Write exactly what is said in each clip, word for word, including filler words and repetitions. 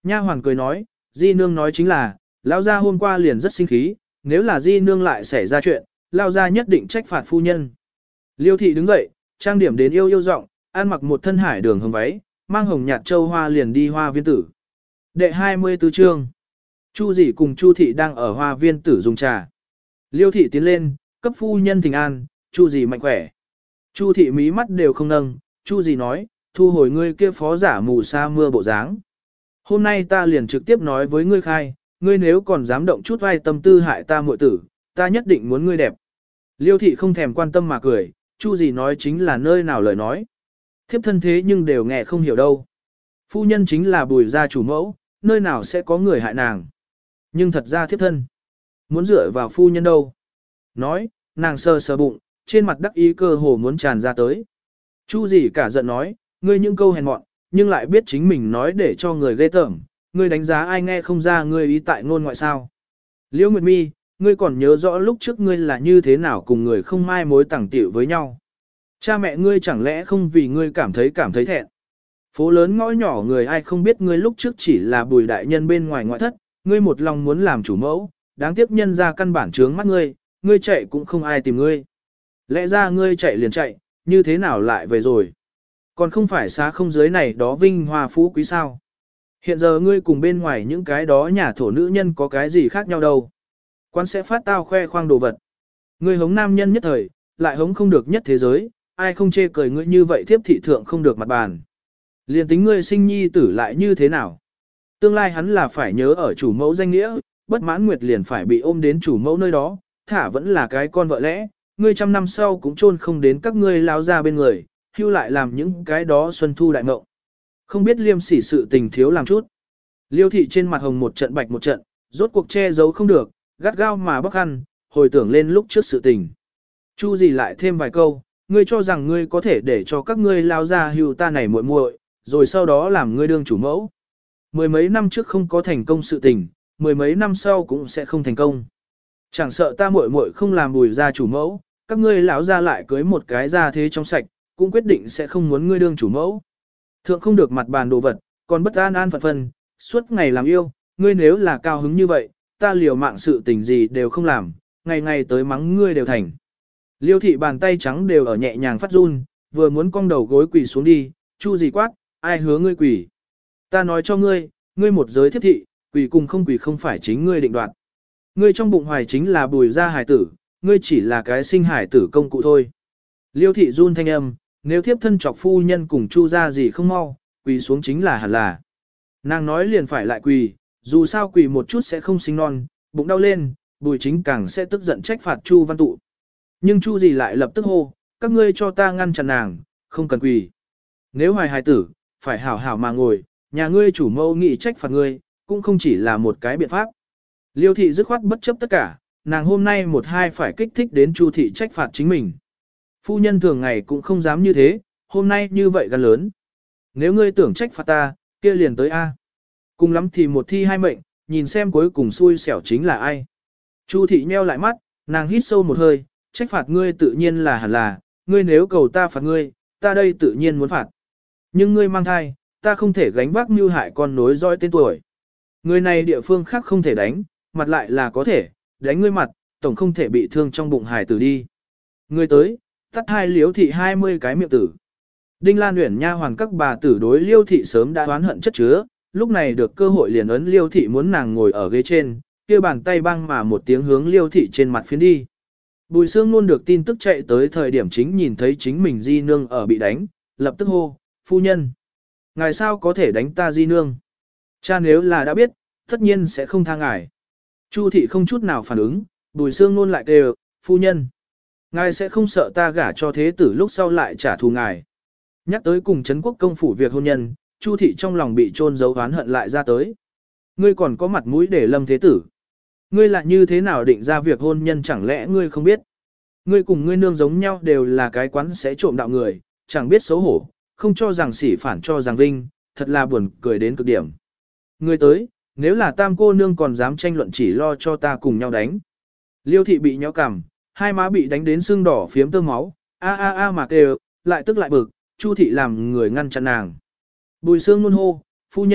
Nha hoàn cười nói, di nương nói chính là, lão gia hôm qua liền rất sinh khí, nếu là di nương lại xảy ra chuyện, lão gia nhất định trách phạt phu nhân. Liêu thị đứng dậy, trang điểm đến yêu yêu giọng, ăn mặc một thân hải đường hồng váy, mang hồng nhạt châu hoa liền đi hoa viên tử. Đệ hai mươi tư chương. Chu dì cùng Chu thị đang ở hoa viên tử dùng trà. Liêu thị tiến lên, cấp phu nhân thỉnh an, Chu dì mạnh khỏe. Chu thị mí mắt đều không nâng, Chu dì nói, thu hồi ngươi kia phó giả mù sa mưa bộ dáng. Hôm nay ta liền trực tiếp nói với ngươi khai, ngươi nếu còn dám động chút vai tâm tư hại ta muội tử, ta nhất định muốn ngươi đẹp. Liêu thị không thèm quan tâm mà cười, Chu dì nói chính là nơi nào lời nói. Thiếp thân thế nhưng đều nghe không hiểu đâu. Phu nhân chính là Bùi gia chủ mẫu, nơi nào sẽ có người hại nàng. Nhưng thật ra thiếp thân, muốn dựa vào phu nhân đâu. Nói, nàng sờ sờ bụng, trên mặt đắc ý cơ hồ muốn tràn ra tới. Chu dì cả giận nói, ngươi những câu hèn mọn, nhưng lại biết chính mình nói để cho người ghê tởm, ngươi đánh giá ai nghe không ra ngươi ý tại ngôn ngoại sao. Liễu Nguyệt Mi, ngươi còn nhớ rõ lúc trước ngươi là như thế nào cùng người không mai mối tẳng tiểu với nhau. Cha mẹ ngươi chẳng lẽ không vì ngươi cảm thấy cảm thấy thẹn. Phố lớn ngõ nhỏ người ai không biết ngươi lúc trước chỉ là Bùi đại nhân bên ngoài ngoại thất, ngươi một lòng muốn làm chủ mẫu, đáng tiếc nhân ra căn bản trướng mắt ngươi, ngươi chạy cũng không ai tìm ngươi. Lẽ ra ngươi chạy liền chạy, như thế nào lại về rồi? Còn không phải xá không dưới này đó vinh hoa phú quý sao? Hiện giờ ngươi cùng bên ngoài những cái đó nhà thổ nữ nhân có cái gì khác nhau đâu? Quan sẽ phát tao khoe khoang đồ vật. Ngươi hống nam nhân nhất thời, lại hống không được nhất thế giới, ai không chê cười ngươi như vậy thiếp thị thượng không được mặt bàn. Liền tính ngươi sinh nhi tử lại như thế nào? Tương lai hắn là phải nhớ ở chủ mẫu danh nghĩa, bất mãn nguyệt liền phải bị ôm đến chủ mẫu nơi đó, thả vẫn là cái con vợ lẽ, ngươi trăm năm sau cũng chôn không đến các ngươi lao ra bên người, hưu lại làm những cái đó xuân thu đại mộng. Không biết liêm sỉ sự tình thiếu làm chút. Liêu thị trên mặt hồng một trận bạch một trận, rốt cuộc che giấu không được, gắt gao mà bóc khăn, hồi tưởng lên lúc trước sự tình. Chu gì lại thêm vài câu, ngươi cho rằng ngươi có thể để cho các ngươi lao ra hưu ta này muội muội, rồi sau đó làm ngươi đương chủ mẫu. Mười mấy năm trước không có thành công sự tình, mười mấy năm sau cũng sẽ không thành công. Chẳng sợ ta muội muội không làm Bùi gia chủ mẫu, các ngươi lão gia lại cưới một cái gia thế trong sạch, cũng quyết định sẽ không muốn ngươi đương chủ mẫu. Thượng không được mặt bàn đồ vật, còn bất an an phận phân, suốt ngày làm yêu, ngươi nếu là cao hứng như vậy, ta liều mạng sự tình gì đều không làm, ngày ngày tới mắng ngươi đều thành. Liêu thị bàn tay trắng đều ở nhẹ nhàng phát run, vừa muốn cong đầu gối quỳ xuống đi, Chu gì quát, ai hứa ngươi quỳ. Ta nói cho ngươi, ngươi một giới thiếp thị, quỳ cùng không quỳ không phải chính ngươi định đoạt. Ngươi trong bụng hoài chính là Bùi gia hải tử, ngươi chỉ là cái sinh hải tử công cụ thôi. Liêu thị run thanh âm, nếu thiếp thân chọc phu nhân cùng Chu gia gì không mau, quỳ xuống chính là hẳn là. Nàng nói liền phải lại quỳ, dù sao quỳ một chút sẽ không sinh non, bụng đau lên, Bùi chính càng sẽ tức giận trách phạt Chu văn tụ. Nhưng Chu gì lại lập tức hô, các ngươi cho ta ngăn chặn nàng, không cần quỳ. Nếu hoài hài tử, phải hảo hảo mà ngồi, nhà ngươi chủ mẫu nghị trách phạt ngươi, cũng không chỉ là một cái biện pháp. Liêu thị dứt khoát bất chấp tất cả, nàng hôm nay một hai phải kích thích đến Chu thị trách phạt chính mình. Phu nhân thường ngày cũng không dám như thế, hôm nay như vậy gan lớn. Nếu ngươi tưởng trách phạt ta, kia liền tới A. Cùng lắm thì một thi hai mệnh, nhìn xem cuối cùng xui xẻo chính là ai. Chu thị nheo lại mắt, nàng hít sâu một hơi, trách phạt ngươi tự nhiên là hẳn là, ngươi nếu cầu ta phạt ngươi, ta đây tự nhiên muốn phạt. Nhưng ngươi mang thai, ta không thể gánh vác mưu hại con nối dõi tên tuổi. Người này địa phương khác không thể đánh, mặt lại là có thể, đánh ngươi mặt, tổng không thể bị thương trong bụng hài tử đi. Ngươi tới, tắt hai liếu thị hai mươi cái miệng tử. Đinh Lan Uyển nha hoàn các bà tử đối liêu thị sớm đã oán hận chất chứa, lúc này được cơ hội liền ấn liêu thị muốn nàng ngồi ở ghế trên, kia bàn tay băng mà một tiếng hướng liêu thị trên mặt phiến đi. Bùi Sương luôn được tin tức chạy tới thời điểm chính nhìn thấy chính mình di nương ở bị đánh, lập tức hô, phu nhân. Ngài sao có thể đánh ta di nương? Cha nếu là đã biết, tất nhiên sẽ không tha ngài. Chu thị không chút nào phản ứng, Bùi Sương luôn lại kêu, phu nhân. Ngài sẽ không sợ ta gả cho thế tử lúc sau lại trả thù ngài. Nhắc tới cùng Trấn Quốc công phủ việc hôn nhân, Chu thị trong lòng bị trôn giấu oán hận lại ra tới. Ngươi còn có mặt mũi để lâm thế tử. Ngươi lại như thế nào định ra việc hôn nhân chẳng lẽ ngươi không biết. Ngươi cùng ngươi nương giống nhau đều là cái quán sẽ trộm đạo người, chẳng biết xấu hổ, không cho rằng sỉ phản cho rằng vinh, thật là buồn cười đến cực điểm. Ngươi tới, nếu là tam cô nương còn dám tranh luận chỉ lo cho ta cùng nhau đánh. Liêu thị bị nhéo cằm, hai má bị đánh đến sưng đỏ phiếm tơ máu, a a a mà kêu, lại tức lại bực, Chu thị làm người ngăn chặn nàng. Bùi Sương luôn hô, phu nhân,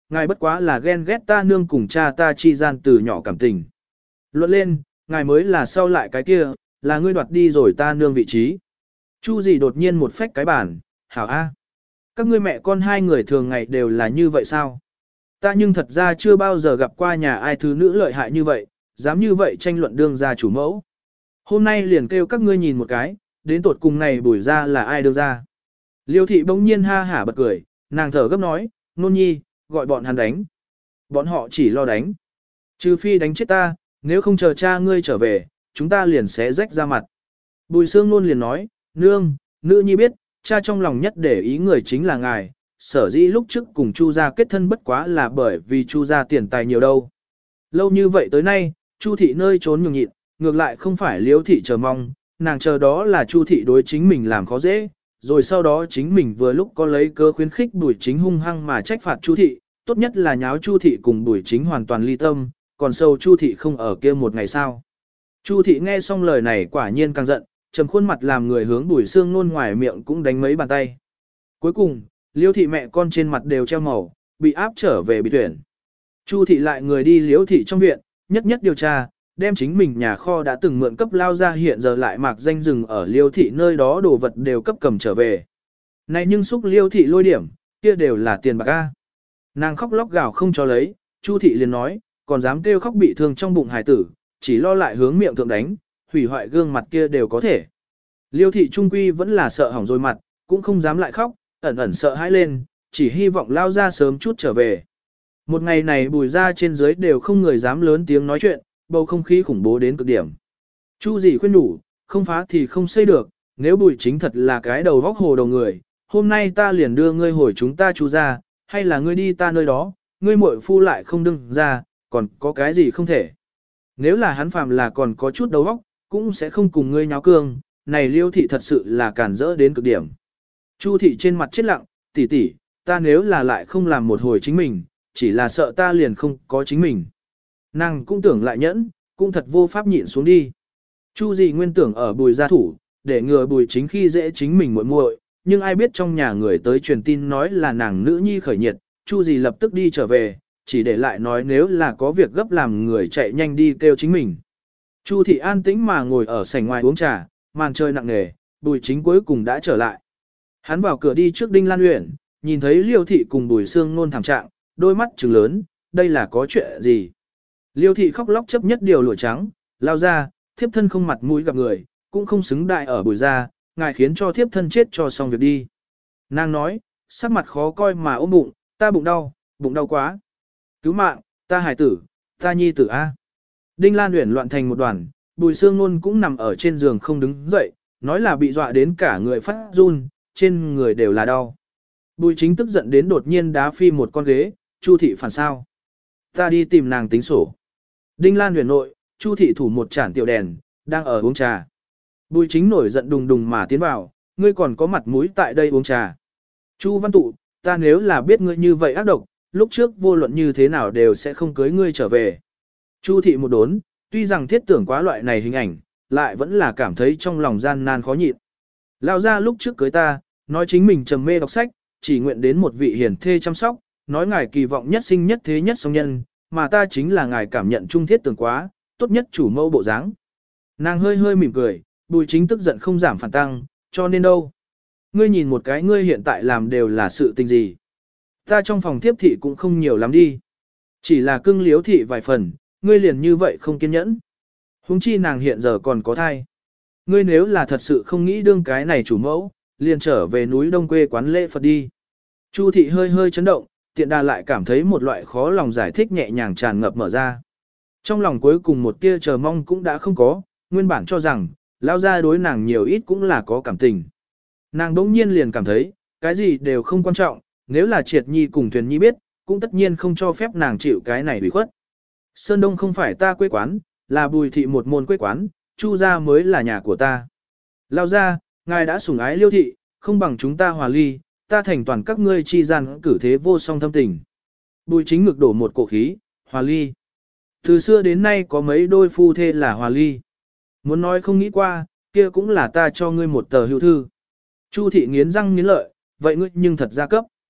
ngài bất quá là ghen ghét ta nương cùng cha ta chi gian từ nhỏ cảm tình. Luận lên, ngài mới là sau lại cái kia, là ngươi đoạt đi rồi ta nương vị trí. Chu gì đột nhiên một phách cái bản, hảo a. Các ngươi mẹ con hai người thường ngày đều là như vậy sao? Ta nhưng thật ra chưa bao giờ gặp qua nhà ai thứ nữ lợi hại như vậy, dám như vậy tranh luận đương gia chủ mẫu. Hôm nay liền kêu các ngươi nhìn một cái, đến tột cùng này bùi ra là ai đưa ra. Liêu thị bỗng nhiên ha hả bật cười, nàng thở gấp nói, nôn nhi, gọi bọn hắn đánh. Bọn họ chỉ lo đánh. Trừ phi đánh chết ta, nếu không chờ cha ngươi trở về, chúng ta liền sẽ rách ra mặt. Bùi Sương Nôn liền nói, nương, nữ nhi biết, cha trong lòng nhất để ý người chính là ngài, sở dĩ lúc trước cùng Chu gia kết thân bất quá là bởi vì Chu gia tiền tài nhiều đâu. Lâu như vậy tới nay, Chu thị nơi trốn nhường nhịn, ngược lại không phải Liêu thị chờ mong, nàng chờ đó là Chu thị đối chính mình làm khó dễ, rồi sau đó chính mình vừa lúc có lấy cơ khuyến khích Bùi Chính hung hăng mà trách phạt Chu thị, tốt nhất là nháo Chu thị cùng Bùi Chính hoàn toàn ly tâm, còn sâu Chu thị không ở kia một ngày sao. Chu thị nghe xong lời này quả nhiên càng giận, trầm khuôn mặt làm người hướng Bùi Sương Nôn ngoài miệng cũng đánh mấy bàn tay. Cuối cùng, Liêu thị mẹ con trên mặt đều treo màu, bị áp trở về bị tuyển. Chu thị lại người đi Liêu thị trong viện, nhất nhất điều tra, đem chính mình nhà kho đã từng mượn cấp lao ra hiện giờ lại mạc danh rừng ở Liêu thị nơi đó đồ vật đều cấp cầm trở về. Này nhưng xúc Liêu thị lôi điểm, kia đều là tiền bạc a. Nàng khóc lóc gào không cho lấy, Chu thị liền nói, còn dám kêu khóc bị thương trong bụng hải tử, chỉ lo lại hướng miệng thượng đánh, hủy hoại gương mặt kia đều có thể. Liêu thị trung quy vẫn là sợ hỏng rồi mặt, cũng không dám lại khóc, ẩn ẩn sợ hãi lên, chỉ hy vọng lao ra sớm chút trở về. Một ngày này Bùi ra trên dưới đều không người dám lớn tiếng nói chuyện, bầu không khí khủng bố đến cực điểm. Chu gì khuyên nhủ, không phá thì không xây được, nếu Bùi Chính thật là cái đầu vóc hồ đầu người, hôm nay ta liền đưa ngươi hồi chúng ta Chu ra, hay là ngươi đi ta nơi đó, ngươi muội phu lại không đừng ra, còn có cái gì không thể. Nếu là hắn phàm là còn có chút đầu óc, cũng sẽ không cùng ngươi nháo cương, này Liêu thị thật sự là cản rỡ đến cực điểm. Chu thị trên mặt chết lặng, tỷ tỷ, ta nếu là lại không làm một hồi chính mình, chỉ là sợ ta liền không có chính mình. Nàng cũng tưởng lại nhẫn, cũng thật vô pháp nhịn xuống đi. Chu gì nguyên tưởng ở Bùi gia thủ, để ngừa Bùi Chính khi dễ chính mình muội muội, nhưng ai biết trong nhà người tới truyền tin nói là nàng nữ nhi khởi nhiệt, Chu gì lập tức đi trở về, chỉ để lại nói nếu là có việc gấp làm người chạy nhanh đi kêu chính mình. Chu thị an tĩnh mà ngồi ở sảnh ngoài uống trà, màn trời nặng nề, Bùi Chính cuối cùng đã trở lại. Hắn vào cửa đi trước Đinh Lan Uyển, nhìn thấy Liêu thị cùng Bùi Sương Nôn thảm trạng, đôi mắt trừng lớn, đây là có chuyện gì? Liêu thị khóc lóc chấp nhất điều lụa trắng, lao ra, thiếp thân không mặt mũi gặp người, cũng không xứng đại ở Bùi gia, ngài khiến cho thiếp thân chết cho xong việc đi. Nàng nói, sắc mặt khó coi mà ôm bụng, ta bụng đau, bụng đau quá. Cứu mạng, ta hải tử, ta nhi tử A. Đinh Lan Uyển loạn thành một đoàn, Bùi Sương Nôn cũng nằm ở trên giường không đứng dậy, nói là bị dọa đến cả người phát run, trên người đều là đau. Bùi Chính tức giận đến đột nhiên đá phi một con ghế, Chu thị phản sao. Ta đi tìm nàng tính sổ. Đinh Lan Uyển nội, Chu thị thủ một chản tiểu đèn, đang ở uống trà. Bùi Chính nổi giận đùng đùng mà tiến vào, ngươi còn có mặt mũi tại đây uống trà. Chu Văn Tụ, ta nếu là biết ngươi như vậy ác độc, lúc trước vô luận như thế nào đều sẽ không cưới ngươi trở về. Chu thị một đốn, tuy rằng thiết tưởng quá loại này hình ảnh, lại vẫn là cảm thấy trong lòng gian nan khó nhịn. Lao ra lúc trước cưới ta, nói chính mình trầm mê đọc sách, chỉ nguyện đến một vị hiền thê chăm sóc, nói ngài kỳ vọng nhất sinh nhất thế nhất song nhân, mà ta chính là ngài cảm nhận trung thiết tưởng quá, tốt nhất chủ mẫu bộ dáng. Nàng hơi hơi mỉm cười, Bùi Chính tức giận không giảm phản tăng, cho nên đâu. Ngươi nhìn một cái ngươi hiện tại làm đều là sự tình gì. Ta trong phòng tiếp thị cũng không nhiều lắm đi. Chỉ là cưng liếu thị vài phần, ngươi liền như vậy không kiên nhẫn. Huống chi nàng hiện giờ còn có thai. Ngươi nếu là thật sự không nghĩ đương cái này chủ mẫu, liền trở về núi Đông quê quán lễ Phật đi. Chu thị hơi hơi chấn động, tiện đà lại cảm thấy một loại khó lòng giải thích nhẹ nhàng tràn ngập mở ra. Trong lòng cuối cùng một tia chờ mong cũng đã không có, nguyên bản cho rằng, lao ra đối nàng nhiều ít cũng là có cảm tình. Nàng đỗng nhiên liền cảm thấy, cái gì đều không quan trọng, nếu là Triệt Nhi cùng Thuyền Nhi biết, cũng tất nhiên không cho phép nàng chịu cái này ủy khuất. Sơn Đông không phải ta quê quán, là Bùi thị một môn quê quán, Chu gia mới là nhà của ta. Lao ra, ngài đã sủng ái Liêu thị, không bằng chúng ta hòa ly, ta thành toàn các ngươi chi gian cử thế vô song thâm tình. Bùi Chính ngực đổ một cổ khí, hòa ly. Từ xưa đến nay có mấy đôi phu thê là hòa ly. Muốn nói không nghĩ qua, kia cũng là ta cho ngươi một tờ hưu thư. Chu thị nghiến răng nghiến lợi, vậy ngươi nhưng thật ra cấp.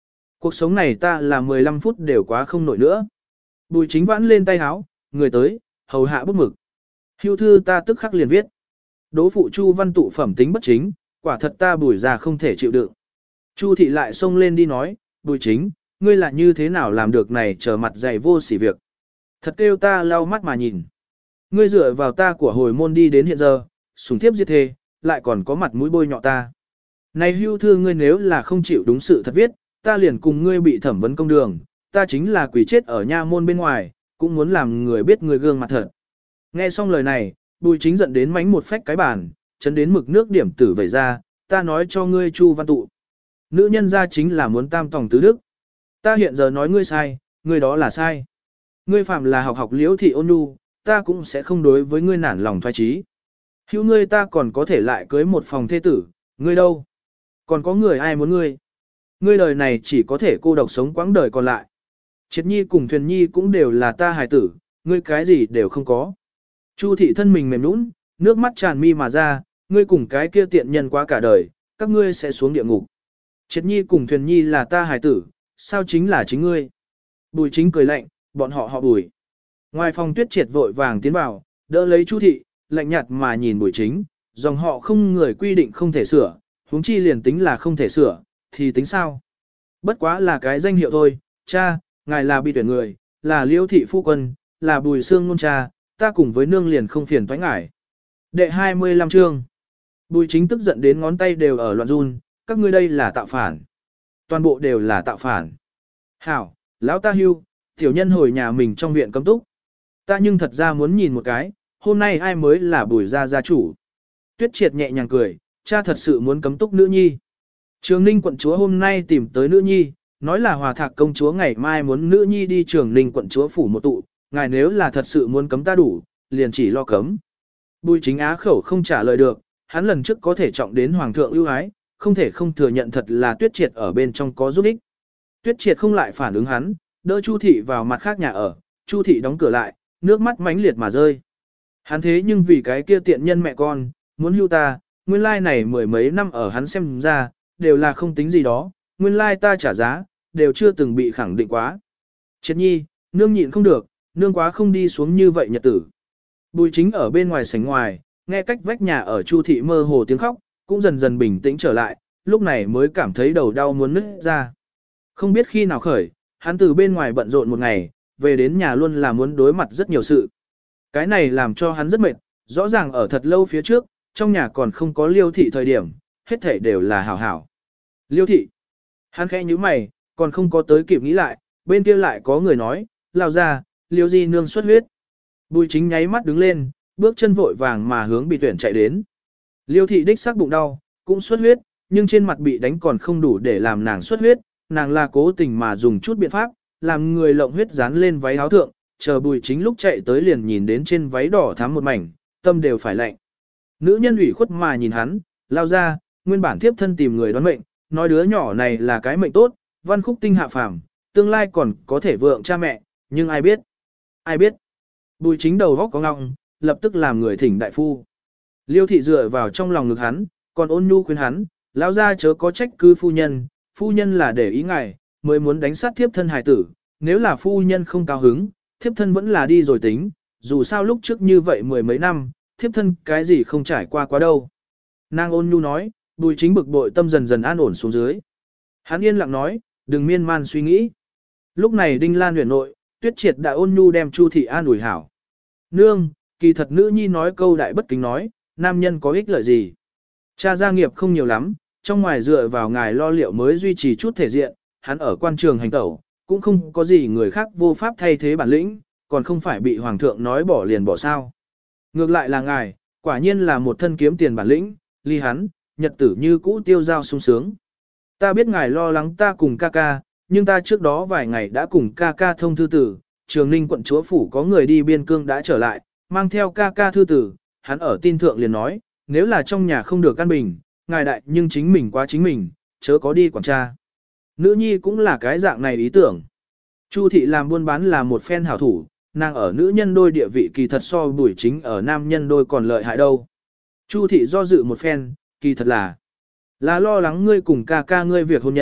cuộc sống này ta là mười lăm phút đều quá không nổi nữa. Bùi chính vãn lên tay háo, người tới, hầu hạ bút mực. Hưu thư ta tức khắc liền viết. Đỗ phụ Chu văn tụ phẩm tính bất chính, quả thật ta bùi ra không thể chịu đựng. Chu thị lại xông lên đi nói, bùi chính, ngươi là như thế nào làm được này trở mặt dày vô sỉ việc. Thật kêu ta lau mắt mà nhìn. Ngươi dựa vào ta của hồi môn đi đến hiện giờ, sủng thiếp giết thề, lại còn có mặt mũi bôi nhọ ta. Này hưu thư ngươi nếu là không chịu đúng sự thật viết, ta liền cùng ngươi bị thẩm vấn công đường, ta chính là quỷ chết ở nha môn bên ngoài, cũng muốn làm người biết người gương mặt thật. Nghe xong lời này, bùi chính giận đến mánh một phách cái bàn, chấn đến mực nước điểm tử vẩy ra, ta nói cho ngươi Chu văn tụ. Nữ nhân ra chính là muốn tam tòng tứ đức. Ta hiện giờ nói ngươi sai, ngươi đó là sai. Ngươi phạm là học học liễu thị ôn nhu, ta cũng sẽ không đối với ngươi nản lòng thoái trí. Hữu ngươi ta còn có thể lại cưới một phòng thê tử, ngươi đâu? Còn có người ai muốn ngươi? Ngươi đời này chỉ có thể cô độc sống quãng đời còn lại. Triệt nhi cùng thuyền nhi cũng đều là ta hài tử, ngươi cái gì đều không có. Chu thị thân mình mềm nũng, nước mắt tràn mi mà ra, ngươi cùng cái kia tiện nhân quá cả đời, các ngươi sẽ xuống địa ngục. Triệt nhi cùng thuyền nhi là ta hài tử, sao chính là chính ngươi? Bùi chính cười lạnh, bọn họ họ bùi. Ngoài phòng tuyết triệt vội vàng tiến vào, đỡ lấy Chu thị, lạnh nhạt mà nhìn bùi chính, dòng họ không người quy định không thể sửa, huống chi liền tính là không thể sửa, thì tính sao? Bất quá là cái danh hiệu thôi, cha, ngài là bị tuyển người, là liễu thị phu quân, là bùi xương ngôn cha, ta cùng với nương liền không phiền toái ngài. Đệ hai mươi lăm chương. Bùi chính tức giận đến ngón tay đều ở loạn run, các ngươi đây là tạo phản. Toàn bộ đều là tạo phản. Hảo, lão ta hưu, tiểu nhân hồi nhà mình trong viện cấm túc. Ta nhưng thật ra muốn nhìn một cái, hôm nay ai mới là bùi gia gia chủ. Tuyết triệt nhẹ nhàng cười, cha thật sự muốn cấm túc nữ nhi. Trường Ninh quận chúa hôm nay tìm tới nữ nhi, nói là Hòa Thạc công chúa ngày mai muốn nữ nhi đi Trường Ninh quận chúa phủ một tụ, ngài nếu là thật sự muốn cấm ta đủ, liền chỉ lo cấm. Bùi chính á khẩu không trả lời được, hắn lần trước có thể trọng đến hoàng thượng ưu ái, không thể không thừa nhận thật là Tuyết Triệt ở bên trong có giúp ích. Tuyết Triệt không lại phản ứng hắn, đỡ Chu thị vào mặt khác nhà ở, Chu thị đóng cửa lại, nước mắt mãnh liệt mà rơi. Hắn thế nhưng vì cái kia tiện nhân mẹ con, muốn hưu ta, nguyên lai này mười mấy năm ở hắn xem ra, đều là không tính gì đó, nguyên lai ta trả giá, đều chưa từng bị khẳng định quá. Triệt nhi, nương nhịn không được, nương quá không đi xuống như vậy nhật tử. Bùi chính ở bên ngoài sảnh ngoài, nghe cách vách nhà ở Chu thị mơ hồ tiếng khóc, cũng dần dần bình tĩnh trở lại, lúc này mới cảm thấy đầu đau muốn nứt ra. Không biết khi nào khởi, hắn từ bên ngoài bận rộn một ngày, về đến nhà luôn là muốn đối mặt rất nhiều sự. Cái này làm cho hắn rất mệt, rõ ràng ở thật lâu phía trước, trong nhà còn không có liêu thị thời điểm, hết thể đều là hảo hảo. Liêu thị, hắn khẽ như mày, còn không có tới kịp nghĩ lại, bên kia lại có người nói, lao ra, liêu di nương xuất huyết. Bùi chính nháy mắt đứng lên, bước chân vội vàng mà hướng bị tuyển chạy đến. Liêu thị đích xác bụng đau, cũng xuất huyết, nhưng trên mặt bị đánh còn không đủ để làm nàng xuất huyết, nàng là cố tình mà dùng chút biện pháp, làm người lộng huyết dán lên váy áo thượng, chờ bùi chính lúc chạy tới liền nhìn đến trên váy đỏ thắm một mảnh, tâm đều phải lạnh. Nữ nhân ủy khuất mà nhìn hắn, lao ra, nguyên bản thiếp thân tìm người đoán mệnh, nói đứa nhỏ này là cái mệnh tốt, văn khúc tinh hạ phàm, tương lai còn có thể vượng cha mẹ, nhưng ai biết, ai biết. Bùi chính đầu góc có ngọng, lập tức làm người thỉnh đại phu. Liêu thị dựa vào trong lòng ngực hắn, còn ôn nhu khuyên hắn, lão gia chớ có trách cứ phu nhân, phu nhân là để ý ngài, mới muốn đánh sát thiếp thân hài tử, nếu là phu nhân không cao hứng, thiếp thân vẫn là đi rồi tính, dù sao lúc trước như vậy mười mấy năm, thiếp thân cái gì không trải qua quá đâu. Nàng ôn nhu nói, bùi chính bực bội tâm dần dần an ổn xuống dưới. Hắn yên lặng nói, đừng miên man suy nghĩ. Lúc này Đinh Lan huyền nội, Tuyết Triệt đã ôn nhu đem Chu thị an ủi hảo. Nương, kỳ thật nữ nhi nói câu đại bất kính nói, nam nhân có ích lợi gì. Cha gia nghiệp không nhiều lắm, trong ngoài dựa vào ngài lo liệu mới duy trì chút thể diện, hắn ở quan trường hành tẩu, cũng không có gì người khác vô pháp thay thế bản lĩnh, còn không phải bị hoàng thượng nói bỏ liền bỏ sao. Ngược lại là ngài, quả nhiên là một thân kiếm tiền bản lĩnh, ly hắn, nhật tử như cũ tiêu giao sung sướng. Ta biết ngài lo lắng ta cùng ca ca, nhưng ta trước đó vài ngày đã cùng ca ca thông thư tử, Trường Ninh quận chúa phủ có người đi biên cương đã trở lại, mang theo ca ca thư tử, hắn ở tin thượng liền nói, nếu là trong nhà không được căn bình, ngài đại nhưng chính mình quá chính mình, chớ có đi quản tra. Nữ nhi cũng là cái dạng này ý tưởng. Chu thị làm buôn bán là một phen hảo thủ, nàng ở nữ nhân đôi địa vị kỳ thật so Bùi Chính ở nam nhân đôi còn lợi hại đâu. Chu thị do dự một phen, kỳ thật là là lo lắng ngươi cùng ca ca ngươi việc hôn nhân,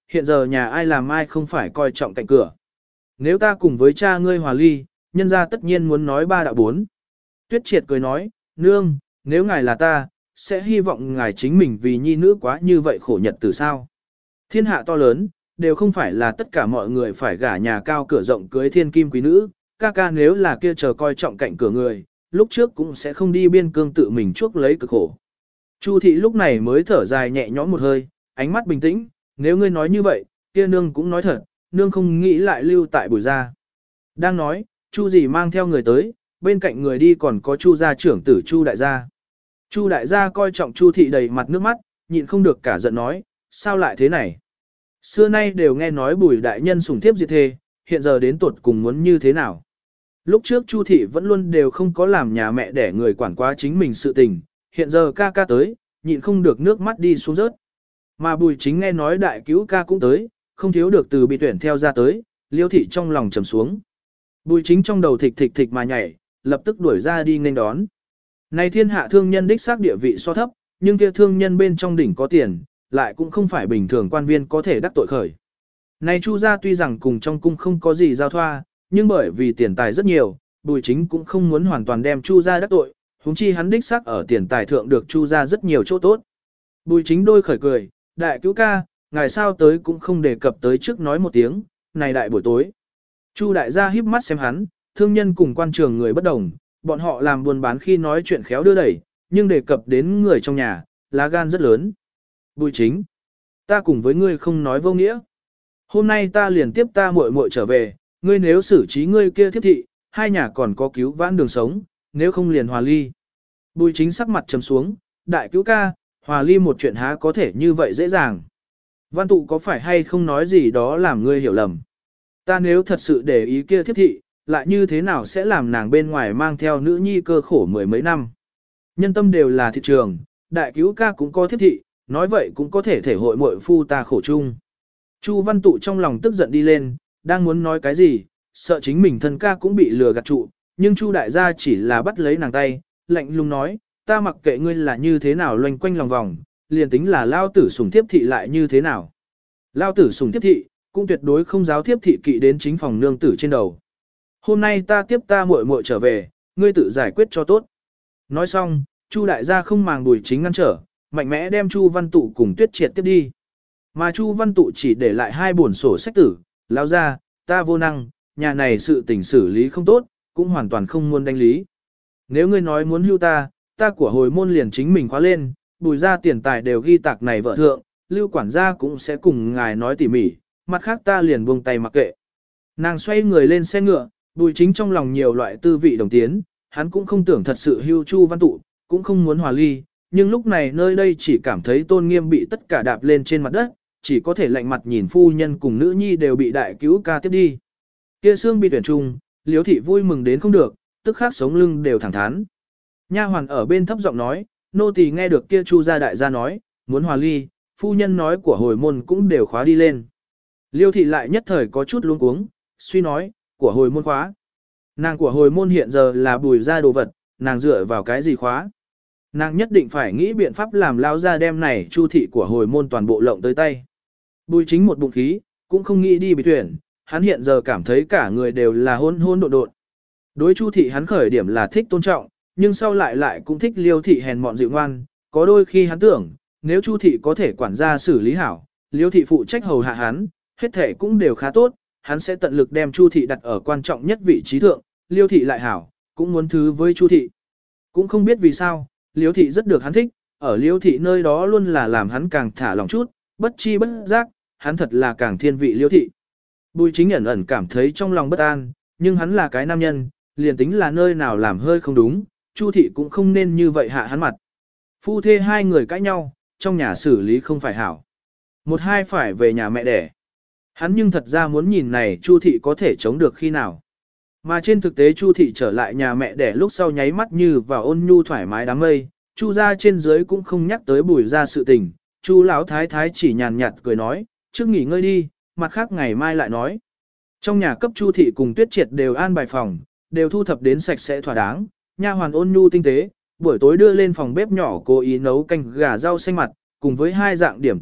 hiện giờ nhà ai làm ai không phải coi trọng cạnh cửa. Nếu ta cùng với cha ngươi hòa ly, nhân ra tất nhiên muốn nói ba đạo bốn. Tuyết Triệt cười nói, nương, nếu ngài là ta, sẽ hy vọng ngài chính mình vì nhi nữ quá như vậy khổ nhật từ sao. Thiên hạ to lớn, đều không phải là tất cả mọi người phải gả nhà cao cửa rộng cưới thiên kim quý nữ, ca ca nếu là kia chờ coi trọng cạnh cửa người, lúc trước cũng sẽ không đi biên cương tự mình chuốc lấy cực khổ. Chu thị lúc này mới thở dài nhẹ nhõm một hơi, ánh mắt bình tĩnh, nếu ngươi nói như vậy, kia nương cũng nói thật, nương không nghĩ lại lưu tại Bùi gia. Đang nói, Chu dì mang theo người tới, bên cạnh người đi còn có Chu gia trưởng tử Chu đại gia. Chu đại gia coi trọng Chu thị đầy mặt nước mắt, nhịn không được cả giận nói, sao lại thế này? Xưa nay đều nghe nói Bùi đại nhân sủng thiếp diệt thê, hiện giờ đến tuột cùng muốn như thế nào? Lúc trước Chu thị vẫn luôn đều không có làm nhà mẹ để người quản quá chính mình sự tình, hiện giờ ca ca tới, nhịn không được nước mắt đi xuống rớt. Mà Bùi chính nghe nói đại cứu ca cũng tới, không thiếu được từ bị tuyển theo ra tới, Liêu thị trong lòng trầm xuống. Bùi chính trong đầu thịch thịch thịch mà nhảy, lập tức đuổi ra đi nghênh đón. Này thiên hạ thương nhân đích xác địa vị so thấp, nhưng kia thương nhân bên trong đỉnh có tiền, lại cũng không phải bình thường quan viên có thể đắc tội khởi. Này Chu gia tuy rằng cùng trong cung không có gì giao thoa, nhưng bởi vì tiền tài rất nhiều, Bùi chính cũng không muốn hoàn toàn đem Chu gia đắc tội, huống chi hắn đích xác ở tiền tài thượng được Chu gia rất nhiều chỗ tốt. Bùi chính đôi khởi cười, đại cứu ca, ngài sao tới cũng không đề cập tới trước nói một tiếng, này đại buổi tối. Chu đại gia híp mắt xem hắn, thương nhân cùng quan trường người bất đồng, bọn họ làm buôn bán khi nói chuyện khéo đưa đẩy, nhưng đề cập đến người trong nhà, lá gan rất lớn. Bùi chính, ta cùng với ngươi không nói vô nghĩa. Hôm nay ta liền tiếp ta muội muội trở về, ngươi nếu xử trí ngươi kia thiếp thị, hai nhà còn có cứu vãn đường sống, nếu không liền hòa ly. Bùi chính sắc mặt trầm xuống, đại cứu ca, hòa ly một chuyện há có thể như vậy dễ dàng. Văn tụ có phải hay không nói gì đó làm ngươi hiểu lầm. Ta nếu thật sự để ý kia thiếp thị, lại như thế nào sẽ làm nàng bên ngoài mang theo nữ nhi cơ khổ mười mấy năm. Nhân tâm đều là thị trường, đại cứu ca cũng có thiếp thị, nói vậy cũng có thể thể hội muội phu ta khổ chung. Chu văn tụ trong lòng tức giận đi lên, đang muốn nói cái gì, sợ chính mình thân ca cũng bị lừa gạt trụ, nhưng Chu đại gia chỉ là bắt lấy nàng tay, lạnh lùng nói, ta mặc kệ ngươi là như thế nào loanh quanh lòng vòng, liền tính là lao tử sủng thiếp thị lại như thế nào. Lao tử sủng thiếp thị, cũng tuyệt đối không giáo thiếp thị kỵ đến chính phòng nương tử trên đầu. Hôm nay ta tiếp ta muội muội trở về, ngươi tự giải quyết cho tốt. Nói xong, Chu đại gia không màng Bùi chính ngăn trở, mạnh mẽ đem Chu văn tụ cùng Tuyết Triệt tiếp đi. Mà Chu văn tụ chỉ để lại hai bổn sổ sách tử, lao ra, ta vô năng, nhà này sự tình xử lý không tốt, cũng hoàn toàn không muốn đánh lý. Nếu ngươi nói muốn hưu ta, ta của hồi môn liền chính mình khóa lên, Bùi ra tiền tài đều ghi tạc này vợ thượng, lưu quản gia cũng sẽ cùng ngài nói tỉ mỉ, mặt khác ta liền buông tay mặc kệ. Nàng xoay người lên xe ngựa, Bùi chính trong lòng nhiều loại tư vị đồng tiến, hắn cũng không tưởng thật sự hưu Chu văn tụ, cũng không muốn hòa ly, nhưng lúc này nơi đây chỉ cảm thấy tôn nghiêm bị tất cả đạp lên trên mặt đất, chỉ có thể lạnh mặt nhìn phu nhân cùng nữ nhi đều bị đại cứu ca tiếp đi. Kia xương bị tuyển trung, Liếu thị vui mừng đến không được, tức khắc sống lưng đều thẳng thắn. Nha hoàn ở bên thấp giọng nói, nô tỳ nghe được kia Chu gia đại gia nói, muốn hòa ly, phu nhân nói của hồi môn cũng đều khóa đi lên. Liêu thị lại nhất thời có chút luống cuống, suy nói, của hồi môn khóa. Nàng của hồi môn hiện giờ là Bùi gia đồ vật, nàng dựa vào cái gì khóa. Nàng nhất định phải nghĩ biện pháp làm lao ra đem này Chu thị của hồi môn toàn bộ lộng tới tay. Bùi chính một bụng khí, cũng không nghĩ đi bị tuyển, hắn hiện giờ cảm thấy cả người đều là hôn hôn độn độn. Đối Chu thị hắn khởi điểm là thích tôn trọng, nhưng sau lại lại cũng thích Liêu thị hèn mọn dịu ngoan, có đôi khi hắn tưởng, nếu Chu thị có thể quản gia xử lý hảo, Liêu thị phụ trách hầu hạ hắn, hết thể cũng đều khá tốt, hắn sẽ tận lực đem Chu thị đặt ở quan trọng nhất vị trí thượng, Liêu thị lại hảo, cũng muốn thứ với Chu thị. Cũng không biết vì sao, Liêu thị rất được hắn thích, ở Liêu thị nơi đó luôn là làm hắn càng thả lòng chút, bất chi bất giác, hắn thật là càng thiên vị Liêu thị. Bùi chính ẩn ẩn cảm thấy trong lòng bất an, nhưng hắn là cái nam nhân, liền tính là nơi nào làm hơi không đúng, Chu thị cũng không nên như vậy hạ hắn mặt. Phu thê hai người cãi nhau, trong nhà xử lý không phải hảo. Một hai phải về nhà mẹ đẻ. Hắn nhưng thật ra muốn nhìn này Chu thị có thể chống được khi nào. Mà trên thực tế Chu thị trở lại nhà mẹ đẻ lúc sau nháy mắt như vào ôn nhu thoải mái đám mây, Chu gia trên dưới cũng không nhắc tới Bùi gia sự tình, Chu lão thái thái chỉ nhàn nhạt cười nói, trước nghỉ ngơi đi, mặt khác ngày mai lại nói. Trong nhà cấp Chu thị cùng Tuyết Triệt đều an bài phòng, đều thu thập đến sạch sẽ thỏa đáng, nha hoàn ôn nhu tinh tế, buổi tối đưa lên phòng bếp nhỏ cố ý nấu canh gà rau xanh mặt, cùng với hai dạng điểm tâm ngọt,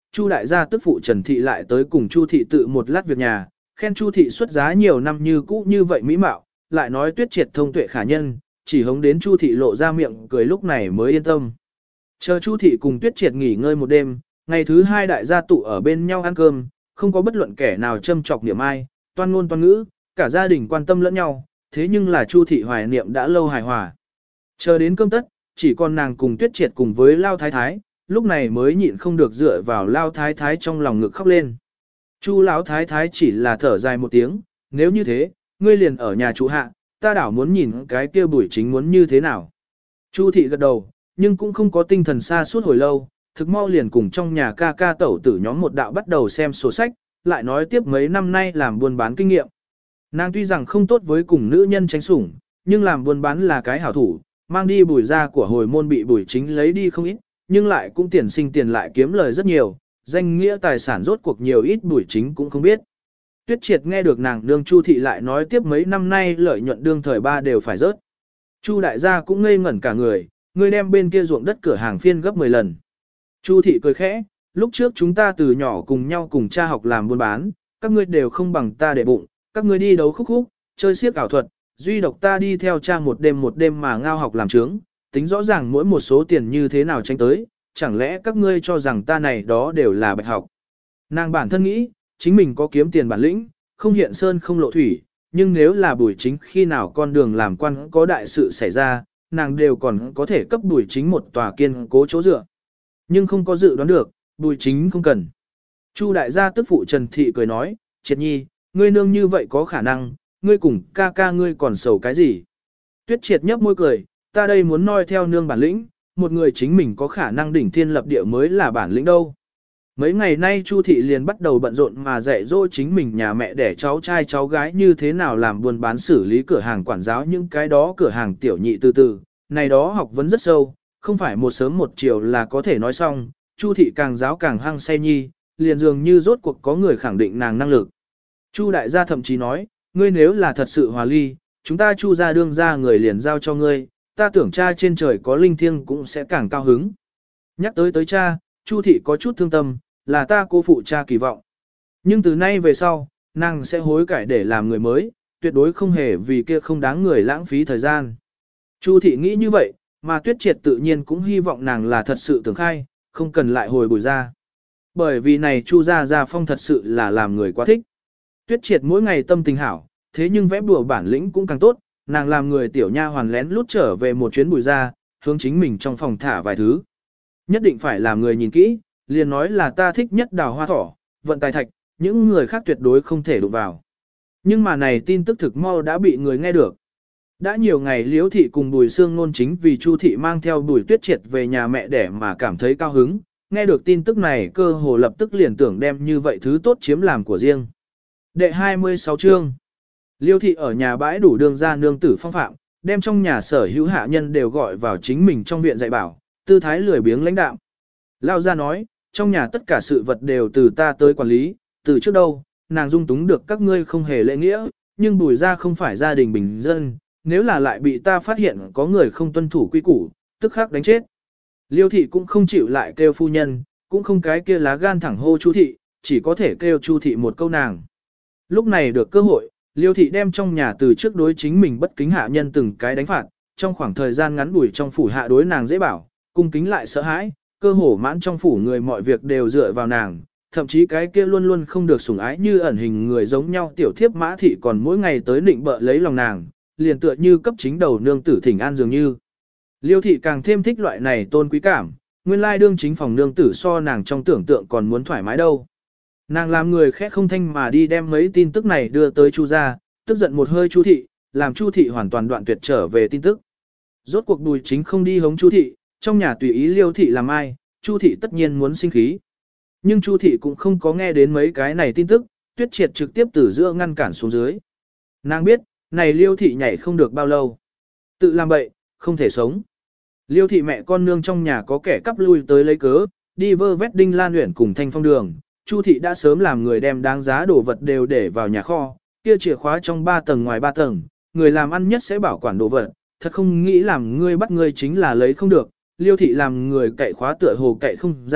Chu đại gia tức phụ Trần Thị lại tới cùng Chu Thị tự một lát việc nhà, khen Chu Thị xuất giá nhiều năm như cũ như vậy mỹ mạo, lại nói Tuyết Triệt thông tuệ khả nhân, chỉ hống đến Chu Thị lộ ra miệng cười lúc này mới yên tâm. Chờ Chu Thị cùng Tuyết Triệt nghỉ ngơi một đêm, ngày thứ hai đại gia tụ ở bên nhau ăn cơm, không có bất luận kẻ nào châm chọc niệm ai, toan ngôn toan ngữ, cả gia đình quan tâm lẫn nhau, thế nhưng là Chu Thị hoài niệm đã lâu hài hòa. Chờ đến cơm tất, chỉ còn nàng cùng Tuyết Triệt cùng với Lao Thái Thái, lúc này mới nhịn không được dựa vào Lao Thái Thái trong lòng ngực khóc lên. Chu Lão Thái Thái chỉ là thở dài một tiếng, nếu như thế, ngươi liền ở nhà trụ hạ, ta đảo muốn nhìn cái kia Bùi Chính muốn như thế nào. Chu Thị gật đầu, nhưng cũng không có tinh thần xa suốt hồi lâu, thực mau liền cùng trong nhà ca ca tẩu tử nhóm một đạo bắt đầu xem sổ sách, lại nói tiếp mấy năm nay làm buôn bán kinh nghiệm. Nàng tuy rằng không tốt với cùng nữ nhân tránh sủng, nhưng làm buôn bán là cái hảo thủ, mang đi Bùi gia của hồi môn bị Bùi Chính lấy đi không ít, nhưng lại cũng tiền sinh tiền lại kiếm lời rất nhiều, danh nghĩa tài sản rốt cuộc nhiều ít Bùi Chính cũng không biết. Tuyết Triệt nghe được nàng nương Chu Thị lại nói tiếp mấy năm nay lợi nhuận đương thời ba đều phải rớt. Chu đại gia cũng ngây ngẩn cả người, người đem bên kia ruộng đất cửa hàng phiên gấp mười lần. Chu Thị cười khẽ, lúc trước chúng ta từ nhỏ cùng nhau cùng cha học làm buôn bán, các ngươi đều không bằng ta để bụng, các ngươi đi đấu khúc khúc, chơi xiếc ảo thuật, duy độc ta đi theo cha một đêm một đêm mà ngao học làm trướng, tính rõ ràng mỗi một số tiền như thế nào tranh tới, chẳng lẽ các ngươi cho rằng ta này đó đều là bạch học. Nàng bản thân nghĩ, chính mình có kiếm tiền bản lĩnh, không hiện sơn không lộ thủy, nhưng nếu là Bùi Chính khi nào con đường làm quan có đại sự xảy ra, nàng đều còn có thể cấp Bùi Chính một tòa kiên cố chỗ dựa. Nhưng không có dự đoán được, Bùi Chính không cần. Chu đại gia tức phụ Trần Thị cười nói, Triệt nhi, ngươi nương như vậy có khả năng, ngươi cùng ca ca ngươi còn sầu cái gì. Tuyết Triệt nhấp môi cười, ta đây muốn noi theo nương bản lĩnh, một người chính mình có khả năng đỉnh thiên lập địa mới là bản lĩnh đâu. Mấy ngày nay Chu Thị liền bắt đầu bận rộn mà dạy dỗ chính mình nhà mẹ để cháu trai cháu gái như thế nào làm buôn bán xử lý cửa hàng quản giáo những cái đó cửa hàng tiểu nhị từ từ, này đó học vấn rất sâu, không phải một sớm một chiều là có thể nói xong, Chu Thị càng giáo càng hăng say nhi, liền dường như rốt cuộc có người khẳng định nàng năng lực. Chu đại gia thậm chí nói, ngươi nếu là thật sự hòa ly, chúng ta Chu gia đương ra người liền giao cho ngươi, ta tưởng cha trên trời có linh thiêng cũng sẽ càng cao hứng. Nhắc tới tới cha, Chu Thị có chút thương tâm, là ta cô phụ cha kỳ vọng. Nhưng từ nay về sau, nàng sẽ hối cải để làm người mới, tuyệt đối không hề vì kia không đáng người lãng phí thời gian. Chu Thị nghĩ như vậy, mà Tuyết Triệt tự nhiên cũng hy vọng nàng là thật sự tưởng khai, không cần lại hồi Bùi gia. Bởi vì này Chu gia gia phong thật sự là làm người quá thích. Tuyết Triệt mỗi ngày tâm tình hảo, thế nhưng vẽ bùa bản lĩnh cũng càng tốt, nàng làm người tiểu nha hoàn lén lút trở về một chuyến Bùi gia, hướng chính mình trong phòng thả vài thứ. Nhất định phải làm người nhìn kỹ, liền nói là ta thích nhất đào hoa thỏ, vận tài thạch, những người khác tuyệt đối không thể đụng vào. Nhưng mà này tin tức thực mau đã bị người nghe được. Đã nhiều ngày Liễu Thị cùng Bùi Sương Nôn chính vì Chu Thị mang theo Bùi Tuyết Triệt về nhà mẹ đẻ mà cảm thấy cao hứng, nghe được tin tức này cơ hồ lập tức liền tưởng đem như vậy thứ tốt chiếm làm của riêng. Đệ hai mươi sáu chương. Liêu Thị ở nhà bãi đủ đường ra nương tử phong phạm, đem trong nhà sở hữu hạ nhân đều gọi vào chính mình trong viện dạy bảo, tư thái lười biếng lãnh đạm. Lao ra nói, trong nhà tất cả sự vật đều từ ta tới quản lý, từ trước đâu, nàng dung túng được các ngươi không hề lễ nghĩa, nhưng Bùi gia không phải gia đình bình dân, nếu là lại bị ta phát hiện có người không tuân thủ quy củ, tức khắc đánh chết. Liêu Thị cũng không chịu lại kêu phu nhân, cũng không cái kia lá gan thẳng hô Chu Thị, chỉ có thể kêu Chu Thị một câu nàng. Lúc này được cơ hội, Liêu Thị đem trong nhà từ trước đối chính mình bất kính hạ nhân từng cái đánh phạt, trong khoảng thời gian ngắn Bùi trong phủ hạ đối nàng dễ bảo, cung kính lại sợ hãi, cơ hồ mãn trong phủ người mọi việc đều dựa vào nàng, thậm chí cái kia luôn luôn không được sủng ái như ẩn hình người giống nhau tiểu thiếp Mã Thị còn mỗi ngày tới định bợ lấy lòng nàng, liền tựa như cấp chính đầu nương tử thỉnh an dường như. Liêu Thị càng thêm thích loại này tôn quý cảm, nguyên lai đương chính phòng nương tử so nàng trong tưởng tượng còn muốn thoải mái đâu. Nàng làm người khẽ không thanh mà đi đem mấy tin tức này đưa tới Chu gia, tức giận một hơi Chu Thị, làm Chu Thị hoàn toàn đoạn tuyệt trở về tin tức. Rốt cuộc Bùi Chính không đi hống Chu Thị, trong nhà tùy ý Liêu Thị làm ai, Chu Thị tất nhiên muốn sinh khí. Nhưng Chu Thị cũng không có nghe đến mấy cái này tin tức, Tuyết Triệt trực tiếp từ giữa ngăn cản xuống dưới. Nàng biết, này Liêu Thị nhảy không được bao lâu. Tự làm bậy, không thể sống. Liêu Thị mẹ con nương trong nhà có kẻ cắp lui tới lấy cớ, đi vơ vét Đinh Lan Uyển cùng Thanh Phong đường. Chu Thị đã sớm làm người đem đáng giá đồ vật đều để vào nhà kho, kia chìa khóa trong ba tầng ngoài ba tầng, người làm ăn nhất sẽ bảo quản đồ vật, thật không nghĩ làm ngươi bắt ngươi chính là lấy không được. Liêu Thị làm người cậy khóa tựa hồ cậy không ra,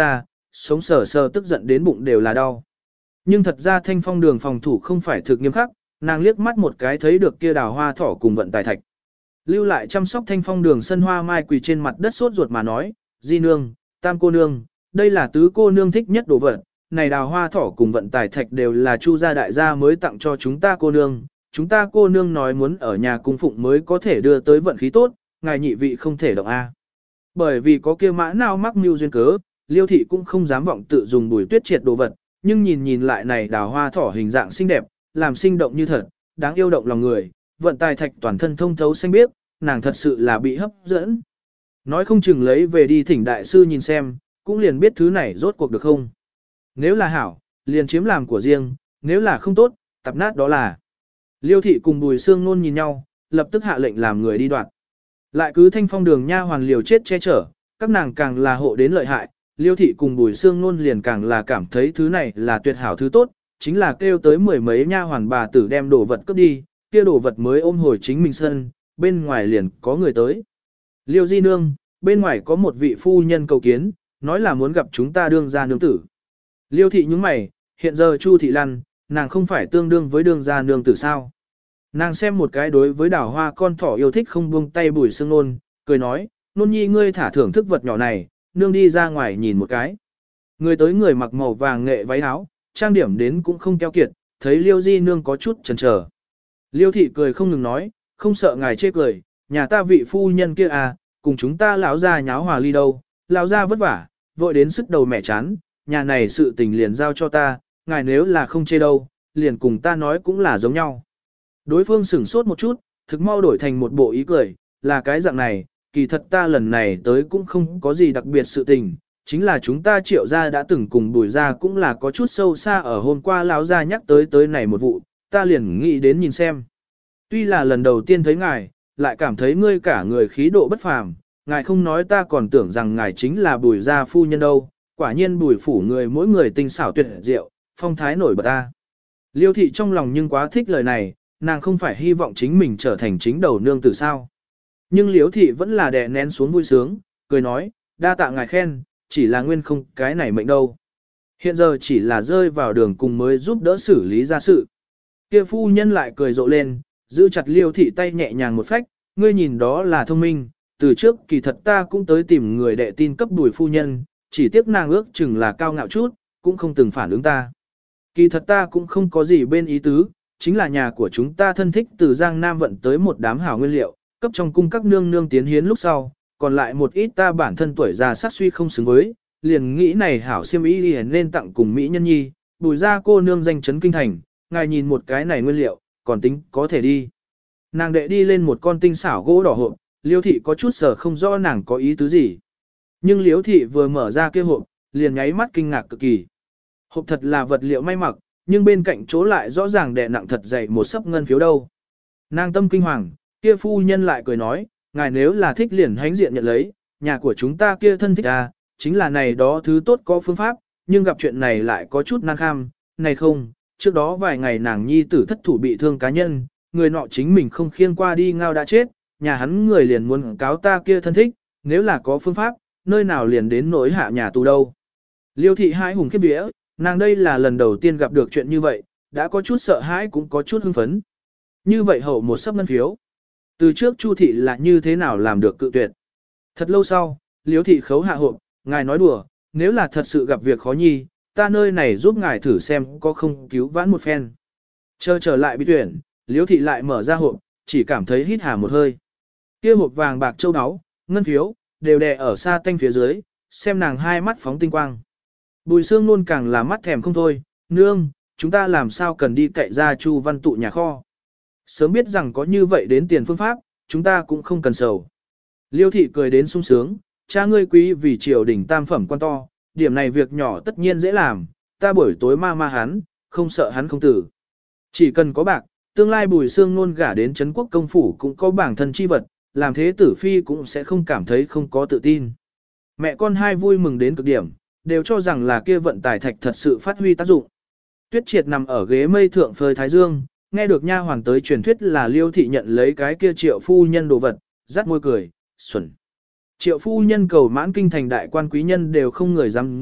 sống sờ sờ tức giận đến bụng đều là đau. Nhưng thật ra thanh phong đường phòng thủ không phải thực nghiêm khắc, nàng liếc mắt một cái thấy được kia đào hoa thỏ cùng vận tài thạch. Lưu lại chăm sóc thanh phong đường sân hoa mai quỳ trên mặt đất sốt ruột mà nói, di nương, tam cô nương, đây là tứ cô nương thích nhất đồ vật, này đào hoa thỏ cùng vận tài thạch đều là chu gia đại gia mới tặng cho chúng ta cô nương, chúng ta cô nương nói muốn ở nhà cung phụng mới có thể đưa tới vận khí tốt, ngài nhị vị không thể động a. Bởi vì có kia mã nào mắc mưu duyên cớ, Liêu thị cũng không dám vọng tự dùng Bùi Tuyết triệt đồ vật, nhưng nhìn nhìn lại này đào hoa thỏ hình dạng xinh đẹp, làm sinh động như thật, đáng yêu động lòng người, vận tài thạch toàn thân thông thấu xanh biếc, nàng thật sự là bị hấp dẫn. Nói không chừng lấy về đi thỉnh đại sư nhìn xem, cũng liền biết thứ này rốt cuộc được không. Nếu là hảo, liền chiếm làm của riêng, nếu là không tốt, tập nát đó là. Liêu thị cùng Bùi Sương Nôn nhìn nhau, lập tức hạ lệnh làm người đi đoạt. Lại cứ thanh phong đường nha hoàn liều chết che chở, các nàng càng là hộ đến lợi hại, Liêu thị cùng Bùi Sương Nôn liền càng là cảm thấy thứ này là tuyệt hảo thứ tốt, chính là kêu tới mười mấy nha hoàn bà tử đem đồ vật cướp đi, kia đồ vật mới ôm hồi chính mình sân, bên ngoài liền có người tới. Liêu di nương, bên ngoài có một vị phu nhân cầu kiến, nói là muốn gặp chúng ta đương gia nương tử. Liêu thị nhúng mày, hiện giờ Chu thị lăn, nàng không phải tương đương với đương gia nương tử sao. Nàng xem một cái đối với đảo hoa con thỏ yêu thích không buông tay Bùi Sương Nôn, cười nói, nôn nhi ngươi thả thưởng thức vật nhỏ này, nương đi ra ngoài nhìn một cái. Người tới người mặc màu vàng nghệ váy áo, trang điểm đến cũng không keo kiệt, thấy Liêu di nương có chút chần chờ. Liêu thị cười không ngừng nói, không sợ ngài chê cười, nhà ta vị phu nhân kia à, cùng chúng ta lão gia nháo hòa ly đâu, lão gia vất vả, vội đến sức đầu mẹ chán, nhà này sự tình liền giao cho ta, ngài nếu là không chê đâu, liền cùng ta nói cũng là giống nhau. Đối phương sửng sốt một chút, thực mau đổi thành một bộ ý cười, là cái dạng này, kỳ thật ta lần này tới cũng không có gì đặc biệt sự tình, chính là chúng ta triệu gia đã từng cùng Bùi gia cũng là có chút sâu xa ở hôm qua lão gia nhắc tới tới này một vụ, ta liền nghĩ đến nhìn xem. Tuy là lần đầu tiên thấy ngài, lại cảm thấy ngươi cả người khí độ bất phàm, ngài không nói ta còn tưởng rằng ngài chính là Bùi gia phu nhân đâu, quả nhiên Bùi phủ người mỗi người tinh xảo tuyệt diệu, phong thái nổi bật ta. Liêu thị trong lòng nhưng quá thích lời này, nàng không phải hy vọng chính mình trở thành chính đầu nương tử sao. Nhưng Liêu thị vẫn là đè nén xuống vui sướng, cười nói, đa tạ ngài khen, chỉ là nguyên không cái này mệnh đâu. Hiện giờ chỉ là rơi vào đường cùng mới giúp đỡ xử lý ra sự. Kia phu nhân lại cười rộ lên, giữ chặt Liêu thị tay nhẹ nhàng một phách, ngươi nhìn đó là thông minh, từ trước kỳ thật ta cũng tới tìm người đệ tin cấp Bùi phu nhân, chỉ tiếc nàng ước chừng là cao ngạo chút, cũng không từng phản ứng ta. Kỳ thật ta cũng không có gì bên ý tứ, chính là nhà của chúng ta thân thích từ Giang Nam vận tới một đám hảo nguyên liệu, cấp trong cung các nương nương tiến hiến lúc sau, còn lại một ít ta bản thân tuổi già sát suy không xứng với, liền nghĩ này hảo xiêm y liền nên tặng cùng Mỹ nhân nhi, Bùi gia cô nương danh chấn kinh thành, ngài nhìn một cái này nguyên liệu, còn tính có thể đi. Nàng đệ đi lên một con tinh xảo gỗ đỏ hộp, Liêu thị có chút sở không rõ nàng có ý tứ gì. Nhưng Liêu thị vừa mở ra kia hộp, liền nháy mắt kinh ngạc cực kỳ. Hộp thật là vật liệu may mặc, nhưng bên cạnh chỗ lại rõ ràng đè nặng thật dày một sấp ngân phiếu đâu. Nàng tâm kinh hoàng, kia phu nhân lại cười nói, ngài nếu là thích liền hánh diện nhận lấy, nhà của chúng ta kia thân thích à, chính là này đó thứ tốt có phương pháp, nhưng gặp chuyện này lại có chút nan kham, này không, trước đó vài ngày nàng nhi tử thất thủ bị thương cá nhân, người nọ chính mình không khiêng qua đi ngao đã chết, nhà hắn người liền muốn cáo ta kia thân thích, nếu là có phương pháp, nơi nào liền đến nỗi hạ nhà tù đâu. Liêu thị hai hùng khiếp vía, nàng đây là lần đầu tiên gặp được chuyện như vậy, đã có chút sợ hãi cũng có chút hưng phấn. Như vậy hậu một sấp ngân phiếu. Từ trước Chu thị là như thế nào làm được cự tuyệt. Thật lâu sau, Liêu thị khấu hạ hộp, ngài nói đùa, nếu là thật sự gặp việc khó nhi, ta nơi này giúp ngài thử xem có không cứu vãn một phen. Chờ trở lại bị tuyển, Liêu thị lại mở ra hộp, chỉ cảm thấy hít hà một hơi. Kia hộp vàng bạc châu áo, ngân phiếu, đều đè ở xa tanh phía dưới, xem nàng hai mắt phóng tinh quang. Bùi Sương Nôn càng là mắt thèm không thôi, nương, chúng ta làm sao cần đi cậy ra Chu Văn Tụ nhà kho. Sớm biết rằng có như vậy đến tiền phương pháp, chúng ta cũng không cần sầu. Liêu thị cười đến sung sướng, cha ngươi quý vì triều đình tam phẩm quan to, điểm này việc nhỏ tất nhiên dễ làm, ta buổi tối ma ma hắn, không sợ hắn không tử. Chỉ cần có bạc, tương lai Bùi Sương Nôn gả đến Trấn Quốc công phủ cũng có bảng thân chi vật, làm thế tử phi cũng sẽ không cảm thấy không có tự tin. Mẹ con hai vui mừng đến cực điểm, đều cho rằng là kia vận tài thạch thật sự phát huy tác dụng. Tuyết Triệt nằm ở ghế mây thượng phơi thái dương, nghe được nha hoàn tới truyền thuyết là Liêu thị nhận lấy cái kia Triệu phu nhân đồ vật, rắt môi cười, xuẩn. Triệu phu nhân cầu mãn kinh thành đại quan quý nhân đều không người dám rút,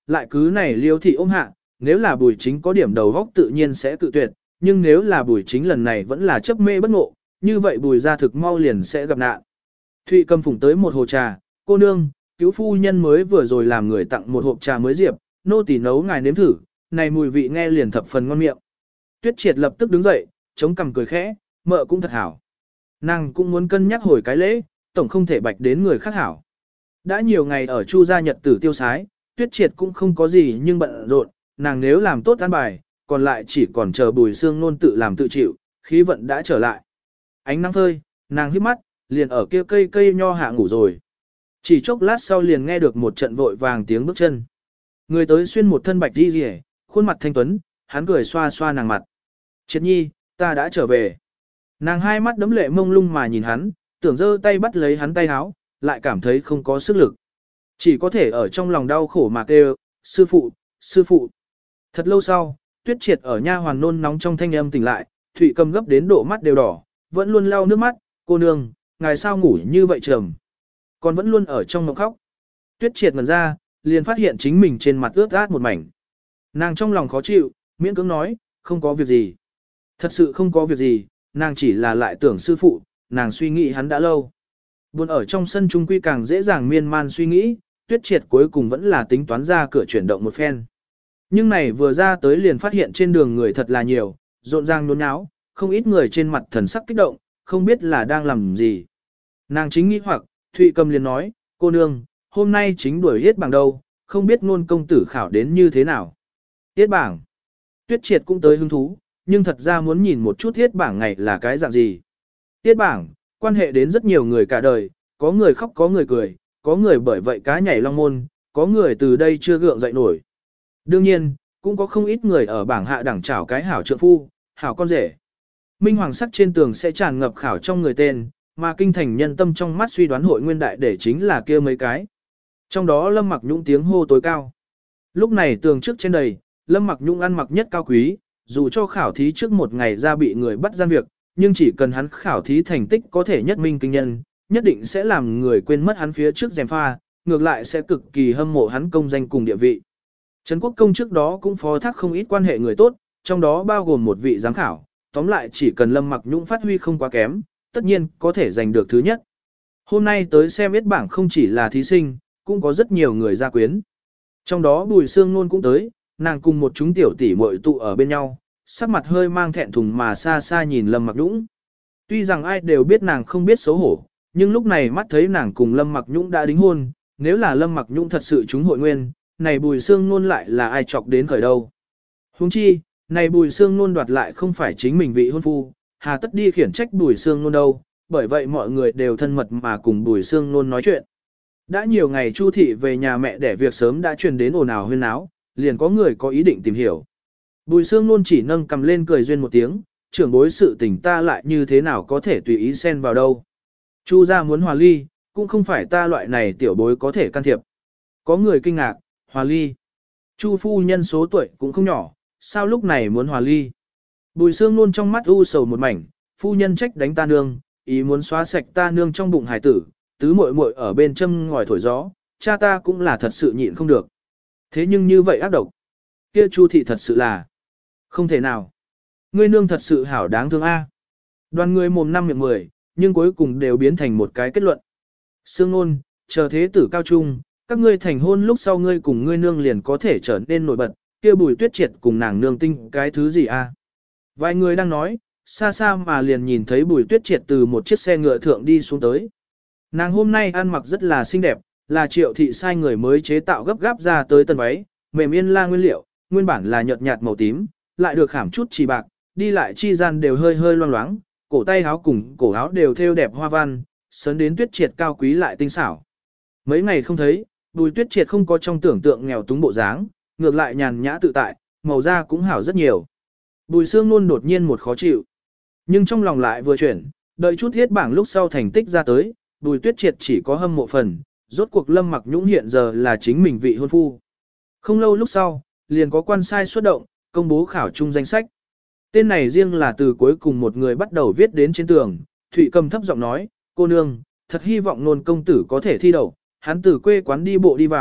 lại cứ này liêu thị ôm hạ, nếu là bùi chính có điểm đầu góc tự nhiên sẽ cự tuyệt, nhưng nếu là bùi chính lần này vẫn là chấp mê bất ngộ, như vậy bùi ra thực mau liền sẽ gặp nạn. Thụy cầm phủng tới một hồ trà, cô nương, cứu phu nhân mới vừa rồi làm người tặng một hộp trà mới diệp, nô tỳ nấu ngài nếm thử, này mùi vị nghe liền thập phần ngon miệng. Tuyết Triệt lập tức đứng dậy, chống cằm cười khẽ, mợ cũng thật hảo. Nàng cũng muốn cân nhắc hồi cái lễ, tổng không thể bạch đến người khác hảo. Đã nhiều ngày ở Chu gia nhật tử tiêu sái, Tuyết Triệt cũng không có gì nhưng bận rộn, nàng nếu làm tốt an bài, còn lại chỉ còn chờ Bùi Sương Nôn tự làm tự chịu, khí vận đã trở lại. Ánh nắng phơi, nàng híp mắt, liền ở kia cây cây nho hạ ngủ rồi. Chỉ chốc lát sau liền nghe được một trận vội vàng tiếng bước chân. Người tới xuyên một thân bạch đi rìa, khuôn mặt thanh tuấn, hắn cười xoa xoa nàng mặt. Triệt nhi, ta đã trở về. Nàng hai mắt đấm lệ mông lung mà nhìn hắn, tưởng giơ tay bắt lấy hắn tay háo, lại cảm thấy không có sức lực. Chỉ có thể ở trong lòng đau khổ mà kêu, sư phụ, sư phụ. Thật lâu sau, Tuyết Triệt ở nha hoàn nôn nóng trong thanh âm tỉnh lại, Thụy cầm gấp đến độ mắt đều đỏ, vẫn luôn lau nước mắt, cô nương, ngài sao ngủ như vậy trầm. Còn vẫn luôn ở trong mộng khóc. Tuyết Triệt ngẩn ra, liền phát hiện chính mình trên mặt ướt át một mảnh. Nàng trong lòng khó chịu, miễn cưỡng nói, không có việc gì. Thật sự không có việc gì, nàng chỉ là lại tưởng sư phụ, nàng suy nghĩ hắn đã lâu. Buồn ở trong sân trung quy càng dễ dàng miên man suy nghĩ, Tuyết Triệt cuối cùng vẫn là tính toán ra cửa chuyển động một phen. Nhưng này vừa ra tới liền phát hiện trên đường người thật là nhiều, rộn ràng nhốn nháo, không ít người trên mặt thần sắc kích động, không biết là đang làm gì. Nàng chính nghĩ hoặc, Thụy Cầm liền nói, cô nương, hôm nay chính đuổi yết bảng đâu, không biết ngôn công tử khảo đến như thế nào. Yết bảng. Tuyết Triệt cũng tới hứng thú, nhưng thật ra muốn nhìn một chút yết bảng ngày là cái dạng gì. Yết bảng, quan hệ đến rất nhiều người cả đời, có người khóc có người cười, có người bởi vậy cá nhảy long môn, có người từ đây chưa gượng dậy nổi. Đương nhiên, cũng có không ít người ở bảng hạ đẳng trảo cái hảo trượng phu, hảo con rể. Minh hoàng sắc trên tường sẽ tràn ngập khảo trong người tên, mà kinh thành nhân tâm trong mắt suy đoán hội nguyên đại để chính là kia mấy cái. Trong đó Lâm Mặc Nhũng tiếng hô tối cao. Lúc này tường trước trên đầy, Lâm Mặc Nhũng ăn mặc nhất cao quý, dù cho khảo thí trước một ngày ra bị người bắt gian việc, nhưng chỉ cần hắn khảo thí thành tích có thể nhất minh kinh nhân, nhất định sẽ làm người quên mất hắn phía trước gièm pha, ngược lại sẽ cực kỳ hâm mộ hắn công danh cùng địa vị. Trấn Quốc Công trước đó cũng phó thác không ít quan hệ người tốt, trong đó bao gồm một vị giám khảo, tóm lại chỉ cần Lâm Mặc Nhũng phát huy không quá kém, tất nhiên có thể giành được thứ nhất. Hôm nay tới xem biết bảng không chỉ là thí sinh, cũng có rất nhiều người gia quyến. Trong đó Bùi Sương Nôn cũng tới, nàng cùng một chúng tiểu tỷ muội tụ ở bên nhau, sắc mặt hơi mang thẹn thùng mà xa xa nhìn Lâm Mặc Nhũng. Tuy rằng ai đều biết nàng không biết xấu hổ, nhưng lúc này mắt thấy nàng cùng Lâm Mặc Nhũng đã đính hôn, nếu là Lâm Mặc Nhũng thật sự trúng hội nguyên, này Bùi Sương Nôn lại là ai chọc đến khởi đâu. Huống chi, này Bùi Sương Nôn đoạt lại không phải chính mình vị hôn phu, hà tất đi khiển trách Bùi Sương Nôn đâu, bởi vậy mọi người đều thân mật mà cùng Bùi Sương Nôn nói chuyện. Đã nhiều ngày Chu thị về nhà mẹ để việc sớm đã truyền đến ồn ào huyên náo, liền có người có ý định tìm hiểu. Bùi Sương Nôn chỉ nâng cầm lên cười duyên một tiếng, trưởng bối sự tình ta lại như thế nào có thể tùy ý xen vào đâu. Chu gia muốn hòa ly, cũng không phải ta loại này tiểu bối có thể can thiệp. Có người kinh ngạc, hòa ly. Chu phu nhân số tuổi cũng không nhỏ, sao lúc này muốn hòa ly. Bùi Sương Nôn trong mắt u sầu một mảnh, phu nhân trách đánh ta nương, ý muốn xóa sạch ta nương trong bụng hải tử, tứ muội muội ở bên châm ngòi thổi gió, cha ta cũng là thật sự nhịn không được. Thế nhưng như vậy ác độc, kia Chu thị thật sự là không thể nào. Ngươi nương thật sự hảo đáng thương a. Đoàn người mồm năm miệng mười, nhưng cuối cùng đều biến thành một cái kết luận. Sương Nôn, chờ thế tử cao trung, các ngươi thành hôn lúc sau ngươi cùng ngươi nương liền có thể trở nên nổi bật, kia Bùi Tuyết Triệt cùng nàng nương tinh cái thứ gì a? Vài người đang nói, xa xa mà liền nhìn thấy Bùi Tuyết Triệt từ một chiếc xe ngựa thượng đi xuống tới. Nàng hôm nay ăn mặc rất là xinh đẹp, là Triệu thị sai người mới chế tạo gấp gáp ra tới tân váy, mềm yên la nguyên liệu, nguyên bản là nhợt nhạt màu tím, lại được khảm chút chỉ bạc, đi lại chi gian đều hơi hơi loang loáng, cổ tay áo cùng cổ áo đều thêu đẹp hoa văn, sấn đến Tuyết Triệt cao quý lại tinh xảo. Mấy ngày không thấy, Bùi Tuyết Triệt không có trong tưởng tượng nghèo túng bộ dáng, ngược lại nhàn nhã tự tại, màu da cũng hảo rất nhiều. Bùi Sương Nôn đột nhiên một khó chịu, nhưng trong lòng lại vừa chuyển, đợi chút thiết bảng lúc sau thành tích ra tới, Bùi Tuyết Triệt chỉ có hâm mộ phần, rốt cuộc Lâm Mặc Nhũng hiện giờ là chính mình vị hôn phu. Không lâu lúc sau, liền có quan sai xuất động, công bố khảo chung danh sách. Tên này riêng là từ cuối cùng một người bắt đầu viết đến trên tường, Thụy Cầm thấp giọng nói, cô nương, thật hy vọng Nôn công tử có thể thi đậu, hắn từ quê quán đi bộ đi vào,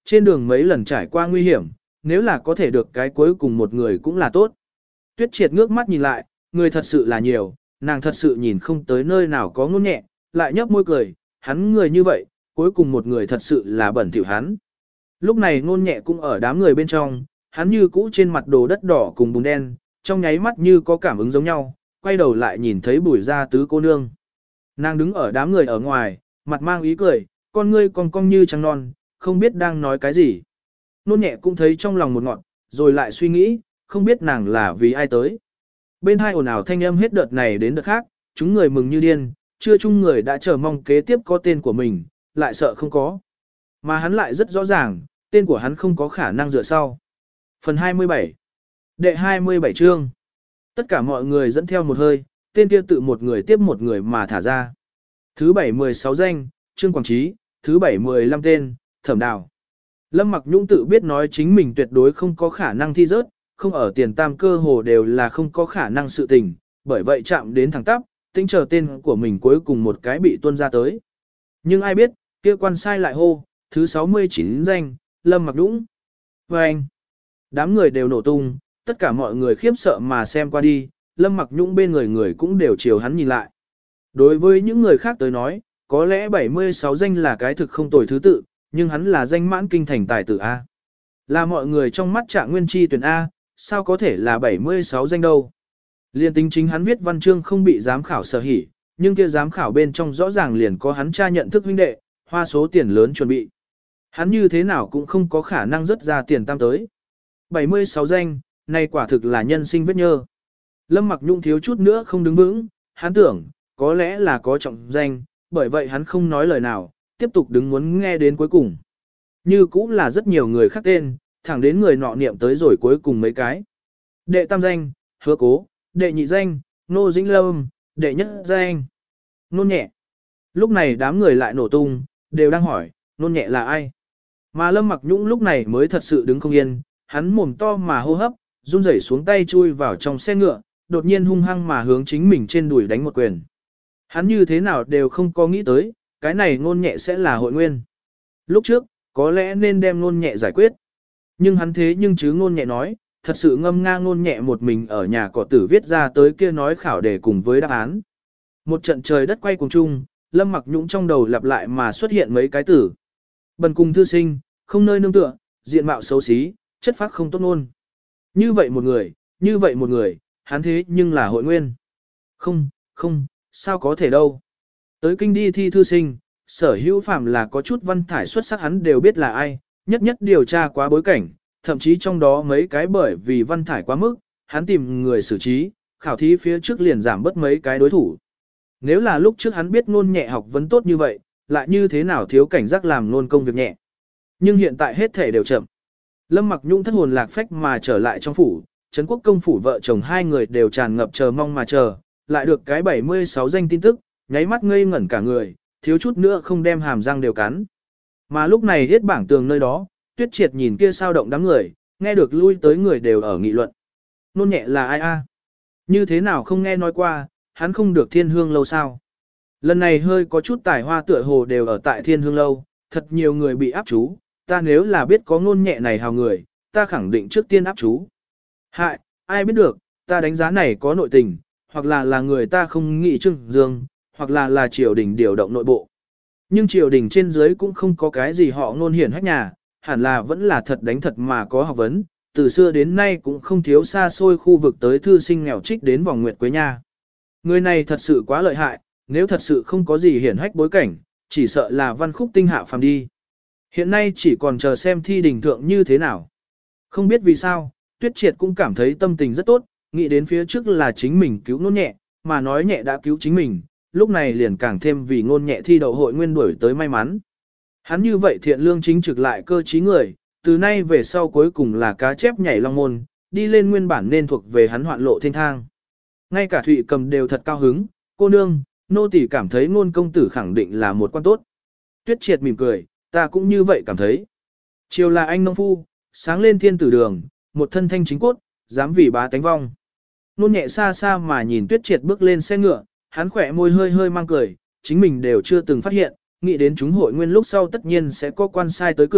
trên đường mấy lần trải qua nguy hiểm, nếu là có thể được cái cuối cùng một người cũng là tốt. Tuyết Triệt ngước mắt nhìn lại, người thật sự là nhiều, nàng thật sự nhìn không tới nơi nào có ngôn nhẹ, lại nhấp môi cười, hắn người như vậy, cuối cùng một người thật sự là bẩn thỉu hắn. Lúc này ngôn nhẹ cũng ở đám người bên trong, hắn như cũ trên mặt đồ đất đỏ cùng bùn đen, trong nháy mắt như có cảm ứng giống nhau, quay đầu lại nhìn thấy Bùi Gia Tứ cô nương. Nàng đứng ở đám người ở ngoài, mặt mang ý cười, con ngươi cong cong như trăng non, không biết đang nói cái gì. Nôn nhẹ cũng thấy trong lòng một ngọn, rồi lại suy nghĩ, không biết nàng là vì ai tới. Bên hai ồn ào thanh âm hết đợt này đến đợt khác, chúng người mừng như điên, chưa chung người đã chờ mong kế tiếp có tên của mình, lại sợ không có. Mà hắn lại rất rõ ràng, tên của hắn không có khả năng dựa sau. Phần hai mươi bảy Đệ hai mươi bảy chương. Tất cả mọi người dẫn theo một hơi, tên kia tự một người tiếp một người mà thả ra. Thứ bảy mười sáu danh, Trương Quảng Trí, thứ bảy mười lăm tên, Thẩm Đào. Lâm Mặc Nhung tự biết nói chính mình tuyệt đối không có khả năng thi rớt, không ở tiền tam cơ hồ đều là không có khả năng sự tình, bởi vậy chạm đến thẳng tắp, tính chờ tên của mình cuối cùng một cái bị tuôn ra tới. Nhưng ai biết, kia quan sai lại hô, thứ sáu mươi chín danh, Lâm Mặc Nhung. Và anh, đám người đều nổ tung, tất cả mọi người khiếp sợ mà xem qua đi, Lâm Mặc Nhung bên người người cũng đều chiều hắn nhìn lại. Đối với những người khác tới nói, có lẽ bảy mươi sáu danh là cái thực không tồi thứ tự, nhưng hắn là danh mãn kinh thành tài tử A. Là mọi người trong mắt Trạng Nguyên Chi tuyển A, sao có thể là bảy mươi sáu danh đâu. Liên tính chính hắn viết văn chương không bị giám khảo sở hỉ, nhưng kia giám khảo bên trong rõ ràng liền có hắn cha nhận thức huynh đệ, hoa số tiền lớn chuẩn bị. Hắn như thế nào cũng không có khả năng rớt ra tiền tam tới. bảy mươi sáu danh, này quả thực là nhân sinh vết nhơ. Lâm Mặc Nhung thiếu chút nữa không đứng vững, hắn tưởng, có lẽ là có trọng danh, bởi vậy hắn không nói lời nào, tiếp tục đứng muốn nghe đến cuối cùng. Như cũng là rất nhiều người khác tên, thẳng đến người nọ niệm tới rồi cuối cùng mấy cái. Đệ tam danh, Hứa Cố, đệ nhị danh, Nô Dĩnh Lâm, đệ nhất danh, Nôn Nhẹ. Lúc này đám người lại nổ tung, đều đang hỏi, Nôn Nhẹ là ai? Mà Lâm Mặc Nhũng lúc này mới thật sự đứng không yên, hắn mồm to mà hô hấp, run rẩy xuống tay chui vào trong xe ngựa, đột nhiên hung hăng mà hướng chính mình trên đùi đánh một quyền. Hắn như thế nào đều không có nghĩ tới, cái này Nôn Nhẹ sẽ là hội nguyên. Lúc trước, có lẽ nên đem Nôn Nhẹ giải quyết. Nhưng hắn thế nhưng chứ Nôn Nhẹ nói, thật sự ngâm nga Nôn Nhẹ một mình ở nhà cỏ tử viết ra tới kia nói khảo đề cùng với đáp án. Một trận trời đất quay cùng chung, Lâm Mặc Nhũng trong đầu lặp lại mà xuất hiện mấy cái tử. Bần cùng thư sinh, không nơi nương tựa, diện mạo xấu xí, chất phác không tốt nôn. Như vậy một người, như vậy một người, hắn thế nhưng là hội nguyên. Không, không, sao có thể đâu. Tới kinh đi thi thư sinh, sở hữu phạm là có chút văn thải xuất sắc hắn đều biết là ai, nhất nhất điều tra quá bối cảnh, thậm chí trong đó mấy cái bởi vì văn thải quá mức, hắn tìm người xử trí, khảo thí phía trước liền giảm bớt mấy cái đối thủ. Nếu là lúc trước hắn biết Nôn Nhẹ học vấn tốt như vậy, lại như thế nào thiếu cảnh giác làm nôn công việc nhẹ. Nhưng hiện tại hết thể đều chậm. Lâm Mặc Nhung thất hồn lạc phách mà trở lại trong phủ, Trấn Quốc công phủ vợ chồng hai người đều tràn ngập chờ mong mà chờ, lại được cái bảy mươi sáu danh tin tức, nháy mắt ngây ngẩn cả người, thiếu chút nữa không đem hàm răng đều cắn. Mà lúc này hết bảng tường nơi đó, Tuyết Triệt nhìn kia sao động đám người, nghe được lui tới người đều ở nghị luận. Nôn Nhẹ là ai a? Như thế nào không nghe nói qua, hắn không được Thiên Hương lâu sao? Lần này hơi có chút tài hoa tựa hồ đều ở tại Thiên Hương lâu, thật nhiều người bị áp chú, ta nếu là biết có Nôn Nhẹ này hào người, ta khẳng định trước tiên áp chú. Hại, ai biết được, ta đánh giá này có nội tình, hoặc là là người ta không nghĩ trưng dương, hoặc là là triều đình điều động nội bộ. Nhưng triều đình trên dưới cũng không có cái gì họ ngôn hiển hách nhà, hẳn là vẫn là thật đánh thật mà có học vấn, từ xưa đến nay cũng không thiếu xa xôi khu vực tới thư sinh nghèo trích đến vòng nguyệt quế nha. Người này thật sự quá lợi hại, nếu thật sự không có gì hiển hách bối cảnh, chỉ sợ là văn khúc tinh hạ phàm đi. Hiện nay chỉ còn chờ xem thi đình thượng như thế nào. Không biết vì sao, Tuyết Triệt cũng cảm thấy tâm tình rất tốt, nghĩ đến phía trước là chính mình cứu Nôn Nhẹ, mà nói nhẹ đã cứu chính mình, lúc này liền càng thêm vì Nôn Nhẹ thi đậu hội nguyên đuổi tới may mắn. Hắn như vậy thiện lương chính trực lại cơ trí người, từ nay về sau cuối cùng là cá chép nhảy long môn, đi lên nguyên bản nên thuộc về hắn hoạn lộ thiên thang. Ngay cả Thụy Cầm đều thật cao hứng, cô nương, nô tỳ cảm thấy Nôn công tử khẳng định là một quan tốt. Tuyết Triệt mỉm cười, ta cũng như vậy cảm thấy. Chiều là anh nông phu, sáng lên thiên tử đường, một thân thanh chính cốt, dám vì bá tánh vong. Nôn Nhẹ xa xa mà nhìn Tuyết Triệt bước lên xe ngựa, hắn khỏe môi hơi hơi mang cười, chính mình đều chưa từng phát hiện, nghĩ đến chúng hội nguyên lúc sau tất nhiên sẽ có quan sai tới cửa,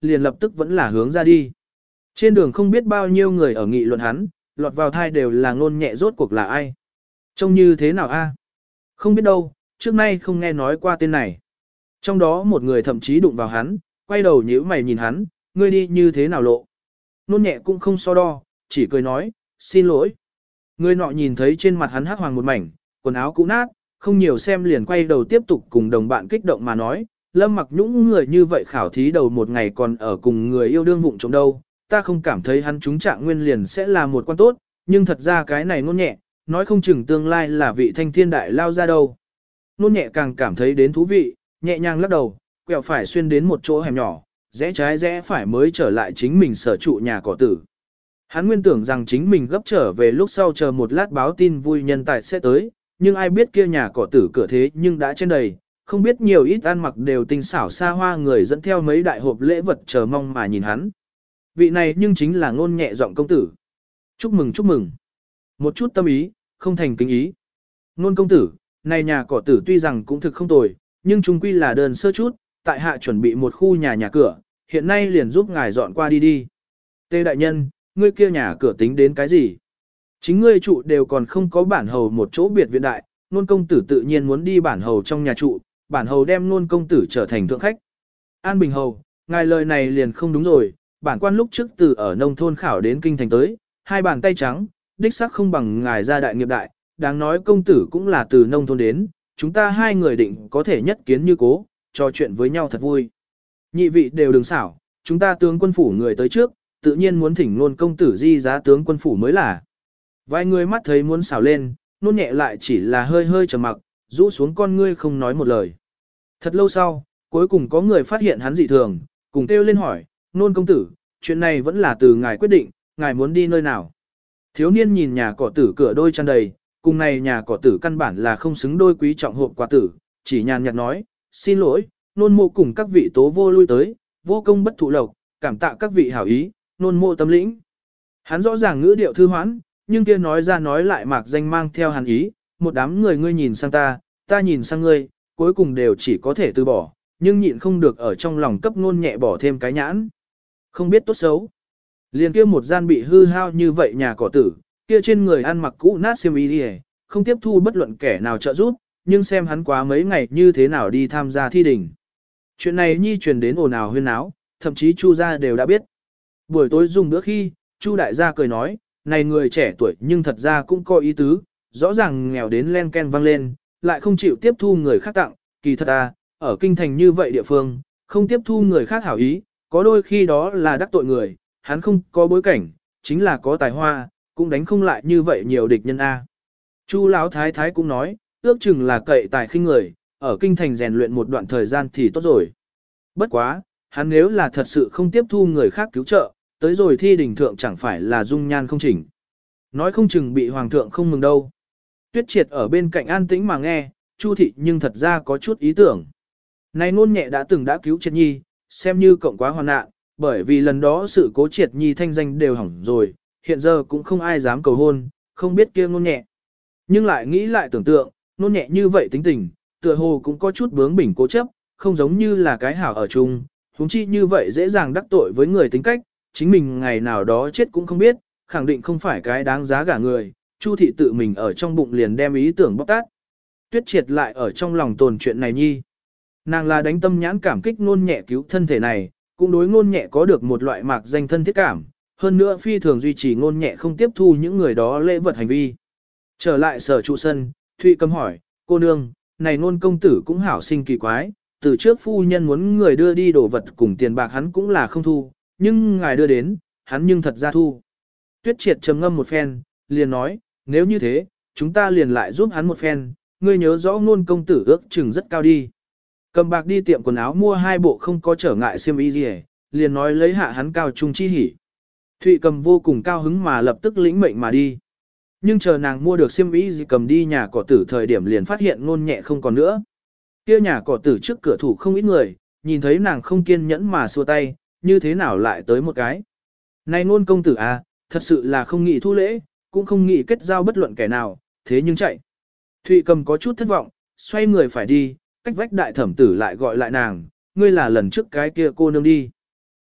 liền lập tức vẫn là hướng ra đi. Trên đường không biết bao nhiêu người ở nghị luận hắn, lọt vào thai đều là ngôn nhẹ rốt cuộc là ai. Trông như thế nào a? Không biết đâu, trước nay không nghe nói qua tên này. Trong đó một người thậm chí đụng vào hắn, quay đầu nhíu mày nhìn hắn, ngươi đi như thế nào lộ. Nôn nhẹ cũng không so đo, chỉ cười nói, xin lỗi. Người nọ nhìn thấy trên mặt hắn hắc hoàng một mảnh, quần áo cũ nát, không nhiều xem liền quay đầu tiếp tục cùng đồng bạn kích động mà nói, Lâm Mặc Nhũng người như vậy khảo thí đầu một ngày còn ở cùng người yêu đương vụng trộm đâu, ta không cảm thấy hắn trúng trạng nguyên liền sẽ là một quan tốt, nhưng thật ra cái này nôn nhẹ, nói không chừng tương lai là vị thanh thiên đại lao ra đâu. Nôn nhẹ càng cảm thấy đến thú vị, nhẹ nhàng lắc đầu, quẹo phải xuyên đến một chỗ hẻm nhỏ, rẽ trái rẽ phải mới trở lại chính mình sở trụ nhà cỏ tử. Hắn nguyên tưởng rằng chính mình gấp trở về lúc sau chờ một lát báo tin vui nhân tài sẽ tới, nhưng ai biết kia nhà cỏ tử cửa thế nhưng đã trên đầy, không biết nhiều ít ăn mặc đều tinh xảo xa hoa người dẫn theo mấy đại hộp lễ vật chờ mong mà nhìn hắn. Vị này nhưng chính là ngôn nhẹ giọng công tử. Chúc mừng chúc mừng. Một chút tâm ý, không thành kính ý. Ngôn công tử, này nhà cỏ tử tuy rằng cũng thực không tồi, nhưng chung quy là đơn sơ chút, tại hạ chuẩn bị một khu nhà nhà cửa, hiện nay liền giúp ngài dọn qua đi đi. Tê đại nhân, ngươi kia nhà cửa tính đến cái gì? Chính ngươi trụ đều còn không có bản hầu một chỗ biệt viện đại, nôn công tử tự nhiên muốn đi bản hầu trong nhà trụ, bản hầu đem nôn công tử trở thành thượng khách. An Bình hầu, ngài lời này liền không đúng rồi, bản quan lúc trước từ ở nông thôn khảo đến kinh thành tới, hai bàn tay trắng, đích xác không bằng ngài gia đại nghiệp đại, đáng nói công tử cũng là từ nông thôn đến, chúng ta hai người định có thể nhất kiến như cố, trò chuyện với nhau thật vui. Nhị vị đều đừng xảo, chúng ta tướng quân phủ người tới trước, tự nhiên muốn thỉnh nôn công tử di giá tướng quân phủ mới là. Vài người mắt thấy muốn xảo lên, nôn nhẹ lại chỉ là hơi hơi trầm mặc, rũ xuống con ngươi không nói một lời. Thật lâu sau, cuối cùng có người phát hiện hắn dị thường, cùng kêu lên hỏi, nôn công tử, chuyện này vẫn là từ ngài quyết định, ngài muốn đi nơi nào. Thiếu niên nhìn nhà cỏ tử cửa đôi tràn đầy, cùng này nhà cỏ tử căn bản là không xứng đôi quý trọng hộp quà tử, chỉ nhàn nhạt nói, xin lỗi, nôn mộ cùng các vị tố vô lui tới, vô công bất thụ lộc, cảm tạ các vị hảo ý, nôn mộ tâm lĩnh. Hắn rõ ràng ngữ điệu thư hoãn, nhưng kia nói ra nói lại mạc danh mang theo hàn ý, một đám người ngươi nhìn sang ta, ta nhìn sang ngươi, cuối cùng đều chỉ có thể từ bỏ, nhưng nhịn không được ở trong lòng cấp nôn nhẹ bỏ thêm cái nhãn. Không biết tốt xấu. Liền kia một gian bị hư hao như vậy nhà cỏ tử, kia trên người ăn mặc cũ nát xiêm y đi, không tiếp thu bất luận kẻ nào trợ giúp, nhưng xem hắn quá mấy ngày như thế nào đi tham gia thi đình. Chuyện này nhi truyền đến ồn ào huyên náo, thậm chí Chu gia đều đã biết. Buổi tối dùng bữa khi, Chu đại gia cười nói, này người trẻ tuổi nhưng thật ra cũng có ý tứ, rõ ràng nghèo đến len ken vang lên, lại không chịu tiếp thu người khác tặng, kỳ thật à, ở kinh thành như vậy địa phương, không tiếp thu người khác hảo ý, có đôi khi đó là đắc tội người, hắn không có bối cảnh, chính là có tài hoa, cũng đánh không lại như vậy nhiều địch nhân a. Chu lão thái thái cũng nói, ước chừng là cậy tài khinh người, ở kinh thành rèn luyện một đoạn thời gian thì tốt rồi. Bất quá, hắn nếu là thật sự không tiếp thu người khác cứu trợ, tới rồi thi đình thượng chẳng phải là dung nhan không chỉnh. Nói không chừng bị hoàng thượng không mừng đâu. Tuyết Triệt ở bên cạnh an tĩnh mà nghe, Chu thị nhưng thật ra có chút ý tưởng. Này nôn nhẹ đã từng đã cứu Triệt Nhi, xem như cộng quá hoàn nạn, bởi vì lần đó sự cố Triệt Nhi thanh danh đều hỏng rồi, hiện giờ cũng không ai dám cầu hôn, không biết kia nôn nhẹ. Nhưng lại nghĩ lại tưởng tượng, nôn nhẹ như vậy tính tình, tựa hồ cũng có chút bướng bỉnh cố chấp, không giống như là cái hảo ở chung, huống chi như vậy dễ dàng đắc tội với người tính cách, chính mình ngày nào đó chết cũng không biết, khẳng định không phải cái đáng giá gả người, Chu thị tự mình ở trong bụng liền đem ý tưởng bóc tát. Tuyết Triệt lại ở trong lòng tồn chuyện này nhi. Nàng là đánh tâm nhãn cảm kích nôn nhẹ cứu thân thể này, cũng đối nôn nhẹ có được một loại mạc danh thân thiết cảm, hơn nữa phi thường duy trì nôn nhẹ không tiếp thu những người đó lễ vật hành vi. Trở lại sở trụ sân, Thụy Cầm hỏi, cô nương, này nôn công tử cũng hảo sinh kỳ quái, từ trước phu nhân muốn người đưa đi đồ vật cùng tiền bạc hắn cũng là không thu, nhưng ngài đưa đến, hắn nhưng thật ra thu. Tuyết Triệt trầm ngâm một phen, liền nói, nếu như thế, chúng ta liền lại giúp hắn một phen, ngươi nhớ rõ nôn công tử ước chừng rất cao đi. Cầm bạc đi tiệm quần áo mua hai bộ không có trở ngại xiêm y gì, liền nói lấy hạ hắn cao trung chi hỉ. Thụy Cầm vô cùng cao hứng mà lập tức lĩnh mệnh mà đi. Nhưng chờ nàng mua được xiêm y gì cầm đi nhà cỏ tử thời điểm liền phát hiện nôn nhẹ không còn nữa. Kia nhà cỏ tử trước cửa thủ không ít người, nhìn thấy nàng không kiên nhẫn mà xua tay, như thế nào lại tới một cái. Này nôn công tử à, thật sự là không nghĩ thu lễ, cũng không nghĩ kết giao bất luận kẻ nào, thế nhưng chạy. Thụy Cầm có chút thất vọng, xoay người phải đi, cách vách đại thẩm tử lại gọi lại nàng, ngươi là lần trước cái kia cô nương đi.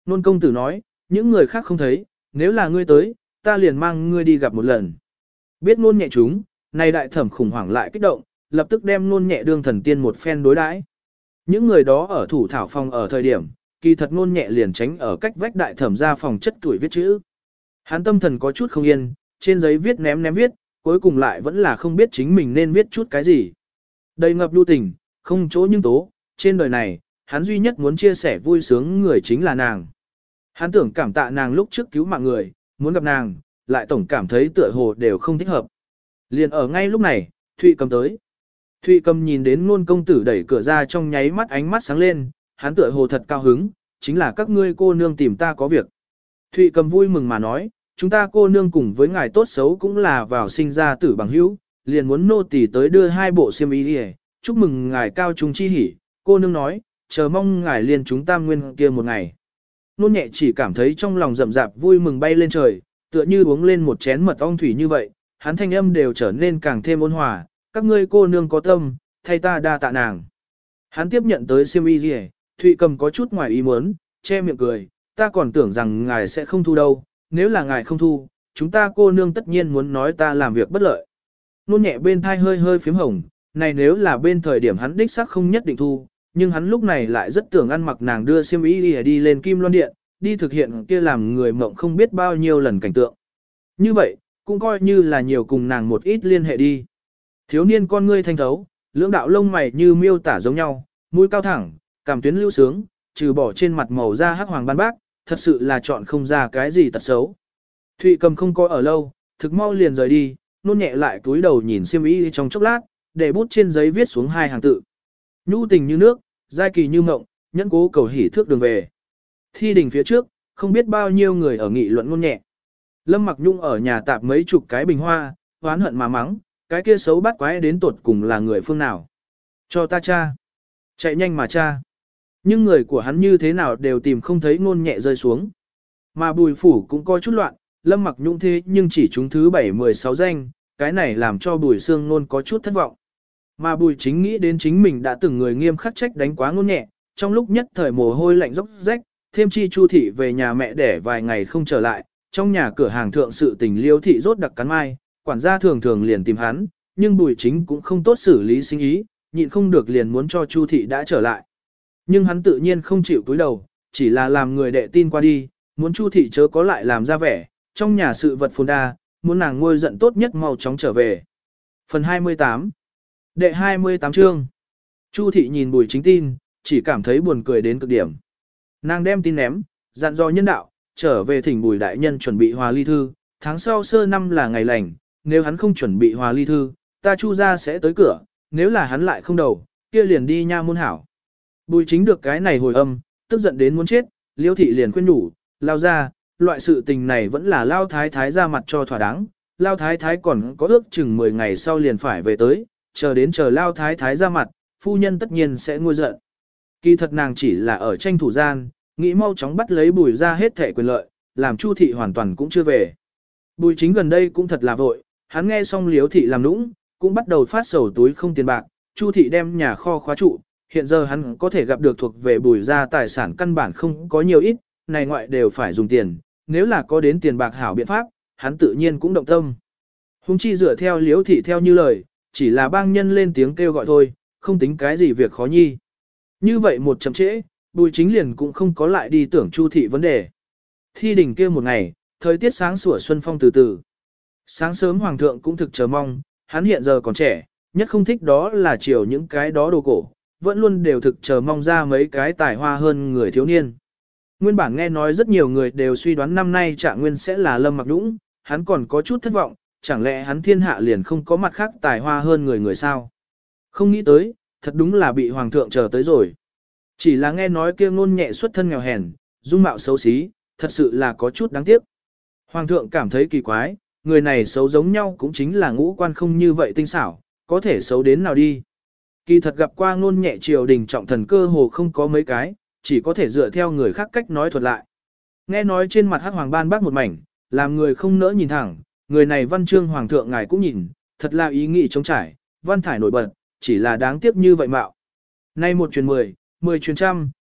Nôn công tử nói, những người khác không thấy, nếu là ngươi tới, ta liền mang ngươi đi gặp một lần. Biết nôn nhẹ chúng, này đại thẩm khủng hoảng lại kích động, lập tức đem nôn nhẹ đương thần tiên một phen đối đãi. Những người đó ở thủ thảo phòng ở thời điểm, kỳ thật nôn nhẹ liền tránh ở cách vách đại thẩm ra phòng chất tuổi viết chữ. Hắn tâm thần có chút không yên, trên giấy viết ném ném viết, cuối cùng lại vẫn là không biết chính mình nên viết chút cái gì. Đầy ngập lưu tình, không chỗ nhưng tố, trên đời này, hắn duy nhất muốn chia sẻ vui sướng người chính là nàng. Hắn tưởng cảm tạ nàng lúc trước cứu mạng người, muốn gặp nàng, lại tổng cảm thấy tựa hồ đều không thích hợp. Liền ở ngay lúc này, Thụy Cầm tới. Thụy Cầm nhìn đến Nôn công tử đẩy cửa ra trong nháy mắt ánh mắt sáng lên, hắn tựa hồ thật cao hứng, chính là các ngươi cô nương tìm ta có việc. Thụy Cầm vui mừng mà nói, chúng ta cô nương cùng với ngài tốt xấu cũng là vào sinh ra tử bằng hữu, liền muốn nô tỳ tới đưa hai bộ xiêm y đi, chúc mừng ngài cao trung chi hỉ. Cô nương nói, chờ mong ngài liền chúng tam nguyên kia một ngày. Nôn nhẹ chỉ cảm thấy trong lòng rậm rạp vui mừng bay lên trời, tựa như uống lên một chén mật ong thủy như vậy, hắn thanh âm đều trở nên càng thêm ôn hòa, các ngươi cô nương có tâm, thay ta đa tạ nàng. Hắn tiếp nhận tới xiêm y gì, Thụy Cầm có chút ngoài ý muốn, che miệng cười, ta còn tưởng rằng ngài sẽ không thu đâu, nếu là ngài không thu, chúng ta cô nương tất nhiên muốn nói ta làm việc bất lợi. Nôn nhẹ bên thai hơi hơi phím hồng, này nếu là bên thời điểm hắn đích xác không nhất định thu, nhưng hắn lúc này lại rất tưởng ăn mặc nàng đưa xiêm y đi, đi lên Kim Loan Điện, đi thực hiện kia làm người mộng không biết bao nhiêu lần cảnh tượng. Như vậy, cũng coi như là nhiều cùng nàng một ít liên hệ đi. Thiếu niên con ngươi thanh thấu, lưỡng đạo lông mày như miêu tả giống nhau, mũi cao thẳng, cảm tuyến lưu sướng, trừ bỏ trên mặt màu da hắc hoàng ban bác, thật sự là chọn không ra cái gì tật xấu. Thụy Cầm không có ở lâu, thực mau liền rời đi, nôn nhẹ lại cúi đầu nhìn xiêm y trong chốc lát, để bút trên giấy viết xuống hai hàng tự. Nhu tình như nước, giai kỳ như mộng, nhẫn cố cầu hỉ thước đường về. Thi đình phía trước, không biết bao nhiêu người ở nghị luận nôn nhẹ. Lâm Mặc Nhung ở nhà tạp mấy chục cái bình hoa, oán hận mà mắng, cái kia xấu bắt quái đến tột cùng là người phương nào. Cho ta cha. Chạy nhanh mà cha. Nhưng người của hắn như thế nào đều tìm không thấy nôn nhẹ rơi xuống. Mà Bùi Phủ cũng coi chút loạn, Lâm Mặc Nhung thế nhưng chỉ trúng thứ bảy mười sáu danh, cái này làm cho Bùi Sương Nôn có chút thất vọng. Mà Bùi Chính nghĩ đến chính mình đã từng người nghiêm khắc trách đánh quá nôn nhẹ, trong lúc nhất thời mồ hôi lạnh róc rách, thêm chi Chu thị về nhà mẹ để vài ngày không trở lại, trong nhà cửa hàng thượng sự tình Liêu thị rốt đặc cắn mai, quản gia thường thường liền tìm hắn, nhưng Bùi Chính cũng không tốt xử lý sinh ý, nhịn không được liền muốn cho Chu thị đã trở lại. Nhưng hắn tự nhiên không chịu cúi đầu, chỉ là làm người đệ tin qua đi, muốn Chu thị chớ có lại làm ra vẻ, trong nhà sự vật phồn đa, muốn nàng ngôi giận tốt nhất mau chóng trở về. Phần hai mươi tám. Đệ hai mươi tám chương. Chu thị nhìn Bùi Chính tin, chỉ cảm thấy buồn cười đến cực điểm. Nàng đem tin ném, dặn dò nhân đạo, trở về thỉnh Bùi đại nhân chuẩn bị hòa ly thư, tháng sau sơ năm là ngày lành, nếu hắn không chuẩn bị hòa ly thư, ta Chu gia sẽ tới cửa, nếu là hắn lại không đầu, kia liền đi nha môn hảo. Bùi Chính được cái này hồi âm, tức giận đến muốn chết, Liêu thị liền khuyên nhủ, lao ra, loại sự tình này vẫn là lao thái thái ra mặt cho thỏa đáng, lao thái thái còn có ước chừng mười ngày sau liền phải về tới, chờ đến chờ lao thái thái ra mặt, phu nhân tất nhiên sẽ nguôi giận. Kỳ thật nàng chỉ là ở tranh thủ gian, nghĩ mau chóng bắt lấy Bùi ra hết thể quyền lợi, làm Chu thị hoàn toàn cũng chưa về. Bùi Chính gần đây cũng thật là vội, hắn nghe xong Liêu thị làm nũng, cũng bắt đầu phát sầu túi không tiền bạc, Chu thị đem nhà kho khóa trụ, hiện giờ hắn có thể gặp được thuộc về Bùi ra tài sản căn bản không có nhiều ít, này ngoại đều phải dùng tiền, nếu là có đến tiền bạc hảo biện pháp, hắn tự nhiên cũng động tâm. Hùng chi dựa theo Liễu thị theo như lời, chỉ là bang nhân lên tiếng kêu gọi thôi, không tính cái gì việc khó nhi. Như vậy một chậm trễ, Bùi Chính liền cũng không có lại đi tưởng Chu thị vấn đề. Thi đình kia một ngày, thời tiết sáng sủa xuân phong từ từ. Sáng sớm hoàng thượng cũng thực chờ mong, hắn hiện giờ còn trẻ, nhất không thích đó là chiều những cái đó đồ cổ, vẫn luôn đều thực chờ mong ra mấy cái tài hoa hơn người thiếu niên. Nguyên bản nghe nói rất nhiều người đều suy đoán năm nay Trạng Nguyên sẽ là Lâm Mặc Nhũng, hắn còn có chút thất vọng, chẳng lẽ hắn thiên hạ liền không có mặt khác tài hoa hơn người người sao? Không nghĩ tới, thật đúng là bị hoàng thượng chờ tới rồi. Chỉ là nghe nói kia ngôn nhẹ xuất thân nghèo hèn, dung mạo xấu xí, thật sự là có chút đáng tiếc. Hoàng thượng cảm thấy kỳ quái, người này xấu giống nhau cũng chính là ngũ quan không như vậy tinh xảo, có thể xấu đến nào đi. Kỳ thật gặp qua ngôn nhẹ triều đình trọng thần cơ hồ không có mấy cái, chỉ có thể dựa theo người khác cách nói thuật lại. Nghe nói trên mặt hắc hoàng ban bác một mảnh, làm người không nỡ nhìn thẳng, người này văn chương hoàng thượng ngài cũng nhìn, thật là ý nghĩ trống trải, văn thải nổi bật, chỉ là đáng tiếc như vậy mạo. Nay một truyền mười, mười truyền trăm,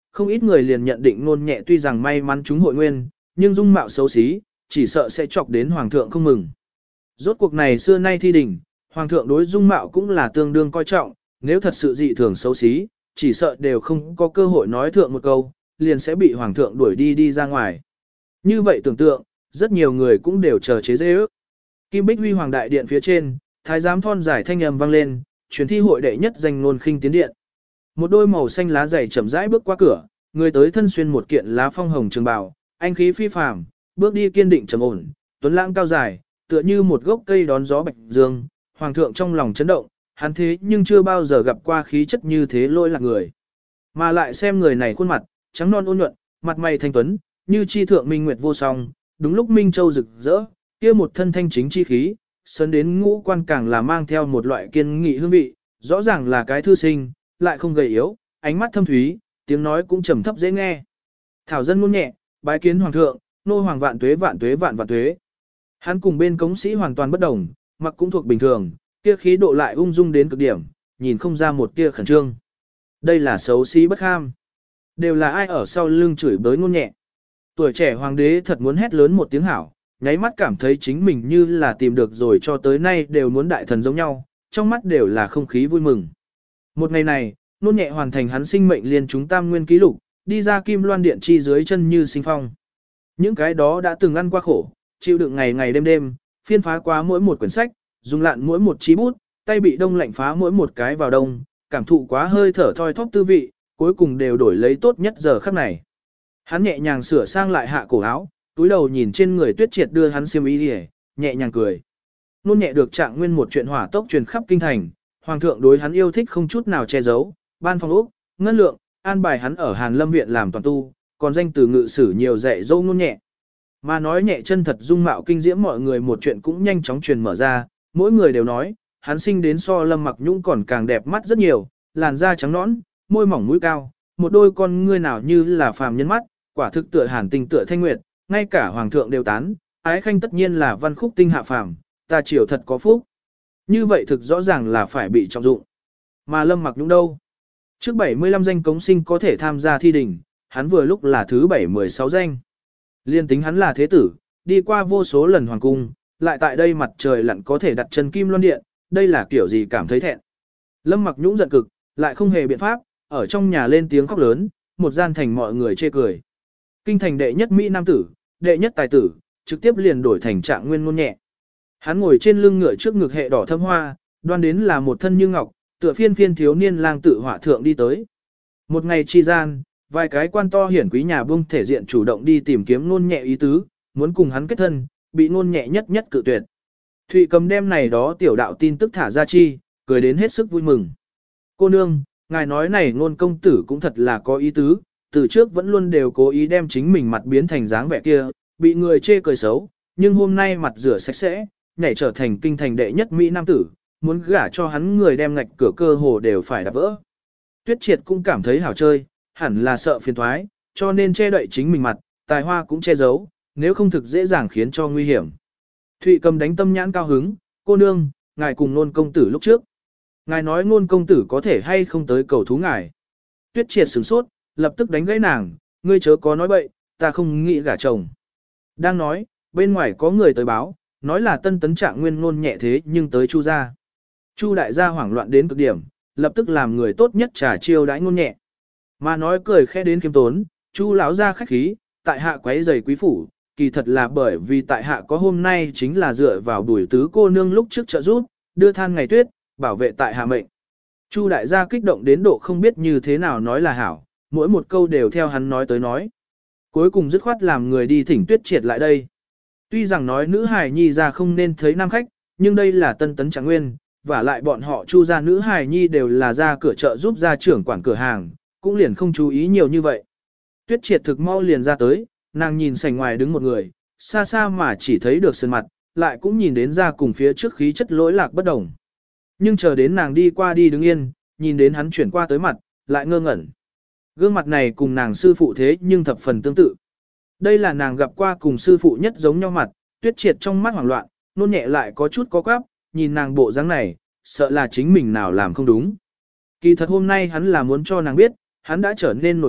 không ít người liền nhận định nôn nhẹ tuy rằng may mắn chúng hội nguyên, nhưng dung mạo xấu xí, chỉ sợ sẽ chọc đến hoàng thượng không mừng. Rốt cuộc này xưa nay thi đỉnh, hoàng thượng đối dung mạo cũng là tương đương coi trọng, nếu thật sự dị thường xấu xí, chỉ sợ đều không có cơ hội nói thượng một câu, liền sẽ bị hoàng thượng đuổi đi đi ra ngoài. Như vậy tưởng tượng, rất nhiều người cũng đều chờ chế dễ ước. Kim Bích Huy Hoàng đại điện phía trên, thái giám thon dài thanh âm vang lên, truyền thi hội đệ nhất danh ngôn khinh tiến điện. Một đôi màu xanh lá dày chậm rãi bước qua cửa, người tới thân xuyên một kiện lá phong hồng trường bào, anh khí phi phàm, bước đi kiên định trầm ổn, tuấn lãng cao dài, tựa như một gốc cây đón gió bạch dương, hoàng thượng trong lòng chấn động, hắn thế nhưng chưa bao giờ gặp qua khí chất như thế lôi lạc người. Mà lại xem người này khuôn mặt, trắng non ôn nhuận, mặt mày thanh tuấn, như chi thượng minh nguyệt vô song, đúng lúc minh châu rực rỡ, kia một thân thanh chính chi khí, sơn đến ngũ quan càng là mang theo một loại kiên nghị hương vị, rõ ràng là cái thư sinh, lại không gầy yếu, ánh mắt thâm thúy, tiếng nói cũng trầm thấp dễ nghe. Thảo dân ngôn nhẹ, bái kiến hoàng thượng, nô hoàng vạn tuế vạn tuế vạn vạn tuế. Hắn cùng bên cống sĩ hoàn toàn bất đồng, mặc cũng thuộc bình thường, kia khí độ lại ung dung đến cực điểm, nhìn không ra một tia khẩn trương. Đây là xấu xí bất ham. Đều là ai ở sau lưng chửi bới ngôn nhẹ. Tuổi trẻ hoàng đế thật muốn hét lớn một tiếng hảo, nháy mắt cảm thấy chính mình như là tìm được rồi cho tới nay đều muốn đại thần giống nhau, trong mắt đều là không khí vui mừng. Một ngày này, nôn nhẹ hoàn thành hắn sinh mệnh liên chúng tam nguyên ký lục, đi ra kim loan điện chi dưới chân như sinh phong. Những cái đó đã từng ăn qua khổ, chịu đựng ngày ngày đêm đêm, phiên phá qua mỗi một quyển sách, dùng lạn mỗi một chí bút, tay bị đông lạnh phá mỗi một cái vào đông, cảm thụ quá hơi thở thoi thóp tư vị, cuối cùng đều đổi lấy tốt nhất giờ khắc này. Hắn nhẹ nhàng sửa sang lại hạ cổ áo, túi đầu nhìn trên người Tuyết Triệt đưa hắn xiêm y đi, nhẹ nhàng cười. Nôn nhẹ được Trạng Nguyên một chuyện hỏa tốc truyền khắp kinh thành, hoàng thượng đối hắn yêu thích không chút nào che giấu, ban phong ốc, ngân lượng, an bài hắn ở Hàn Lâm viện làm toàn tu, còn danh từ ngự sử nhiều dạy dâu nôn nhẹ. Mà nói nhẹ chân thật dung mạo kinh diễm mọi người một chuyện cũng nhanh chóng truyền mở ra, mỗi người đều nói, hắn sinh đến so Lâm Mặc Nhung còn càng đẹp mắt rất nhiều, làn da trắng nõn, môi mỏng mũi cao, một đôi con ngươi nào như là phàm nhân mắt, quả thực tựa hàn tinh tựa thanh nguyệt, ngay cả hoàng thượng đều tán, ái khanh tất nhiên là văn khúc tinh hạ phàm, ta triều thật có phúc. Như vậy thực rõ ràng là phải bị trọng dụng. Mà Lâm Mặc Nhung đâu? Trước bảy mươi lăm danh cống sinh có thể tham gia thi đình, hắn vừa lúc là thứ bảy mươi sáu danh. Liên tính hắn là thế tử, đi qua vô số lần hoàng cung, lại tại đây mặt trời lặn có thể đặt chân kim loan điện, đây là kiểu gì cảm thấy thẹn. Lâm Mặc Nhũng giận cực, lại không hề biện pháp, ở trong nhà lên tiếng khóc lớn, một gian thành mọi người chê cười. Kinh thành đệ nhất Mỹ nam tử, đệ nhất tài tử, trực tiếp liền đổi thành Trạng Nguyên ngôn nhẹ. Hắn ngồi trên lưng ngựa trước ngực hệ đỏ thâm hoa, đoan đến là một thân như ngọc, tựa phiên phiên thiếu niên lang tự họa thượng đi tới. Một ngày chi gian, vài cái quan to hiển quý nhà buông thể diện chủ động đi tìm kiếm ngôn nhẹ ý tứ, muốn cùng hắn kết thân, bị ngôn nhẹ nhất nhất cự tuyệt. Thụy Cầm đem này đó tiểu đạo tin tức thả ra chi, cười đến hết sức vui mừng. Cô nương, ngài nói này ngôn công tử cũng thật là có ý tứ, từ trước vẫn luôn đều cố ý đem chính mình mặt biến thành dáng vẻ kia, bị người chê cười xấu, nhưng hôm nay mặt rửa sạch sẽ, nhảy trở thành kinh thành đệ nhất Mỹ nam tử, muốn gả cho hắn người đem ngạch cửa cơ hồ đều phải đạp vỡ. Tuyết Triệt cũng cảm thấy hảo chơi, hẳn là sợ phiền thoái, cho nên che đậy chính mình mặt, tài hoa cũng che giấu, nếu không thực dễ dàng khiến cho nguy hiểm. Thụy Cầm đánh tâm nhãn cao hứng, cô nương, ngài cùng Nôn công tử lúc trước. Ngài nói Nôn công tử có thể hay không tới cầu thú ngài. Tuyết Triệt sửng sốt, lập tức đánh gãy nàng, ngươi chớ có nói bậy, ta không nghĩ gả chồng. Đang nói, bên ngoài có người tới báo, nói là tân tấn Trạng Nguyên ngôn nhẹ thế nhưng tới Chu gia. Chu đại gia hoảng loạn đến cực điểm, lập tức làm người tốt nhất trả chiêu đãi ngôn nhẹ. Mà nói cười khẽ đến kiêm tốn, Chu lão gia khách khí, tại hạ quấy giày quý phủ, kỳ thật là bởi vì tại hạ có hôm nay chính là dựa vào đuổi tứ cô nương lúc trước trợ giúp, đưa than ngày tuyết, bảo vệ tại hạ mệnh. Chu đại gia kích động đến độ không biết như thế nào nói là hảo, mỗi một câu đều theo hắn nói tới nói. Cuối cùng dứt khoát làm người đi thỉnh Tuyết Triệt lại đây. Tuy rằng nói nữ hài nhi ra không nên thấy nam khách, nhưng đây là tân tấn Trạng Nguyên, và lại bọn họ Chu gia nữ hài nhi đều là ra cửa chợ giúp gia trưởng quản cửa hàng, cũng liền không chú ý nhiều như vậy. Tuyết Triệt thực mau liền ra tới, nàng nhìn sảnh ngoài đứng một người, xa xa mà chỉ thấy được sơn mặt, lại cũng nhìn đến ra cùng phía trước khí chất lỗi lạc bất đồng. Nhưng chờ đến nàng đi qua đi đứng yên, nhìn đến hắn chuyển qua tới mặt, lại ngơ ngẩn. Gương mặt này cùng nàng sư phụ thế nhưng thập phần tương tự. Đây là nàng gặp qua cùng sư phụ nhất giống nhau mặt, Tuyết Triệt trong mắt hoảng loạn, nôn nhẹ lại có chút có quáp, nhìn nàng bộ dáng này, sợ là chính mình nào làm không đúng. Kỳ thật hôm nay hắn là muốn cho nàng biết, hắn đã trở nên nổi bật,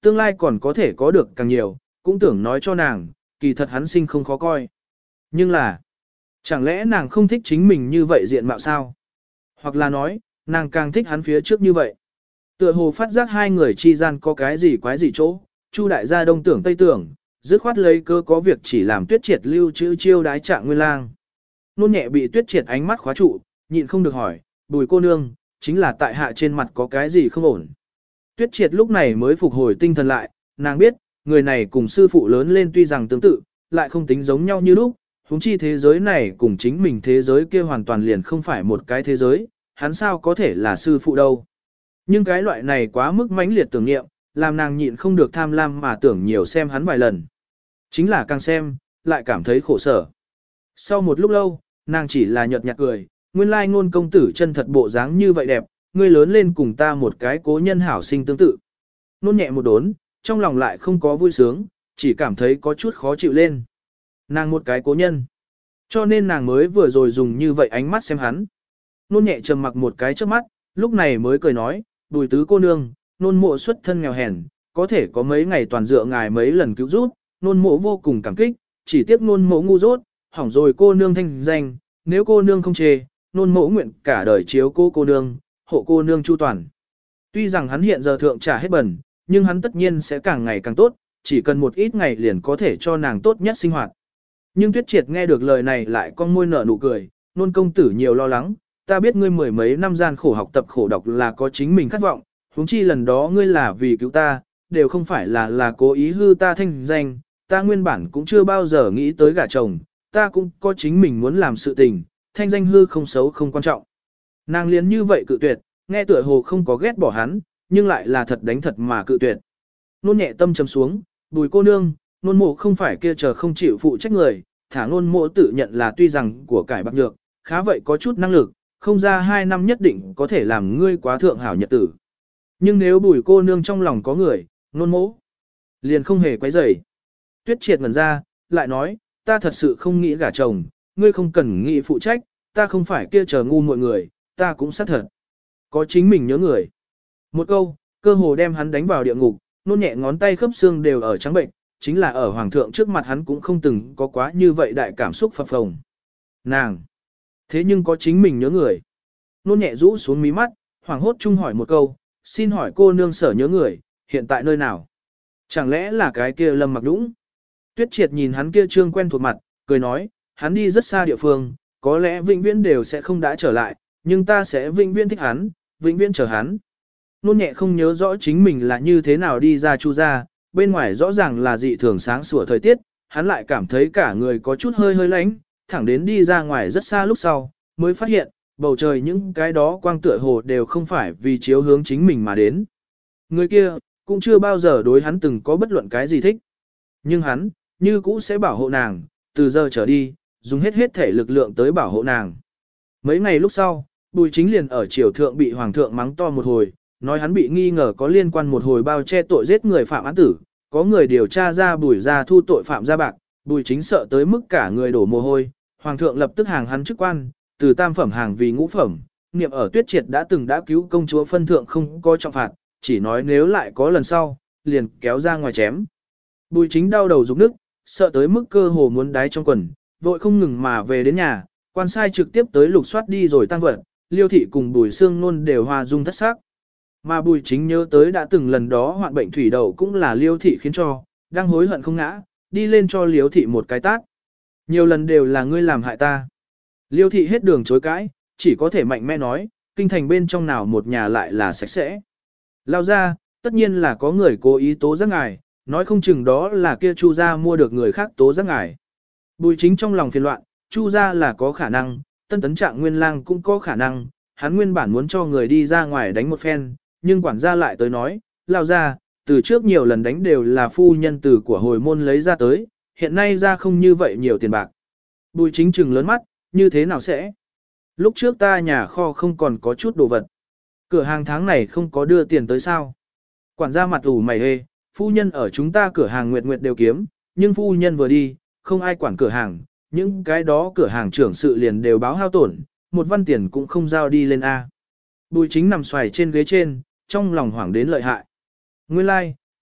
tương lai còn có thể có được càng nhiều, cũng tưởng nói cho nàng, kỳ thật hắn sinh không khó coi. Nhưng là, chẳng lẽ nàng không thích chính mình như vậy diện mạo sao? Hoặc là nói, nàng càng thích hắn phía trước như vậy. Tựa hồ phát giác hai người chi gian có cái gì quái gì chỗ, Chu đại gia đông tưởng tây tưởng, dứt khoát lấy cơ có việc chỉ làm Tuyết Triệt lưu chữ chiêu đái Trạng Nguyên Lang. Nôn nhẹ bị Tuyết Triệt ánh mắt khóa trụ, nhịn không được hỏi, Bùi cô nương, chính là tại hạ trên mặt có cái gì không ổn. Tuyết Triệt lúc này mới phục hồi tinh thần lại, nàng biết, người này cùng sư phụ lớn lên tuy rằng tương tự, lại không tính giống nhau như lúc, huống chi thế giới này cùng chính mình thế giới kia hoàn toàn liền không phải một cái thế giới, hắn sao có thể là sư phụ đâu. Nhưng cái loại này quá mức mãnh liệt tưởng niệm, làm nàng nhịn không được tham lam mà tưởng nhiều xem hắn vài lần. Chính là càng xem, lại cảm thấy khổ sở. Sau một lúc lâu, nàng chỉ là nhợt nhạt cười, nguyên lai ngôn công tử chân thật bộ dáng như vậy đẹp, ngươi lớn lên cùng ta một cái cố nhân hảo sinh tương tự. Nôn nhẹ một đốn, trong lòng lại không có vui sướng, chỉ cảm thấy có chút khó chịu lên. Nàng một cái cố nhân. Cho nên nàng mới vừa rồi dùng như vậy ánh mắt xem hắn. Nôn nhẹ trầm mặc một cái trước mắt, lúc này mới cười nói, Bùi tứ cô nương, nôn mộ xuất thân nghèo hèn, có thể có mấy ngày toàn dựa ngài mấy lần cứu giúp, nôn mộ vô cùng cảm kích, chỉ tiếc nôn mộ ngu dốt, hỏng rồi cô nương thanh danh, nếu cô nương không chê, nôn mộ nguyện cả đời chiếu cô cô nương, hộ cô nương chu toàn. Tuy rằng hắn hiện giờ thượng trả hết bẩn, nhưng hắn tất nhiên sẽ càng ngày càng tốt, chỉ cần một ít ngày liền có thể cho nàng tốt nhất sinh hoạt. Nhưng Tuyết Triệt nghe được lời này lại con môi nở nụ cười, nôn công tử nhiều lo lắng, ta biết ngươi mười mấy năm gian khổ học tập khổ đọc là có chính mình khát vọng, huống chi lần đó ngươi là vì cứu ta, đều không phải là là cố ý hư ta thanh danh, ta nguyên bản cũng chưa bao giờ nghĩ tới gả chồng, ta cũng có chính mình muốn làm sự tình, thanh danh hư không xấu không quan trọng. Nàng liền như vậy cự tuyệt, nghe tựa hồ không có ghét bỏ hắn, nhưng lại là thật đánh thật mà cự tuyệt. Nôn nhẹ tâm trầm xuống, Bùi cô nương, nôn mộ không phải kia chờ không chịu phụ trách người, thả nôn mộ tự nhận là tuy rằng của cải bạc nhược, khá vậy có chút năng lực, không ra hai năm nhất định có thể làm ngươi quá thượng hảo nhật tử. Nhưng nếu Bùi cô nương trong lòng có người, nôn mộ liền không hề quấy rầy. Tuyết Triệt ngẩn ra, lại nói, ta thật sự không nghĩ gả chồng, ngươi không cần nghĩ phụ trách, ta không phải kia chờ ngu mọi người, ta cũng xác thật. Có chính mình nhớ người. Một câu, cơ hồ đem hắn đánh vào địa ngục, nôn nhẹ ngón tay khớp xương đều ở trắng bệnh, chính là ở hoàng thượng trước mặt hắn cũng không từng có quá như vậy đại cảm xúc phập phồng. Nàng! Thế nhưng có chính mình nhớ người. Nôn nhẹ rũ xuống mí mắt, hoàng hốt chung hỏi một câu, xin hỏi cô nương sở nhớ người, hiện tại nơi nào? Chẳng lẽ là cái kia Lâm Mặc Dũng? Tuyết Triệt nhìn hắn kia trương quen thuộc mặt, cười nói, hắn đi rất xa địa phương, có lẽ vĩnh viễn đều sẽ không đã trở lại, nhưng ta sẽ vĩnh viễn thích hắn, vĩnh viễn chờ hắn. Nôn nhẹ không nhớ rõ chính mình là như thế nào đi ra Chu ra, bên ngoài rõ ràng là dị thường sáng sủa thời tiết, hắn lại cảm thấy cả người có chút hơi hơi lạnh, thẳng đến đi ra ngoài rất xa lúc sau, mới phát hiện, bầu trời những cái đó quang tựa hồ đều không phải vì chiếu hướng chính mình mà đến. Người kia, cũng chưa bao giờ đối hắn từng có bất luận cái gì thích. Nhưng hắn, như cũ sẽ bảo hộ nàng, từ giờ trở đi, dùng hết hết thể lực lượng tới bảo hộ nàng. Mấy ngày lúc sau, Bùi Chính liền ở triều thượng bị hoàng thượng mắng to một hồi, nói hắn bị nghi ngờ có liên quan một hồi bao che tội giết người phạm án tử, có người điều tra ra Bùi ra thu tội phạm ra bạc, Bùi Chính sợ tới mức cả người đổ mồ hôi, hoàng thượng lập tức hàng hắn chức quan, từ tam phẩm hàng vì ngũ phẩm, niệm ở Tuyết Triệt đã từng đã cứu công chúa phân thượng không có trọng phạt, chỉ nói nếu lại có lần sau, liền kéo ra ngoài chém. Bùi Chính đau đầu rụng nức, sợ tới mức cơ hồ muốn đái trong quần, vội không ngừng mà về đến nhà, quan sai trực tiếp tới lục soát đi rồi tăng vật, Liêu thị cùng Bùi Sương Nôn đều hòa dung thất sắc. Mà Bùi Chính nhớ tới đã từng lần đó hoạn bệnh thủy đậu cũng là Liêu thị khiến cho, đang hối hận không ngã, đi lên cho Liêu thị một cái tát. Nhiều lần đều là ngươi làm hại ta. Liêu thị hết đường chối cãi, chỉ có thể mạnh mẽ nói, kinh thành bên trong nào một nhà lại là sạch sẽ. Lao ra, tất nhiên là có người cố ý tố giác ngài, nói không chừng đó là kia Chu gia mua được người khác tố giác ngài. Bùi Chính trong lòng phiền loạn, Chu gia là có khả năng, Tân Tấn Trạng Nguyên Lang cũng có khả năng, hắn nguyên bản muốn cho người đi ra ngoài đánh một phen, nhưng quản gia lại tới nói, lao ra, từ trước nhiều lần đánh đều là phu nhân từ của hồi môn lấy ra tới, hiện nay ra không như vậy nhiều tiền bạc. Bùi Chính trừng lớn mắt, như thế nào sẽ? Lúc trước ta nhà kho không còn có chút đồ vật. Cửa hàng tháng này không có đưa tiền tới sao? Quản gia mặt ủ mày hê, phu nhân ở chúng ta cửa hàng nguyệt nguyệt đều kiếm, nhưng phu nhân vừa đi, không ai quản cửa hàng, những cái đó cửa hàng trưởng sự liền đều báo hao tổn, một văn tiền cũng không giao đi lên A. Bùi Chính nằm xoài trên ghế trên, trong lòng hoảng đến lợi hại. Nguyên lai, like,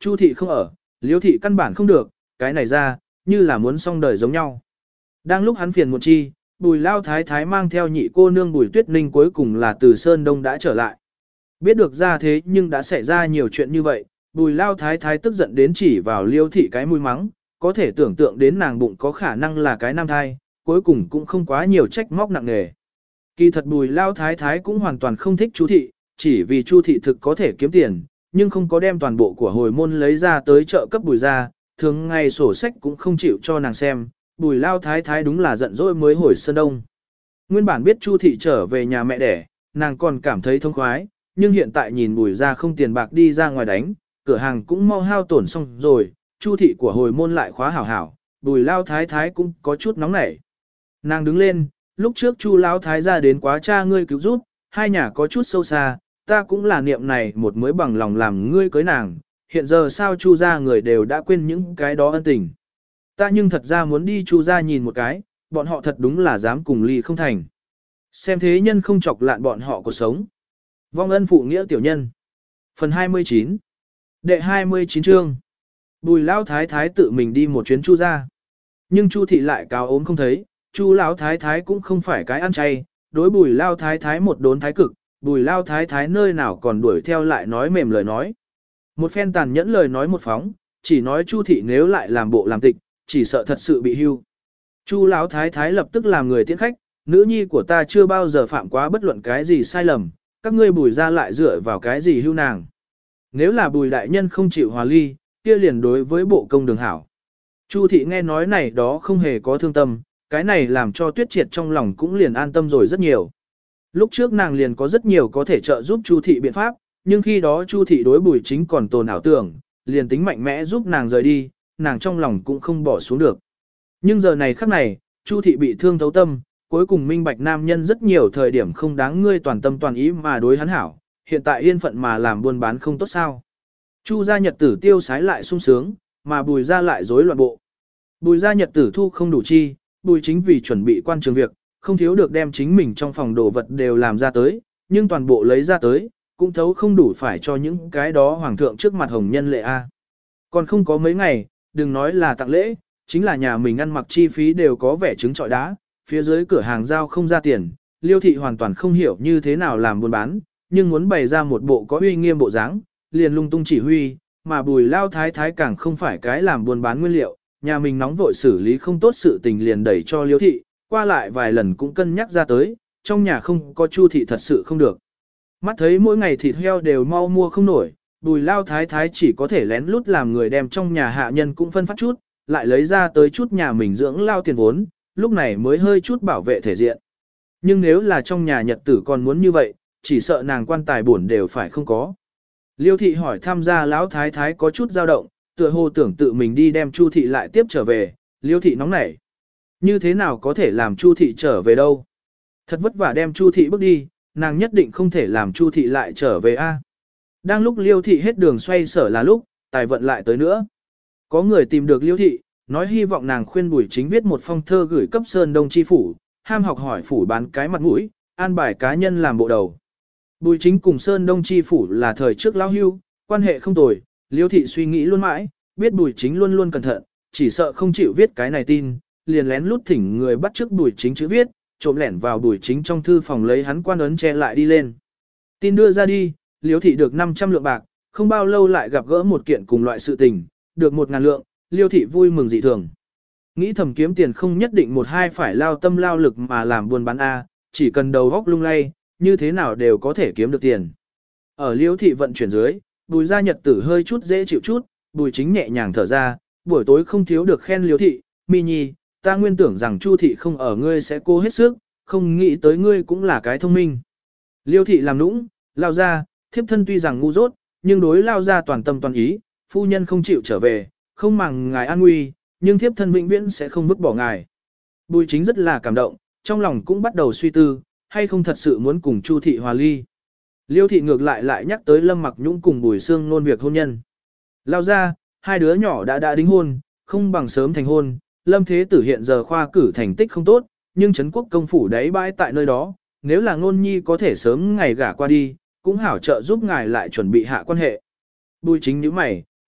Chu thị không ở, Liêu thị căn bản không được, cái này ra, như là muốn xong đời giống nhau. Đang lúc hắn phiền một chi, Bùi Lao Thái Thái mang theo nhị cô nương Bùi Tuyết Ninh cuối cùng là từ Sơn Đông đã trở lại. Biết được ra thế nhưng đã xảy ra nhiều chuyện như vậy, Bùi Lao Thái Thái tức giận đến chỉ vào Liêu thị cái mũi mắng, có thể tưởng tượng đến nàng bụng có khả năng là cái nam thai, cuối cùng cũng không quá nhiều trách móc nặng nề. Kỳ thật Bùi Lao Thái Thái cũng hoàn toàn không thích Chu thị, chỉ vì Chu thị thực có thể kiếm tiền, nhưng không có đem toàn bộ của hồi môn lấy ra tới chợ cấp Bùi ra, thường ngày sổ sách cũng không chịu cho nàng xem, Bùi Lao Thái Thái đúng là giận dỗi mới hồi Sơn Đông. Nguyên bản biết Chu thị trở về nhà mẹ đẻ, nàng còn cảm thấy thông khoái, nhưng hiện tại nhìn Bùi ra không tiền bạc đi ra ngoài đánh, cửa hàng cũng mau hao tổn xong rồi, Chu thị của hồi môn lại khóa hảo hảo, Bùi Lao Thái Thái cũng có chút nóng nảy. Nàng đứng lên, lúc trước Chu Lão Thái ra đến quá cha ngươi cứu giúp, hai nhà có chút sâu xa, ta cũng là niệm này một mới bằng lòng làm ngươi cưới nàng, hiện giờ sao Chu gia người đều đã quên những cái đó ân tình. Ta nhưng thật ra muốn đi Chu gia nhìn một cái, bọn họ thật đúng là dám cùng ly không thành. Xem thế nhân không chọc lạn bọn họ cuộc sống. Vong ân phụ nghĩa tiểu nhân. Phần hai mươi chín. Đệ hai mươi chín chương. Bùi Lão Thái Thái tự mình đi một chuyến Chu gia. Nhưng Chu thị lại cáo ốm không thấy, Chu Lão Thái Thái cũng không phải cái ăn chay, đối Bùi Lão Thái Thái một đốn thái cực, Bùi Lão Thái Thái nơi nào còn đuổi theo lại nói mềm lời nói. Một phen tàn nhẫn lời nói một phóng, chỉ nói Chu thị nếu lại làm bộ làm tịch, chỉ sợ thật sự bị hưu. Chu Lão Thái Thái lập tức làm người tiễn khách, nữ nhi của ta chưa bao giờ phạm quá bất luận cái gì sai lầm, các ngươi Bùi ra lại dựa vào cái gì hưu nàng. Nếu là Bùi đại nhân không chịu hòa ly, kia liền đối với bộ công đường hảo. Chu thị nghe nói này đó không hề có thương tâm, cái này làm cho Tuyết Triệt trong lòng cũng liền an tâm rồi rất nhiều. Lúc trước nàng liền có rất nhiều có thể trợ giúp Chu thị biện pháp, nhưng khi đó Chu thị đối Bùi Chính còn tồn ảo tưởng, liền tính mạnh mẽ giúp nàng rời đi, nàng trong lòng cũng không bỏ xuống được. Nhưng giờ này khắc này, Chu thị bị thương thấu tâm, cuối cùng minh bạch nam nhân rất nhiều thời điểm không đáng ngươi toàn tâm toàn ý mà đối hắn hảo, hiện tại yên phận mà làm buôn bán không tốt sao. Chu gia nhật tử tiêu sái lại sung sướng, mà Bùi gia lại rối loạn bộ. Bùi gia nhật tử thu không đủ chi, Bùi Chính vì chuẩn bị quan trường việc, không thiếu được đem chính mình trong phòng đồ vật đều làm ra tới, nhưng toàn bộ lấy ra tới, cũng thấu không đủ phải cho những cái đó hoàng thượng trước mặt hồng nhân lệ A. Còn không có mấy ngày, đừng nói là tặng lễ, chính là nhà mình ăn mặc chi phí đều có vẻ trứng trọi đá, phía dưới cửa hàng giao không ra tiền, Liêu thị hoàn toàn không hiểu như thế nào làm buôn bán, nhưng muốn bày ra một bộ có uy nghiêm bộ dáng, liền lung tung chỉ huy, mà Bùi Lao Thái Thái càng không phải cái làm buôn bán nguyên liệu, nhà mình nóng vội xử lý không tốt sự tình liền đẩy cho Liêu thị, qua lại vài lần cũng cân nhắc ra tới, trong nhà không có Chu thị thật sự không được. Mắt thấy mỗi ngày thịt heo đều mau mua không nổi, Bùi Lao Thái Thái chỉ có thể lén lút làm người đem trong nhà hạ nhân cũng phân phát chút, lại lấy ra tới chút nhà mình dưỡng lao tiền vốn, lúc này mới hơi chút bảo vệ thể diện. Nhưng nếu là trong nhà nhật tử còn muốn như vậy, chỉ sợ nàng quan tài bổn đều phải không có. Liêu thị hỏi tham gia Lão Thái Thái có chút dao động, tựa hồ tưởng tự mình đi đem Chu thị lại tiếp trở về, Liêu thị nóng nảy. Như thế nào có thể làm Chu thị trở về đâu? Thật vất vả đem Chu thị bước đi, nàng nhất định không thể làm Chu thị lại trở về a. Đang lúc Liêu thị hết đường xoay sở là lúc, tài vận lại tới nữa. Có người tìm được Liêu thị, nói hy vọng nàng khuyên Bùi Chính viết một phong thơ gửi cấp Sơn Đông chi phủ, ham học hỏi phủ bán cái mặt mũi, an bài cá nhân làm bộ đầu. Bùi Chính cùng Sơn Đông chi phủ là thời trước lao hưu, quan hệ không tồi, Liêu thị suy nghĩ luôn mãi, biết Bùi Chính luôn luôn cẩn thận, chỉ sợ không chịu viết cái này tin, liền lén lút thỉnh người bắt trước Bùi Chính chữ viết, trộm lẻn vào Bùi Chính trong thư phòng lấy hắn quan ấn che lại đi lên. Tin đưa ra đi, Liêu thị được năm trăm lượng bạc, không bao lâu lại gặp gỡ một kiện cùng loại sự tình, được một ngàn lượng, Liêu thị vui mừng dị thường. Nghĩ thầm kiếm tiền không nhất định một hai phải lao tâm lao lực mà làm buôn bán A, chỉ cần đầu góc lung lay, như thế nào đều có thể kiếm được tiền. Ở Liêu thị vận chuyển dưới, Bùi gia nhật tử hơi chút dễ chịu chút, Bùi Chính nhẹ nhàng thở ra, buổi tối không thiếu được khen Liêu thị, Mi Nhi, ta nguyên tưởng rằng Chu thị không ở ngươi sẽ cố hết sức, không nghĩ tới ngươi cũng là cái thông minh. Liêu thị làm nũng, lao ra, thiếp thân tuy rằng ngu dốt, nhưng đối lao ra toàn tâm toàn ý, phu nhân không chịu trở về, không màng ngài an nguy, nhưng thiếp thân vĩnh viễn sẽ không vứt bỏ ngài. Bùi Chính rất là cảm động, trong lòng cũng bắt đầu suy tư, hay không thật sự muốn cùng Chu thị hòa ly. Liêu thị ngược lại lại nhắc tới Lâm Mặc Nhũng cùng Bùi Sương nôn việc hôn nhân. Lao ra, hai đứa nhỏ đã đã đính hôn, không bằng sớm thành hôn, Lâm Thế Tử hiện giờ khoa cử thành tích không tốt, nhưng Trấn Quốc công phủ đáy bãi tại nơi đó, nếu là ngôn nhi có thể sớm ngày gả qua đi, cũng hảo trợ giúp ngài lại chuẩn bị hạ quan hệ. Bùi Chính nhíu mày,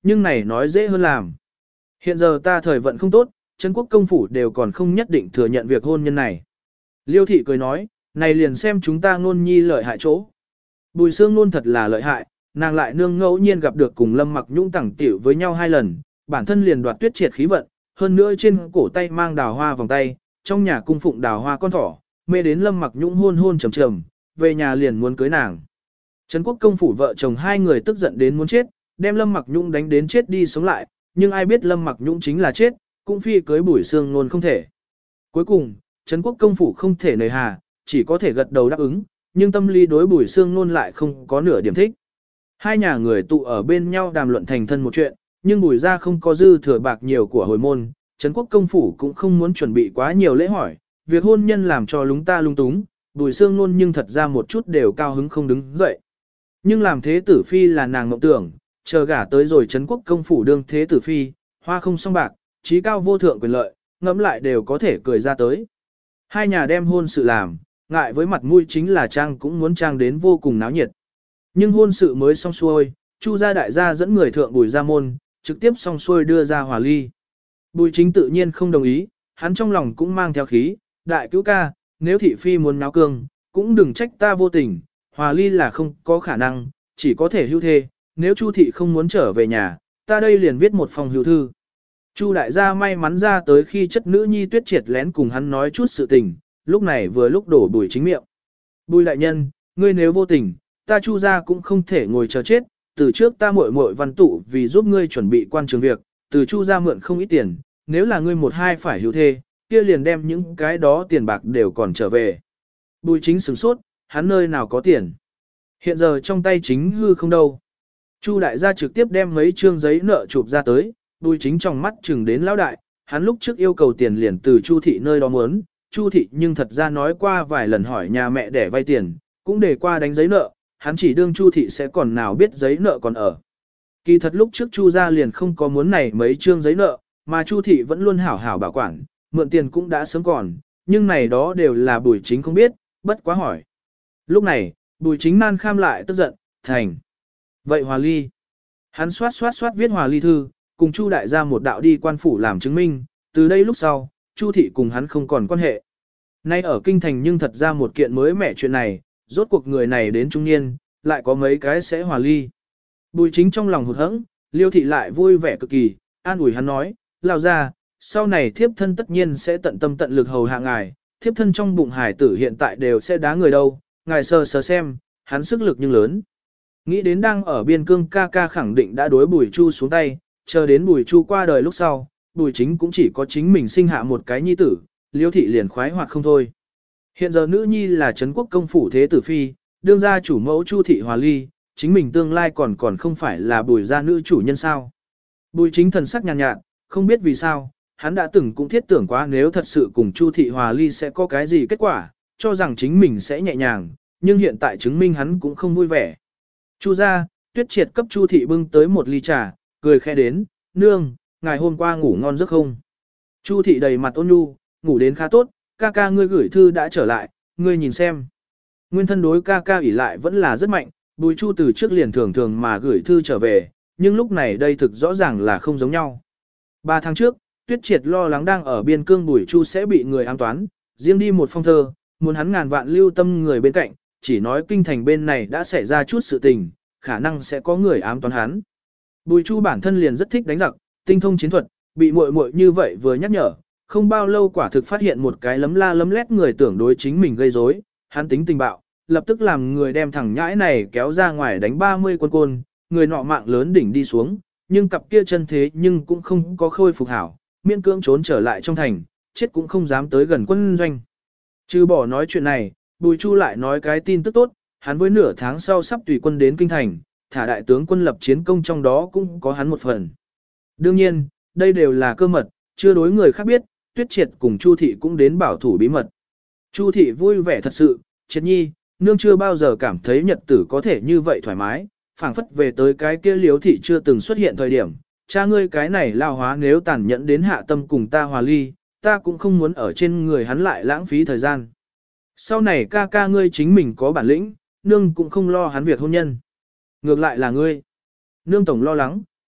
Nhưng này nói dễ hơn làm. Hiện giờ ta thời vận không tốt, Trấn quốc công phủ đều còn không nhất định thừa nhận việc hôn nhân này. Liêu thị cười nói, này liền xem chúng ta ngôn nhi lợi hại chỗ. Bùi Sương Nôn thật là lợi hại, nàng lại nương ngẫu nhiên gặp được cùng Lâm Mặc Nhung tẳng tiểu với nhau hai lần, bản thân liền đoạt tuyết triệt khí vận, hơn nữa trên cổ tay mang đào hoa vòng tay, trong nhà cung phụng đào hoa con thỏ, mê đến Lâm Mặc Nhung hôn hôn trầm trầm, về nhà liền muốn cưới nàng. Trấn quốc công phủ vợ chồng hai người tức giận đến muốn chết, đem Lâm Mặc Nhung đánh đến chết đi sống lại, nhưng ai biết Lâm Mặc Nhung chính là chết, cũng phi cưới Bùi Sương Nôn không thể. Cuối cùng, Trấn quốc công phủ không thể nề hà, chỉ có thể gật đầu đáp ứng, nhưng tâm lý đối Bùi Sương Nôn lại không có nửa điểm thích. Hai nhà người tụ ở bên nhau đàm luận thành thân một chuyện, nhưng Bùi gia không có dư thừa bạc nhiều của hồi môn, Trấn quốc công phủ cũng không muốn chuẩn bị quá nhiều lễ hỏi, việc hôn nhân làm cho lúng ta lung túng, Bùi Sương Nôn nhưng thật ra một chút đều cao hứng không đứng dậy. Nhưng làm thế tử phi là nàng mộng tưởng, chờ gả tới rồi Trấn quốc công phủ đương thế tử phi, hoa không song bạc, trí cao vô thượng quyền lợi, ngẫm lại đều có thể cười ra tới. Hai nhà đem hôn sự làm, ngại với mặt mũi chính là trang cũng muốn trang đến vô cùng náo nhiệt. Nhưng hôn sự mới xong xuôi, Chu gia đại gia dẫn người thượng Bùi gia môn, trực tiếp xong xuôi đưa ra hòa ly. Bùi Chính tự nhiên không đồng ý, hắn trong lòng cũng mang theo khí, đại cứu ca, nếu thị phi muốn náo cương, cũng đừng trách ta vô tình, hòa ly là không có khả năng, chỉ có thể hưu thê, nếu Chu thị không muốn trở về nhà, ta đây liền viết một phòng hưu thư. Chu đại gia may mắn ra tới khi chất nữ nhi Tuyết Triệt lén cùng hắn nói chút sự tình, lúc này vừa lúc đổ Bùi Chính miệng. Bùi đại nhân, ngươi nếu vô tình, ta Chu gia cũng không thể ngồi chờ chết, từ trước ta muội muội văn tụ vì giúp ngươi chuẩn bị quan trường việc, từ Chu gia mượn không ít tiền, nếu là ngươi một hai phải hưu thê, kia liền đem những cái đó tiền bạc đều còn trở về. Bùi Chính sửng sốt, hắn nơi nào có tiền. Hiện giờ trong tay chính hư không đâu. Chu đại gia trực tiếp đem mấy trương giấy nợ chụp ra tới, Bùi Chính trong mắt chừng đến lão đại, hắn lúc trước yêu cầu tiền liền từ Chu thị nơi đó muốn, Chu thị nhưng thật ra nói qua vài lần hỏi nhà mẹ để vay tiền, cũng để qua đánh giấy nợ, hắn chỉ đương Chu thị sẽ còn nào biết giấy nợ còn ở. Kỳ thật lúc trước Chu gia liền không có muốn này mấy trương giấy nợ, mà Chu thị vẫn luôn hảo hảo bảo quản, mượn tiền cũng đã sớm còn, nhưng này đó đều là Bùi Chính không biết, bất quá hỏi. Lúc này, Bùi Chính nan kham lại tức giận, thành. Vậy hòa ly. Hắn xoát xoát xoát viết hòa ly thư, cùng Chu đại gia một đạo đi quan phủ làm chứng minh, từ đây lúc sau, Chu thị cùng hắn không còn quan hệ. Nay ở kinh thành nhưng thật ra một kiện mới mẻ chuyện này, rốt cuộc người này đến trung niên, lại có mấy cái sẽ hòa ly. Bùi Chính trong lòng hụt hẫng, Liêu thị lại vui vẻ cực kỳ, an ủi hắn nói, lao ra, sau này thiếp thân tất nhiên sẽ tận tâm tận lực hầu hạ ngài, thiếp thân trong bụng hải tử hiện tại đều sẽ đá người đâu, ngài sờ sờ xem, hắn sức lực nhưng lớn. Nghĩ đến đang ở biên cương ca ca khẳng định đã đối Bùi Chu xuống tay, chờ đến Bùi Chu qua đời lúc sau, Bùi Chính cũng chỉ có chính mình sinh hạ một cái nhi tử, Liêu thị liền khoái hoạt không thôi. Hiện giờ nữ nhi là Trấn quốc công phủ thế tử phi, đương gia chủ mẫu Chu thị hòa ly, chính mình tương lai còn còn không phải là Bùi gia nữ chủ nhân sao. Bùi Chính thần sắc nhàn nhạt, nhạt, không biết vì sao, hắn đã từng cũng thiết tưởng quá nếu thật sự cùng Chu thị hòa ly sẽ có cái gì kết quả, cho rằng chính mình sẽ nhẹ nhàng, nhưng hiện tại chứng minh hắn cũng không vui vẻ. Chu gia, Tuyết Triệt cấp Chu thị bưng tới một ly trà, cười khẽ đến, nương, ngày hôm qua ngủ ngon giấc không? Chu thị đầy mặt ôn nhu, ngủ đến khá tốt, ca ca ngươi gửi thư đã trở lại, ngươi nhìn xem. Nguyên thân đối ca ca ỷ lại vẫn là rất mạnh, Bùi Chu từ trước liền thường thường mà gửi thư trở về, nhưng lúc này đây thực rõ ràng là không giống nhau. Ba tháng trước, Tuyết Triệt lo lắng đang ở biên cương Bùi Chu sẽ bị người ám toán, riêng đi một phong thơ, muốn hắn ngàn vạn lưu tâm người bên cạnh, chỉ nói kinh thành bên này đã xảy ra chút sự tình, khả năng sẽ có người ám toán hắn. Bùi Chu bản thân liền rất thích đánh giặc, tinh thông chiến thuật, bị muội muội như vậy vừa nhắc nhở, không bao lâu quả thực phát hiện một cái lấm la lấm lét người tưởng đối chính mình gây rối, hắn tính tình bạo, lập tức làm người đem thằng nhãi này kéo ra ngoài đánh ba mươi quân côn, người nọ mạng lớn đỉnh đi xuống, nhưng cặp kia chân thế nhưng cũng không có khôi phục hảo, miễn cưỡng trốn trở lại trong thành, chết cũng không dám tới gần quân doanh. Trừ bỏ nói chuyện này, Bùi Chu lại nói cái tin tức tốt, hắn với nửa tháng sau sắp tùy quân đến kinh thành, thả đại tướng quân lập chiến công trong đó cũng có hắn một phần. Đương nhiên, đây đều là cơ mật, chưa đối người khác biết, Tuyết Triệt cùng Chu thị cũng đến bảo thủ bí mật. Chu thị vui vẻ thật sự, Triệt nhi, nương chưa bao giờ cảm thấy nhật tử có thể như vậy thoải mái, phảng phất về tới cái kia Liếu thị chưa từng xuất hiện thời điểm, cha ngươi cái này lao hóa nếu tàn nhẫn đến hạ tâm cùng ta hòa ly, ta cũng không muốn ở trên người hắn lại lãng phí thời gian. Sau này ca ca ngươi chính mình có bản lĩnh, nương cũng không lo hắn việc hôn nhân. Ngược lại là ngươi. Nương tổng lo lắng,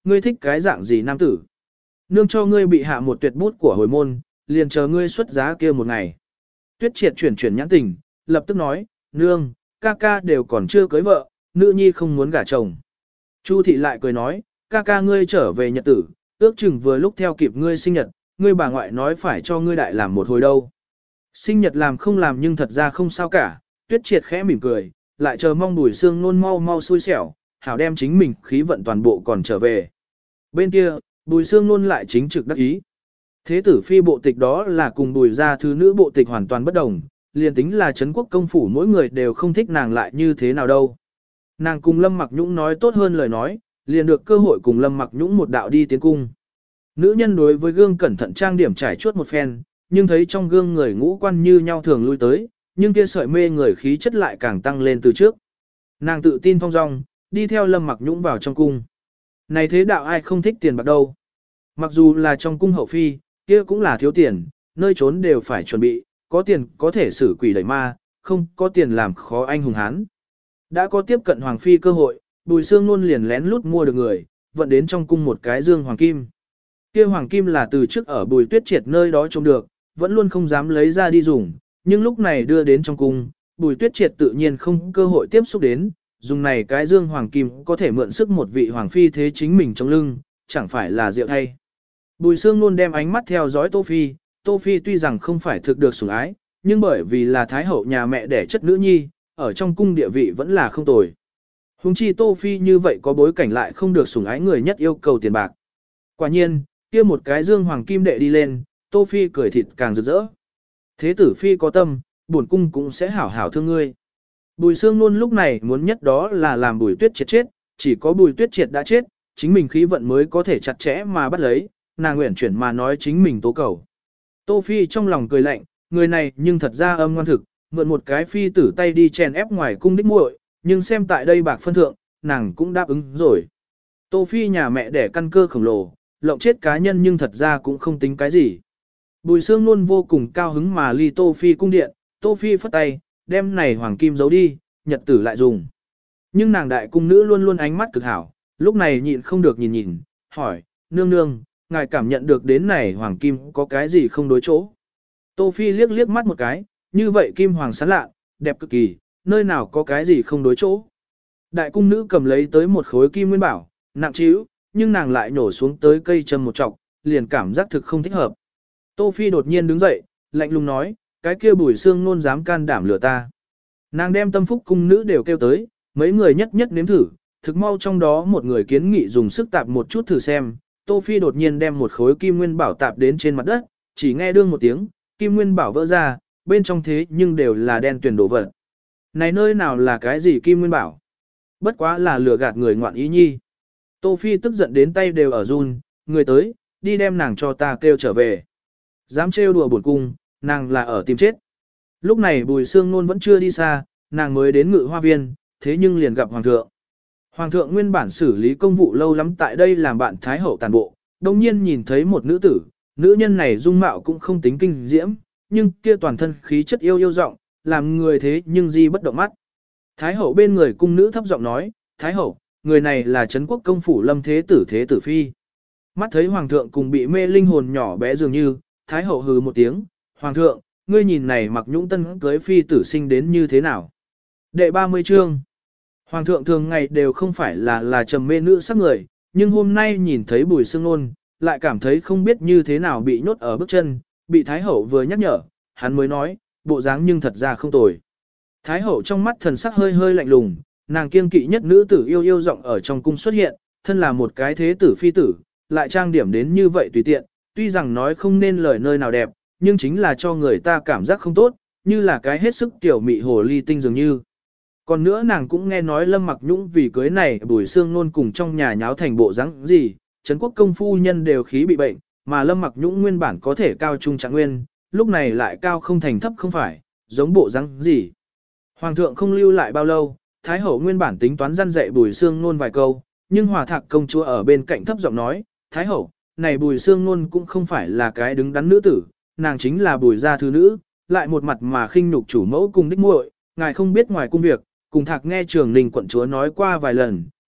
ngươi thích cái dạng gì nam tử. Nương cho ngươi bị hạ một tuyệt bút của hồi môn, liền chờ ngươi xuất giá kia một ngày. Tuyết Triệt chuyển chuyển nhãn tình, lập tức nói, nương, ca ca đều còn chưa cưới vợ, nữ nhi không muốn gả chồng. Chu thị lại cười nói, ca ca ngươi trở về nhật tử, ước chừng vừa lúc theo kịp ngươi sinh nhật, ngươi bà ngoại nói phải cho ngươi đại làm một hồi đâu. Sinh nhật làm không làm nhưng thật ra không sao cả, Tuyết Triệt khẽ mỉm cười, lại chờ mong Bùi Sương Nôn mau mau xui xẻo, hảo đem chính mình khí vận toàn bộ còn trở về. Bên kia, Bùi Sương Nôn lại chính trực đắc ý. Thế tử phi bộ tịch đó là cùng Bùi gia thứ nữ bộ tịch hoàn toàn bất đồng, liền tính là Trấn quốc công phủ mỗi người đều không thích nàng lại như thế nào đâu. Nàng cùng Lâm Mặc Nhũng nói tốt hơn lời nói, liền được cơ hội cùng Lâm Mặc Nhũng một đạo đi tiến cung. Nữ nhân đối với gương cẩn thận trang điểm trải chuốt một phen, nhưng thấy trong gương người ngũ quan như nhau thường lui tới, nhưng kia sợi mê người khí chất lại càng tăng lên từ trước. Nàng tự tin phong dong, đi theo Lâm Mặc Nhũng vào trong cung. Này thế đạo ai không thích tiền bạc đâu. Mặc dù là trong cung hậu phi, kia cũng là thiếu tiền, nơi trốn đều phải chuẩn bị, có tiền có thể xử quỷ đẩy ma, không có tiền làm khó anh hùng hán. Đã có tiếp cận hoàng phi cơ hội, Bùi Sương Nôn liền lén lút mua được người, vận đến trong cung một cái dương hoàng kim. Kia hoàng kim là từ trước ở Bùi Tuyết Triệt nơi đó trông được, vẫn luôn không dám lấy ra đi dùng, nhưng lúc này đưa đến trong cung, Bùi Tuyết Triệt tự nhiên không cơ hội tiếp xúc đến, dùng này cái dương hoàng kim có thể mượn sức một vị hoàng phi thế chính mình trong lưng, chẳng phải là diệu thay. Bùi Sương Nôn đem ánh mắt theo dõi Tô Phi, Tô Phi tuy rằng không phải thực được sủng ái, nhưng bởi vì là thái hậu nhà mẹ đẻ chất nữ nhi, ở trong cung địa vị vẫn là không tồi. Hùng chi Tô Phi như vậy có bối cảnh lại không được sủng ái người nhất yêu cầu tiền bạc. Quả nhiên, kia một cái dương hoàng kim đệ đi lên, Tô Phi cười thịt càng rực rỡ. Thế tử Phi có tâm, bổn cung cũng sẽ hảo hảo thương ngươi. Bùi Sương Nôn lúc này muốn nhất đó là làm Bùi Tuyết Triệt chết, chỉ có Bùi Tuyết Triệt đã chết, chính mình khí vận mới có thể chặt chẽ mà bắt lấy, nàng nguyện chuyển mà nói chính mình tố cầu. Tô Phi trong lòng cười lạnh, người này nhưng thật ra âm ngoan thực, mượn một cái phi tử tay đi chèn ép ngoài cung đích muội, nhưng xem tại đây bạc phân thượng, nàng cũng đáp ứng rồi. Tô Phi nhà mẹ đẻ căn cơ khổng lồ, lộng chết cá nhân nhưng thật ra cũng không tính cái gì. Bùi Sương Nôn vô cùng cao hứng mà ly Tô Phi cung điện, Tô Phi phất tay, đem này hoàng kim giấu đi, nhật tử lại dùng. Nhưng nàng đại cung nữ luôn luôn ánh mắt cực hảo, lúc này nhịn không được nhìn nhìn, hỏi, nương nương, ngài cảm nhận được đến này hoàng kim có cái gì không đối chỗ. Tô Phi liếc liếc mắt một cái, như vậy kim hoàng sáng lạ, đẹp cực kỳ, nơi nào có cái gì không đối chỗ. Đại cung nữ cầm lấy tới một khối kim nguyên bảo, nặng trĩu, nhưng nàng lại nổ xuống tới cây châm một trọc, liền cảm giác thực không thích hợp. Tô Phi đột nhiên đứng dậy, lạnh lùng nói, cái kia Bùi Sương Nôn dám can đảm lừa ta. Nàng đem tâm phúc cung nữ đều kêu tới, mấy người nhất nhất nếm thử, thực mau trong đó một người kiến nghị dùng sức tạp một chút thử xem. Tô Phi đột nhiên đem một khối kim nguyên bảo tạp đến trên mặt đất, chỉ nghe đương một tiếng, kim nguyên bảo vỡ ra, bên trong thế nhưng đều là đen tuyền đổ vật. Này nơi nào là cái gì kim nguyên bảo? Bất quá là lừa gạt người ngoạn ý nhi. Tô Phi tức giận đến tay đều ở run, người tới, đi đem nàng cho ta kêu trở về. Dám trêu đùa bổn cung, nàng là ở tìm chết. Lúc này Bùi Sương Nôn vẫn chưa đi xa, nàng mới đến Ngự Hoa Viên, thế nhưng liền gặp Hoàng thượng. Hoàng thượng nguyên bản xử lý công vụ lâu lắm tại đây làm bạn Thái hậu tàn bộ, đồng nhiên nhìn thấy một nữ tử, nữ nhân này dung mạo cũng không tính kinh diễm, nhưng kia toàn thân khí chất yêu yêu giọng, làm người thế nhưng di bất động mắt. Thái hậu bên người cung nữ thấp giọng nói, Thái hậu, người này là Trấn quốc công phủ Lâm Thế Tử Thế Tử Phi. Mắt thấy Hoàng thượng cùng bị mê linh hồn nhỏ bé dường như, Thái hậu hừ một tiếng, Hoàng thượng, ngươi nhìn này Mặc Nhũng tân cưới phi tử sinh đến như thế nào. Đệ ba mươi chương. Hoàng thượng thường ngày đều không phải là là trầm mê nữ sắc người, nhưng hôm nay nhìn thấy Bùi Sương Nôn, lại cảm thấy không biết như thế nào bị nhốt ở bước chân, bị Thái hậu vừa nhắc nhở, hắn mới nói, bộ dáng nhưng thật ra không tồi. Thái hậu trong mắt thần sắc hơi hơi lạnh lùng, nàng kiêng kỵ nhất nữ tử yêu yêu giọng ở trong cung xuất hiện, thân là một cái thế tử phi tử, lại trang điểm đến như vậy tùy tiện, tuy rằng nói không nên lời nơi nào đẹp, nhưng chính là cho người ta cảm giác không tốt, như là cái hết sức tiểu mị hồ ly tinh dường như. Còn nữa nàng cũng nghe nói Lâm Mặc Nhũng vì cưới này Bùi Sương Nôn cùng trong nhà nháo thành bộ dáng gì, Trấn quốc công phu nhân đều khí bị bệnh, mà Lâm Mặc Nhũng nguyên bản có thể cao trung trạng nguyên, lúc này lại cao không thành thấp không phải, giống bộ dáng gì. Hoàng thượng không lưu lại bao lâu, Thái hậu nguyên bản tính toán răn dạy Bùi Sương Nôn vài câu, nhưng Hòa Thạc công chúa ở bên cạnh thấp giọng nói, Thái hậu, này Bùi Sương Nôn cũng không phải là cái đứng đắn nữ tử, nàng chính là Bùi gia thứ nữ, lại một mặt mà khinh nhục chủ mẫu cùng đích muội, ngài không biết ngoài cung việc, cùng Thạc nghe Trường Ninh quận chúa nói qua vài lần,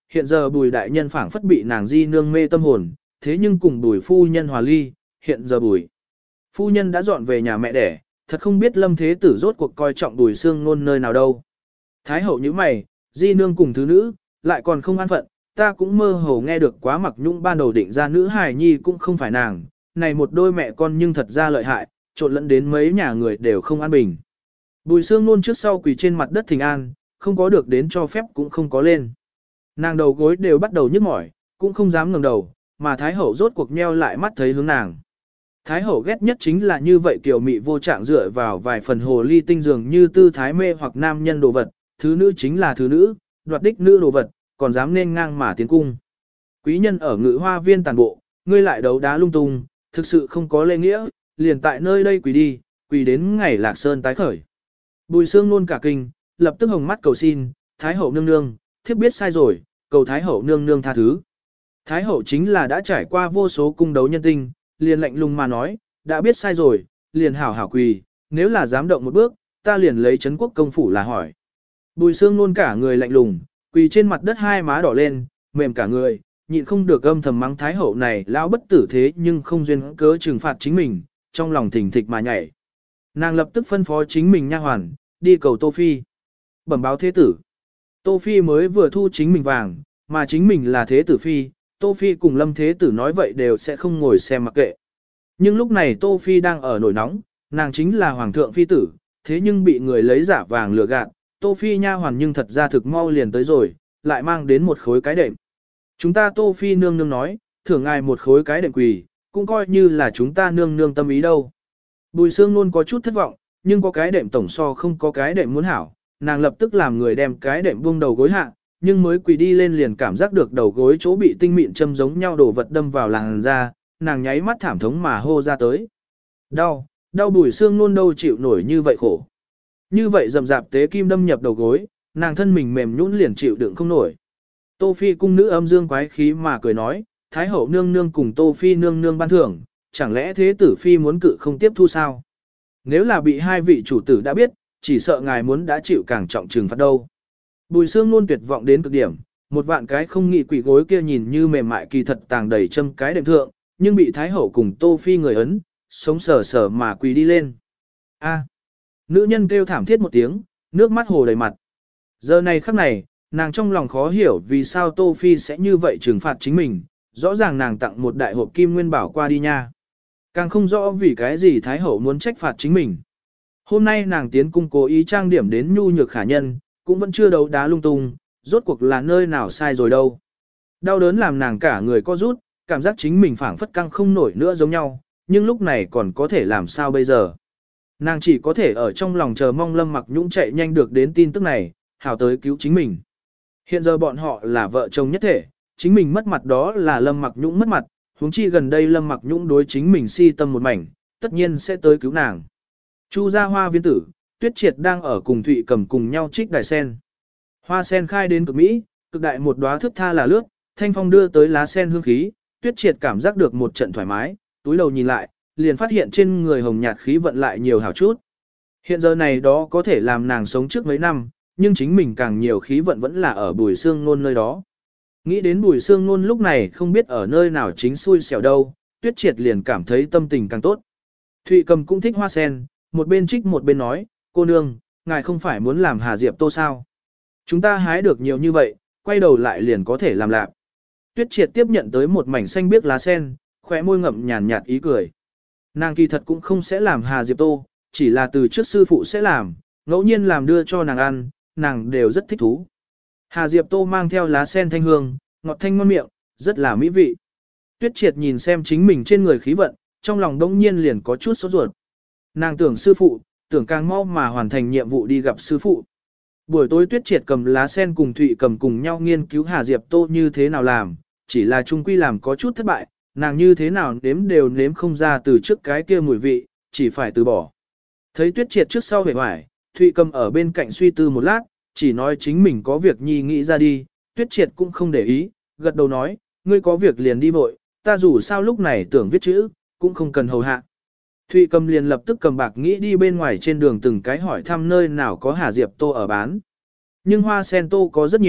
hiện giờ bùi đại nhân phảng phất bị nàng di nương mê tâm hồn, thế nhưng cùng bùi phu nhân hòa ly, hiện giờ bùi. Phu nhân đã dọn về nhà mẹ đẻ, thật không biết lâm thế tử rốt cuộc coi trọng bùi xương nôn nơi nào đâu. Thái hậu như mày, di nương cùng thứ nữ, lại còn không an phận, ta cũng mơ hồ nghe được quá mặc nhung ban đầu định ra nữ hài nhi cũng không phải nàng, này một đôi mẹ con nhưng thật ra lợi hại, trộn lẫn đến mấy nhà người đều không an bình. Bùi xương nôn trước sau quỳ trên mặt đất thình an, không có được đến cho phép cũng không có lên. Nàng đầu gối đều bắt đầu nhức mỏi, cũng không dám ngẩng đầu, mà Thái hậu rốt cuộc nheo lại mắt thấy hướng nàng. Thái hậu ghét nhất chính là như vậy kiểu mị vô trạng dựa vào vài phần hồ ly tinh dường như tư thái mê hoặc nam nhân đồ vật, thứ nữ chính là thứ nữ, đoạt đích nữ đồ vật, còn dám nên ngang mà tiến cung. Quý nhân ở ngự hoa viên tàn bộ, ngươi lại đấu đá lung tung, thực sự không có lễ nghĩa, liền tại nơi đây quỳ đi, quỳ đến ngày lạc sơn tái khởi. Bùi xương luôn cả kinh, lập tức hồng mắt cầu xin, Thái hậu nương nương, thiếp biết sai rồi, cầu Thái hậu nương nương tha thứ. Thái hậu chính là đã trải qua vô số cung đấu nhân tinh, liền lạnh lùng mà nói, đã biết sai rồi, liền hảo hảo quỳ, nếu là dám động một bước, ta liền lấy Trấn quốc công phủ là hỏi. Bùi xương luôn cả người lạnh lùng, quỳ trên mặt đất hai má đỏ lên, mềm cả người, nhịn không được âm thầm mắng Thái hậu này lão bất tử thế nhưng không duyên cớ trừng phạt chính mình, trong lòng thỉnh thịch mà nhảy. Nàng lập tức phân phó chính mình nha hoàn, đi cầu Tô Phi. Bẩm báo thế tử. Tô Phi mới vừa thu chính mình vàng, mà chính mình là thế tử Phi, Tô Phi cùng Lâm thế tử nói vậy đều sẽ không ngồi xem mặc kệ. Nhưng lúc này Tô Phi đang ở nổi nóng, nàng chính là hoàng thượng phi tử, thế nhưng bị người lấy giả vàng lừa gạt, Tô Phi nha hoàn nhưng thật ra thực mau liền tới rồi, lại mang đến một khối cái đệm. Chúng ta Tô Phi nương nương nói, thưởng ngài một khối cái đệm quỳ, cũng coi như là chúng ta nương nương tâm ý đâu. Bùi Sương luôn có chút thất vọng, nhưng có cái đệm tổng so không có cái đệm muốn hảo, nàng lập tức làm người đem cái đệm buông đầu gối hạ, nhưng mới quỳ đi lên liền cảm giác được đầu gối chỗ bị tinh mịn châm giống nhau đổ vật đâm vào làn da, nàng nháy mắt thảm thống mà hô ra tới. Đau, đau Bùi Sương luôn đâu chịu nổi như vậy khổ. Như vậy rầm rạp tế kim đâm nhập đầu gối, nàng thân mình mềm nhũn liền chịu đựng không nổi. Tô Phi cung nữ âm dương quái khí mà cười nói, Thái hậu nương nương cùng Tô Phi nương nương ban thưởng, chẳng lẽ thế tử Phi muốn cự không tiếp thu sao? Nếu là bị hai vị chủ tử đã biết, chỉ sợ ngài muốn đã chịu càng trọng trừng phạt đâu. Bùi Sương luôn tuyệt vọng đến cực điểm, một vạn cái không nghĩ quỷ gối kia nhìn như mềm mại kỳ thật tàng đầy châm cái đệm thượng, nhưng bị Thái hậu cùng Tô Phi người ấn, sống sờ sờ mà quỳ đi lên. A. Nữ nhân kêu thảm thiết một tiếng, nước mắt hồ đầy mặt. Giờ này khắc này, nàng trong lòng khó hiểu vì sao Tô Phi sẽ như vậy trừng phạt chính mình, rõ ràng nàng tặng một đại hộp kim nguyên bảo qua đi nha. Càng không rõ vì cái gì Thái hậu muốn trách phạt chính mình. Hôm nay nàng tiến cung cố ý trang điểm đến nhu nhược khả nhân, cũng vẫn chưa đấu đá lung tung, rốt cuộc là nơi nào sai rồi đâu. Đau đớn làm nàng cả người co rút, cảm giác chính mình phảng phất căng không nổi nữa giống nhau, nhưng lúc này còn có thể làm sao bây giờ. Nàng chỉ có thể ở trong lòng chờ mong Lâm Mặc Nhũng chạy nhanh được đến tin tức này, hào tới cứu chính mình. Hiện giờ bọn họ là vợ chồng nhất thể, chính mình mất mặt đó là Lâm Mặc Nhũng mất mặt, huống chi gần đây Lâm Mặc Nhũng đối chính mình si tâm một mảnh, tất nhiên sẽ tới cứu nàng. Chu gia hoa viên tử, Tuyết Triệt đang ở cùng Thụy Cầm cùng nhau trích đài sen. Hoa sen khai đến cực mỹ, cực đại một đóa thước tha là lướt, thanh phong đưa tới lá sen hương khí, Tuyết Triệt cảm giác được một trận thoải mái, túi đầu nhìn lại, liền phát hiện trên người hồng nhạt khí vận lại nhiều hảo chút. Hiện giờ này đó có thể làm nàng sống trước mấy năm, nhưng chính mình càng nhiều khí vận vẫn là ở Bùi Sương Nôn nơi đó. Nghĩ đến Bùi Sương Nôn lúc này không biết ở nơi nào chính xui xẻo đâu, Tuyết Triệt liền cảm thấy tâm tình càng tốt. Thụy Cầm cũng thích hoa sen, một bên trích một bên nói, cô nương, ngài không phải muốn làm Hà Diệp Tô sao? Chúng ta hái được nhiều như vậy, quay đầu lại liền có thể làm lạc. Tuyết Triệt tiếp nhận tới một mảnh xanh biếc lá sen, khóe môi ngậm nhàn nhạt ý cười. Nàng kỳ thật cũng không sẽ làm Hà Diệp Tô, chỉ là từ trước sư phụ sẽ làm, ngẫu nhiên làm đưa cho nàng ăn, nàng đều rất thích thú. Hà Diệp Tô mang theo lá sen thanh hương, ngọt thanh ngon miệng, rất là mỹ vị. Tuyết Triệt nhìn xem chính mình trên người khí vận, trong lòng đông nhiên liền có chút sốt ruột. Nàng tưởng sư phụ, tưởng càng mau mà hoàn thành nhiệm vụ đi gặp sư phụ. Buổi tối Tuyết Triệt cầm lá sen cùng Thụy Cầm cùng nhau nghiên cứu Hà Diệp Tô như thế nào làm, chỉ là chung quy làm có chút thất bại, nàng như thế nào nếm đều nếm không ra từ trước cái kia mùi vị, chỉ phải từ bỏ. Thấy Tuyết Triệt trước sau vẻ vải, Thụy Cầm ở bên cạnh suy tư một lát, chỉ nói chính mình có việc nhi nghĩ ra đi, Tuyết Triệt cũng không để ý, gật đầu nói, ngươi có việc liền đi vội, ta dù sao lúc này tưởng viết chữ, cũng không cần hầu hạ. Thụy Cầm liền lập tức cầm bạc nghĩ đi bên ngoài trên đường từng cái hỏi thăm nơi nào có Hà Diệp Tô ở bán. Nhưng hoa sen tô có rất nhiều,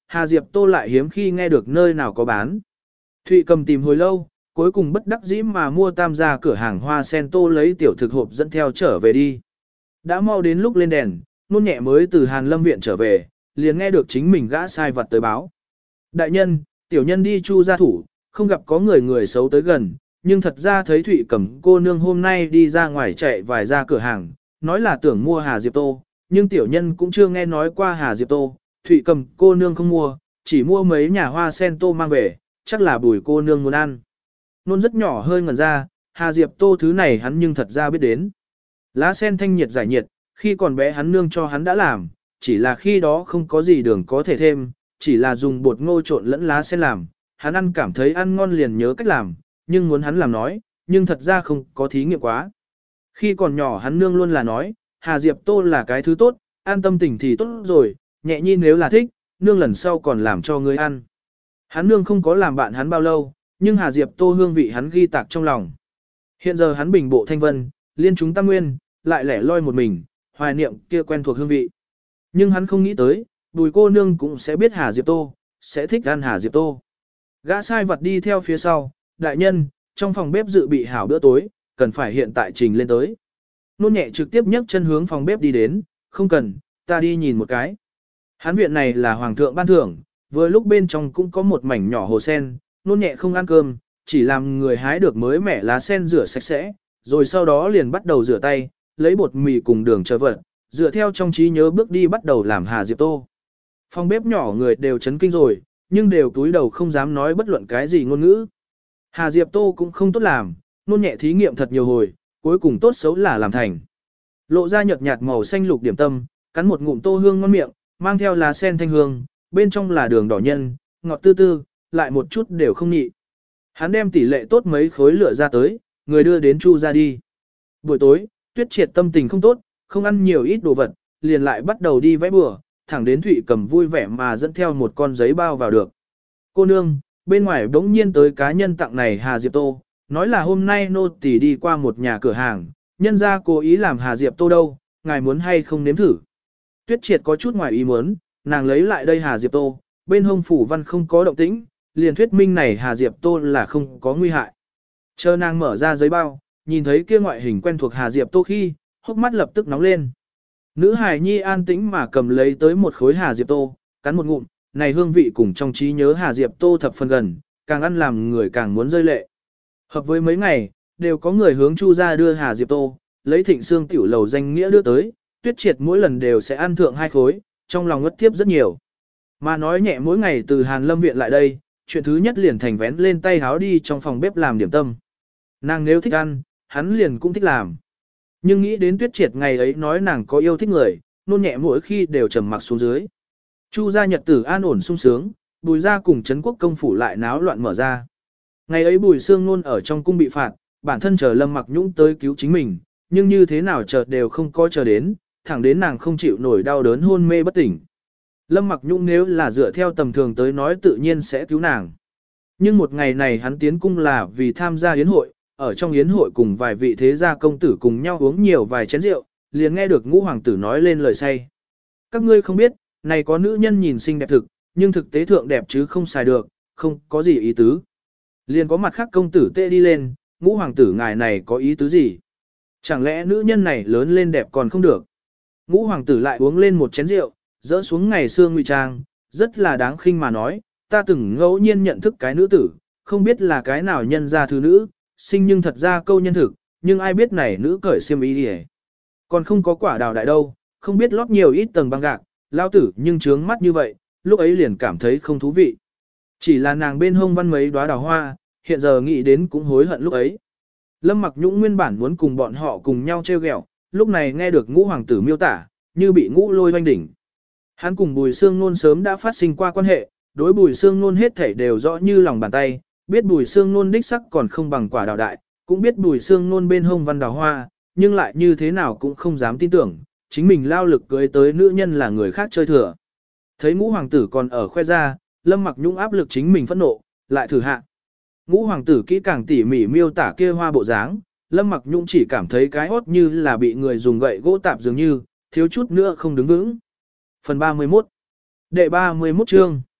Hà Diệp Tô lại hiếm khi nghe được nơi nào có bán. Thụy Cầm tìm hồi lâu, cuối cùng bất đắc dĩ mà mua tam gia cửa hàng hoa sen tô lấy tiểu thực hộp dẫn theo trở về đi. Đã mau đến lúc lên đèn, nôn nhẹ mới từ Hàn Lâm viện trở về, liền nghe được chính mình gã sai vật tới báo. Đại nhân, tiểu nhân đi Chu gia thủ, không gặp có người người xấu tới gần, nhưng thật ra thấy Thụy Cẩm cô nương hôm nay đi ra ngoài chạy vài ra cửa hàng, nói là tưởng mua Hà Diệp Tô, nhưng tiểu nhân cũng chưa nghe nói qua Hà Diệp Tô, Thụy Cẩm cô nương không mua, chỉ mua mấy nhà hoa sen tô mang về, chắc là Bùi cô nương muốn ăn. Nôn rất nhỏ hơi ngẩn ra, Hà Diệp Tô thứ này hắn nhưng thật ra biết đến. Lá sen thanh nhiệt giải nhiệt, khi còn bé hắn nương cho hắn đã làm, chỉ là khi đó không có gì đường có thể thêm, chỉ là dùng bột ngô trộn lẫn lá sen làm, hắn ăn cảm thấy ăn ngon liền nhớ cách làm, nhưng muốn hắn làm nói, nhưng thật ra không có thí nghiệm quá. Khi còn nhỏ hắn nương luôn là nói, Hà Diệp Tô là cái thứ tốt, an tâm tình thì tốt rồi, nhẹ nhi nếu là thích, nương lần sau còn làm cho ngươi ăn. Hắn nương không có làm bạn hắn bao lâu, nhưng Hà Diệp Tô hương vị hắn ghi tạc trong lòng. Hiện giờ hắn bình bộ thanh vân, liên chúng tam nguyên, lại lẻ loi một mình, hoài niệm kia quen thuộc hương vị. Nhưng hắn không nghĩ tới, Bùi cô nương cũng sẽ biết Hà Diệp Tô, sẽ thích ăn Hà Diệp Tô. Gã sai vật đi theo phía sau, đại nhân, trong phòng bếp dự bị hảo bữa tối, cần phải hiện tại trình lên tới. Nôn nhẹ trực tiếp nhấc chân hướng phòng bếp đi đến, không cần, ta đi nhìn một cái. Hắn viện này là hoàng thượng ban thưởng, vừa lúc bên trong cũng có một mảnh nhỏ hồ sen, nôn nhẹ không ăn cơm, chỉ làm người hái được mới mẻ lá sen rửa sạch sẽ, rồi sau đó liền bắt đầu rửa tay, lấy bột mì cùng đường chờ vật, dựa theo trong trí nhớ bước đi bắt đầu làm Hà Diệp Tô. Phòng bếp nhỏ người đều chấn kinh rồi, nhưng đều túi đầu không dám nói bất luận cái gì ngôn ngữ. Hà Diệp Tô cũng không tốt làm, nôn nhẹ thí nghiệm thật nhiều hồi, cuối cùng tốt xấu là làm thành. Lộ ra nhợt nhạt màu xanh lục điểm tâm, cắn một ngụm tô hương ngon miệng, mang theo lá sen thanh hương, bên trong là đường đỏ nhân, ngọt tư tư, lại một chút đều không nhị. Hắn đem tỷ lệ tốt mấy khối lửa ra tới, người đưa đến Chu ra đi. Buổi tối, Tuyết Triệt tâm tình không tốt, không ăn nhiều ít đồ vật, liền lại bắt đầu đi vẽ bừa, thẳng đến Thụy Cầm vui vẻ mà dẫn theo một con giấy bao vào được. Cô nương, bên ngoài bỗng nhiên tới cá nhân tặng này Hà Diệp Tô, nói là hôm nay nô tỳ đi qua một nhà cửa hàng, nhân ra cố ý làm Hà Diệp Tô đâu, ngài muốn hay không nếm thử. Tuyết Triệt có chút ngoài ý muốn, nàng lấy lại đây Hà Diệp Tô, bên hông phủ văn không có động tĩnh, liền thuyết minh này Hà Diệp Tô là không có nguy hại. Chờ nàng mở ra giấy bao, nhìn thấy kia ngoại hình quen thuộc Hà Diệp Tô khi, hốc mắt lập tức nóng lên. Nữ hài nhi an tĩnh mà cầm lấy tới một khối Hà Diệp Tô, cắn một ngụm, này hương vị cùng trong trí nhớ Hà Diệp Tô thập phần gần, càng ăn làm người càng muốn rơi lệ. Hợp với mấy ngày, đều có người hướng Chu ra đưa Hà Diệp Tô, lấy Thịnh Xương tiểu lầu danh nghĩa đưa tới, Tuyết Triệt mỗi lần đều sẽ ăn thượng hai khối, trong lòng ngất tiếp rất nhiều. Mà nói nhẹ mỗi ngày từ Hàn Lâm viện lại đây, chuyện thứ nhất liền thành vén lên tay háo đi trong phòng bếp làm điểm tâm. Nàng nếu thích ăn, hắn liền cũng thích làm. Nhưng nghĩ đến Tuyết Triệt ngày ấy nói nàng có yêu thích người, nôn nhẹ mỗi khi đều trầm mặc xuống dưới. Chu gia nhật tử an ổn sung sướng, Bùi gia cùng Trấn Quốc công phủ lại náo loạn mở ra. Ngày ấy Bùi Sương Nôn ở trong cung bị phạt, bản thân chờ Lâm Mặc Nhũng tới cứu chính mình, nhưng như thế nào chợt đều không có chờ đến, thẳng đến nàng không chịu nổi đau đớn hôn mê bất tỉnh. Lâm Mặc Nhũng nếu là dựa theo tầm thường tới nói tự nhiên sẽ cứu nàng. Nhưng một ngày này hắn tiến cung là vì tham gia yến hội, ở trong yến hội cùng vài vị thế gia công tử cùng nhau uống nhiều vài chén rượu, liền nghe được ngũ hoàng tử nói lên lời say. Các ngươi không biết, này có nữ nhân nhìn xinh đẹp thực, nhưng thực tế thượng đẹp chứ không xài được, không có gì ý tứ. Liền có mặt khác công tử tê đi lên, ngũ hoàng tử ngài này có ý tứ gì? Chẳng lẽ nữ nhân này lớn lên đẹp còn không được? Ngũ hoàng tử lại uống lên một chén rượu, dỡ xuống ngày xưa ngụy trang, rất là đáng khinh mà nói, ta từng ngẫu nhiên nhận thức cái nữ tử, không biết là cái nào nhân ra thứ nữ, sinh nhưng thật ra câu nhân thực, nhưng ai biết này nữ cởi xiêm y đi. Còn không có quả đào đại đâu, không biết lót nhiều ít tầng băng gạc, lao tử nhưng trướng mắt như vậy, lúc ấy liền cảm thấy không thú vị. Chỉ là nàng bên hông văn mấy đóa đào hoa, hiện giờ nghĩ đến cũng hối hận lúc ấy. Lâm Mặc Nhũng nguyên bản muốn cùng bọn họ cùng nhau treo ghẹo, lúc này nghe được ngũ hoàng tử miêu tả, như bị ngũ lôi hoanh đỉnh. Hắn cùng Bùi Sương Nôn sớm đã phát sinh qua quan hệ, đối Bùi Sương Nôn hết thảy đều rõ như lòng bàn tay, biết Bùi Sương Nôn đích sắc còn không bằng quả đào đại, cũng biết Bùi Sương Nôn bên hông văn đào hoa, nhưng lại như thế nào cũng không dám tin tưởng, chính mình lao lực cưới tới nữ nhân là người khác chơi thừa. Thấy ngũ hoàng tử còn ở khoe ra, Lâm Mặc Nhũng áp lực chính mình phẫn nộ, lại thử hạ. Ngũ hoàng tử kỹ càng tỉ mỉ miêu tả kia hoa bộ dáng, Lâm Mặc Nhũng chỉ cảm thấy cái hốt như là bị người dùng gậy gỗ tạp dường như, thiếu chút nữa không đứng vững. Phần ba mươi mốt. Đệ ba mươi mốt chương.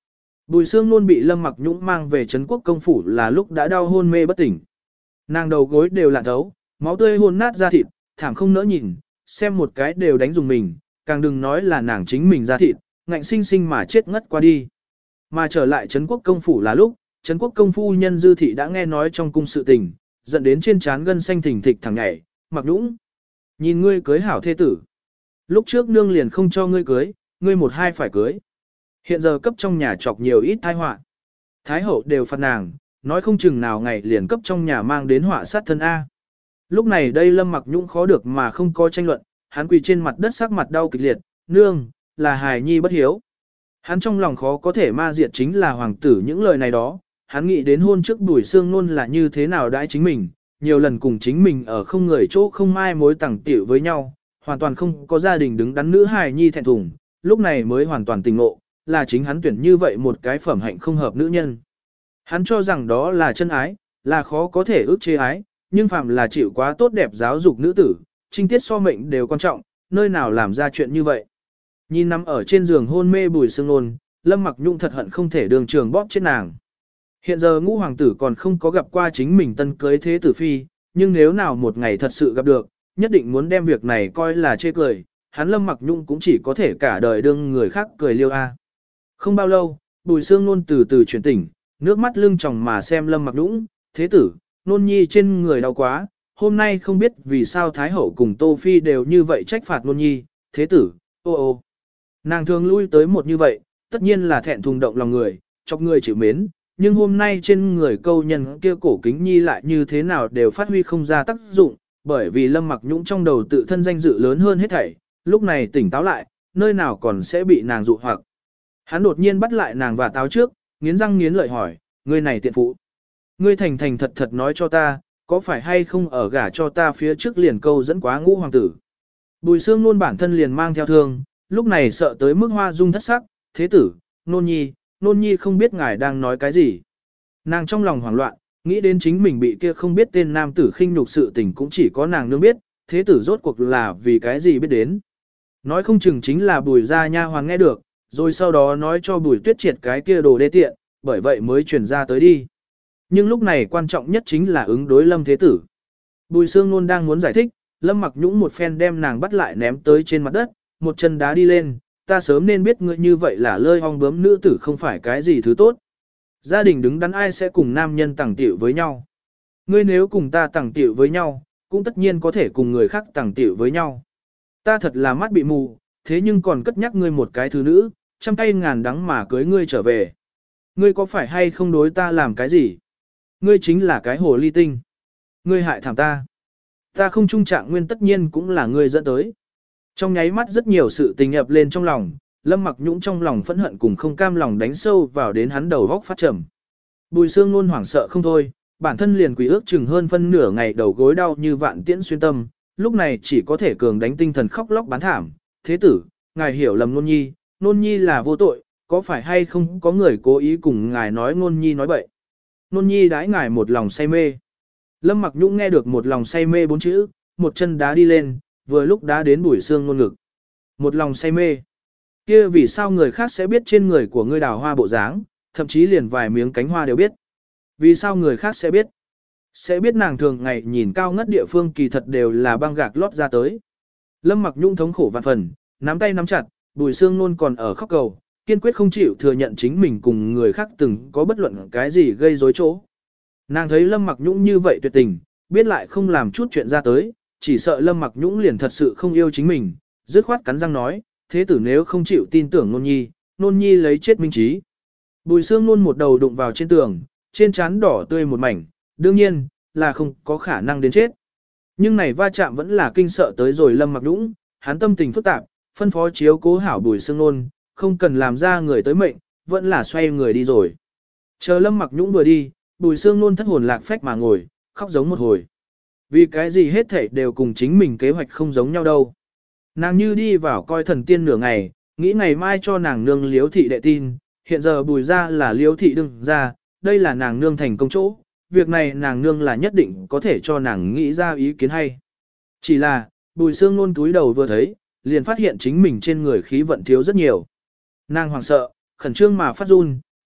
Bùi Sương luôn bị Lâm Mặc Nhũng mang về Trấn Quốc công phủ là lúc đã đau hôn mê bất tỉnh. Nàng đầu gối đều lạn thấu, máu tươi hôn nát da thịt, thảm không nỡ nhìn, xem một cái đều đánh dùng mình, càng đừng nói là nàng chính mình da thịt, ngạnh sinh sinh mà chết ngất qua đi. Mà trở lại Trấn Quốc công phủ là lúc, Trấn Quốc công phu nhân Dư thị đã nghe nói trong cung sự tình, giận đến trên trán gân xanh thình thịch thẳng nhảy, Mặc Nhũng, nhìn ngươi cưới hảo thê tử. Lúc trước nương liền không cho ngươi cưới, ngươi một hai phải cưới. Hiện giờ cấp trong nhà chọc nhiều ít tai họa. Thái hậu đều phạt nàng, nói không chừng nào ngày liền cấp trong nhà mang đến họa sát thân A. Lúc này đây Lâm Mặc Nhũng khó được mà không có tranh luận, hắn quỳ trên mặt đất sắc mặt đau kịch liệt, nương, là hài nhi bất hiếu. Hắn trong lòng khó có thể ma diệt chính là hoàng tử những lời này đó, hắn nghĩ đến hôn trước Bùi Sương Nôn là như thế nào đãi chính mình, nhiều lần cùng chính mình ở không người chỗ không mai mối tẳng tiểu với nhau, hoàn toàn không có gia đình đứng đắn nữ hài nhi thẹn thùng, lúc này mới hoàn toàn tình ngộ, là chính hắn tuyển như vậy một cái phẩm hạnh không hợp nữ nhân. Hắn cho rằng đó là chân ái, là khó có thể ước chế ái, nhưng phạm là chịu quá tốt đẹp giáo dục nữ tử, trinh tiết so mệnh đều quan trọng, nơi nào làm ra chuyện như vậy. Nhìn nằm ở trên giường hôn mê Bùi Sương Nôn, Lâm Mặc Nhung thật hận không thể đường trường bóp chết nàng. Hiện giờ ngũ hoàng tử còn không có gặp qua chính mình tân cưới thế tử phi, nhưng nếu nào một ngày thật sự gặp được, nhất định muốn đem việc này coi là chê cười, hắn Lâm Mặc Nhung cũng chỉ có thể cả đời đương người khác cười liêu a. Không bao lâu, Bùi Sương Nôn từ từ chuyển tỉnh, nước mắt lưng tròng mà xem Lâm Mặc Nhung, thế tử, Nôn nhi trên người đau quá, hôm nay không biết vì sao Thái Hậu cùng Tô Phi đều như vậy trách phạt Nôn nhi, thế tử, ô ô. Nàng thường lui tới một như vậy, tất nhiên là thẹn thùng động lòng người, chọc người chịu mến, nhưng hôm nay trên người câu nhân kia cổ kính nhi lại như thế nào đều phát huy không ra tác dụng, bởi vì Lâm Mặc Nhũng trong đầu tự thân danh dự lớn hơn hết thảy, lúc này tỉnh táo lại, nơi nào còn sẽ bị nàng dụ hoặc. Hắn đột nhiên bắt lại nàng và táo trước, nghiến răng nghiến lợi hỏi, ngươi này tiện phụ. Ngươi thành thành thật thật nói cho ta, có phải hay không ở gả cho ta phía trước liền câu dẫn quá ngũ hoàng tử. Bùi Sương Nôn bản thân liền mang theo thương, lúc này sợ tới mức hoa dung thất sắc, thế tử, Nôn nhi, Nôn nhi không biết ngài đang nói cái gì. Nàng trong lòng hoảng loạn, nghĩ đến chính mình bị kia không biết tên nam tử khinh nhục sự tình cũng chỉ có nàng nương biết, thế tử rốt cuộc là vì cái gì biết đến. Nói không chừng chính là Bùi gia nha hoàn nghe được, rồi sau đó nói cho Bùi Tuyết Triệt cái kia đồ đê tiện, bởi vậy mới truyền ra tới đi. Nhưng lúc này quan trọng nhất chính là ứng đối Lâm thế tử. Bùi Sương Nôn đang muốn giải thích, Lâm Mặc Nhũng một phen đem nàng bắt lại ném tới trên mặt đất, một chân đá đi lên, ta sớm nên biết ngươi như vậy là lơi ong bướm nữ tử không phải cái gì thứ tốt. Gia đình đứng đắn ai sẽ cùng nam nhân tẳng tiểu với nhau. Ngươi nếu cùng ta tẳng tiểu với nhau, cũng tất nhiên có thể cùng người khác tẳng tiểu với nhau. Ta thật là mắt bị mù, thế nhưng còn cất nhắc ngươi một cái thứ nữ, trăm tay ngàn đắng mà cưới ngươi trở về. Ngươi có phải hay không đối ta làm cái gì? Ngươi chính là cái hồ ly tinh. Ngươi hại thảm ta. Ta không trung trạng nguyên tất nhiên cũng là ngươi dẫn tới. Trong nháy mắt rất nhiều sự tình ập lên trong lòng, Lâm Mặc Nhũng trong lòng phẫn hận cùng không cam lòng đánh sâu vào đến hắn đầu góc phát trầm. Bùi Sương Nôn hoảng sợ không thôi, bản thân liền quỷ ước chừng hơn phân nửa ngày đầu gối đau như vạn tiễn xuyên tâm, lúc này chỉ có thể cường đánh tinh thần khóc lóc bán thảm. Thế tử, ngài hiểu lầm Nôn nhi, Nôn nhi là vô tội, có phải hay không có người cố ý cùng ngài nói Nôn nhi nói bậy. Nôn nhi đãi ngài một lòng say mê. Lâm Mặc Nhũng nghe được một lòng say mê bốn chữ, một chân đá đi lên, vừa lúc đá đến Bùi Sương Nôn ngực. Một lòng say mê. Kia vì sao người khác sẽ biết trên người của ngươi đào hoa bộ dáng, thậm chí liền vài miếng cánh hoa đều biết. Vì sao người khác sẽ biết? Sẽ biết nàng thường ngày nhìn cao ngất địa phương kỳ thật đều là băng gạc lót ra tới. Lâm Mặc Nhũng thống khổ vạn phần, nắm tay nắm chặt, Bùi Sương Nôn còn ở khóc cầu, kiên quyết không chịu thừa nhận chính mình cùng người khác từng có bất luận cái gì gây rối chỗ. Nàng thấy Lâm Mặc Nhũng như vậy tuyệt tình, biết lại không làm chút chuyện ra tới, chỉ sợ Lâm Mặc Nhũng liền thật sự không yêu chính mình, dứt khoát cắn răng nói, thế tử nếu không chịu tin tưởng Nôn nhi, Nôn nhi lấy chết minh trí. Bùi Sương Nôn một đầu đụng vào trên tường, trên trán đỏ tươi một mảnh, đương nhiên là không có khả năng đến chết. Nhưng này va chạm vẫn là kinh sợ tới rồi Lâm Mặc Nhũng, hắn tâm tình phức tạp, phân phó chiếu cố hảo Bùi Sương Nôn, không cần làm ra người tới mệnh, vẫn là xoay người đi rồi. Chờ Lâm Mặc Nhũng vừa đi, Bùi Sương Nôn thất hồn lạc phách mà ngồi, khóc giống một hồi. Vì cái gì hết thảy đều cùng chính mình kế hoạch không giống nhau đâu. Nàng như đi vào coi thần tiên nửa ngày, nghĩ ngày mai cho nàng nương Liếu thị đệ tin, hiện giờ Bùi ra là Liếu thị đừng ra, đây là nàng nương thành công chỗ, việc này nàng nương là nhất định có thể cho nàng nghĩ ra ý kiến hay. Chỉ là, Bùi Sương Nôn túi đầu vừa thấy, liền phát hiện chính mình trên người khí vận thiếu rất nhiều. Nàng hoảng sợ, khẩn trương mà phát run,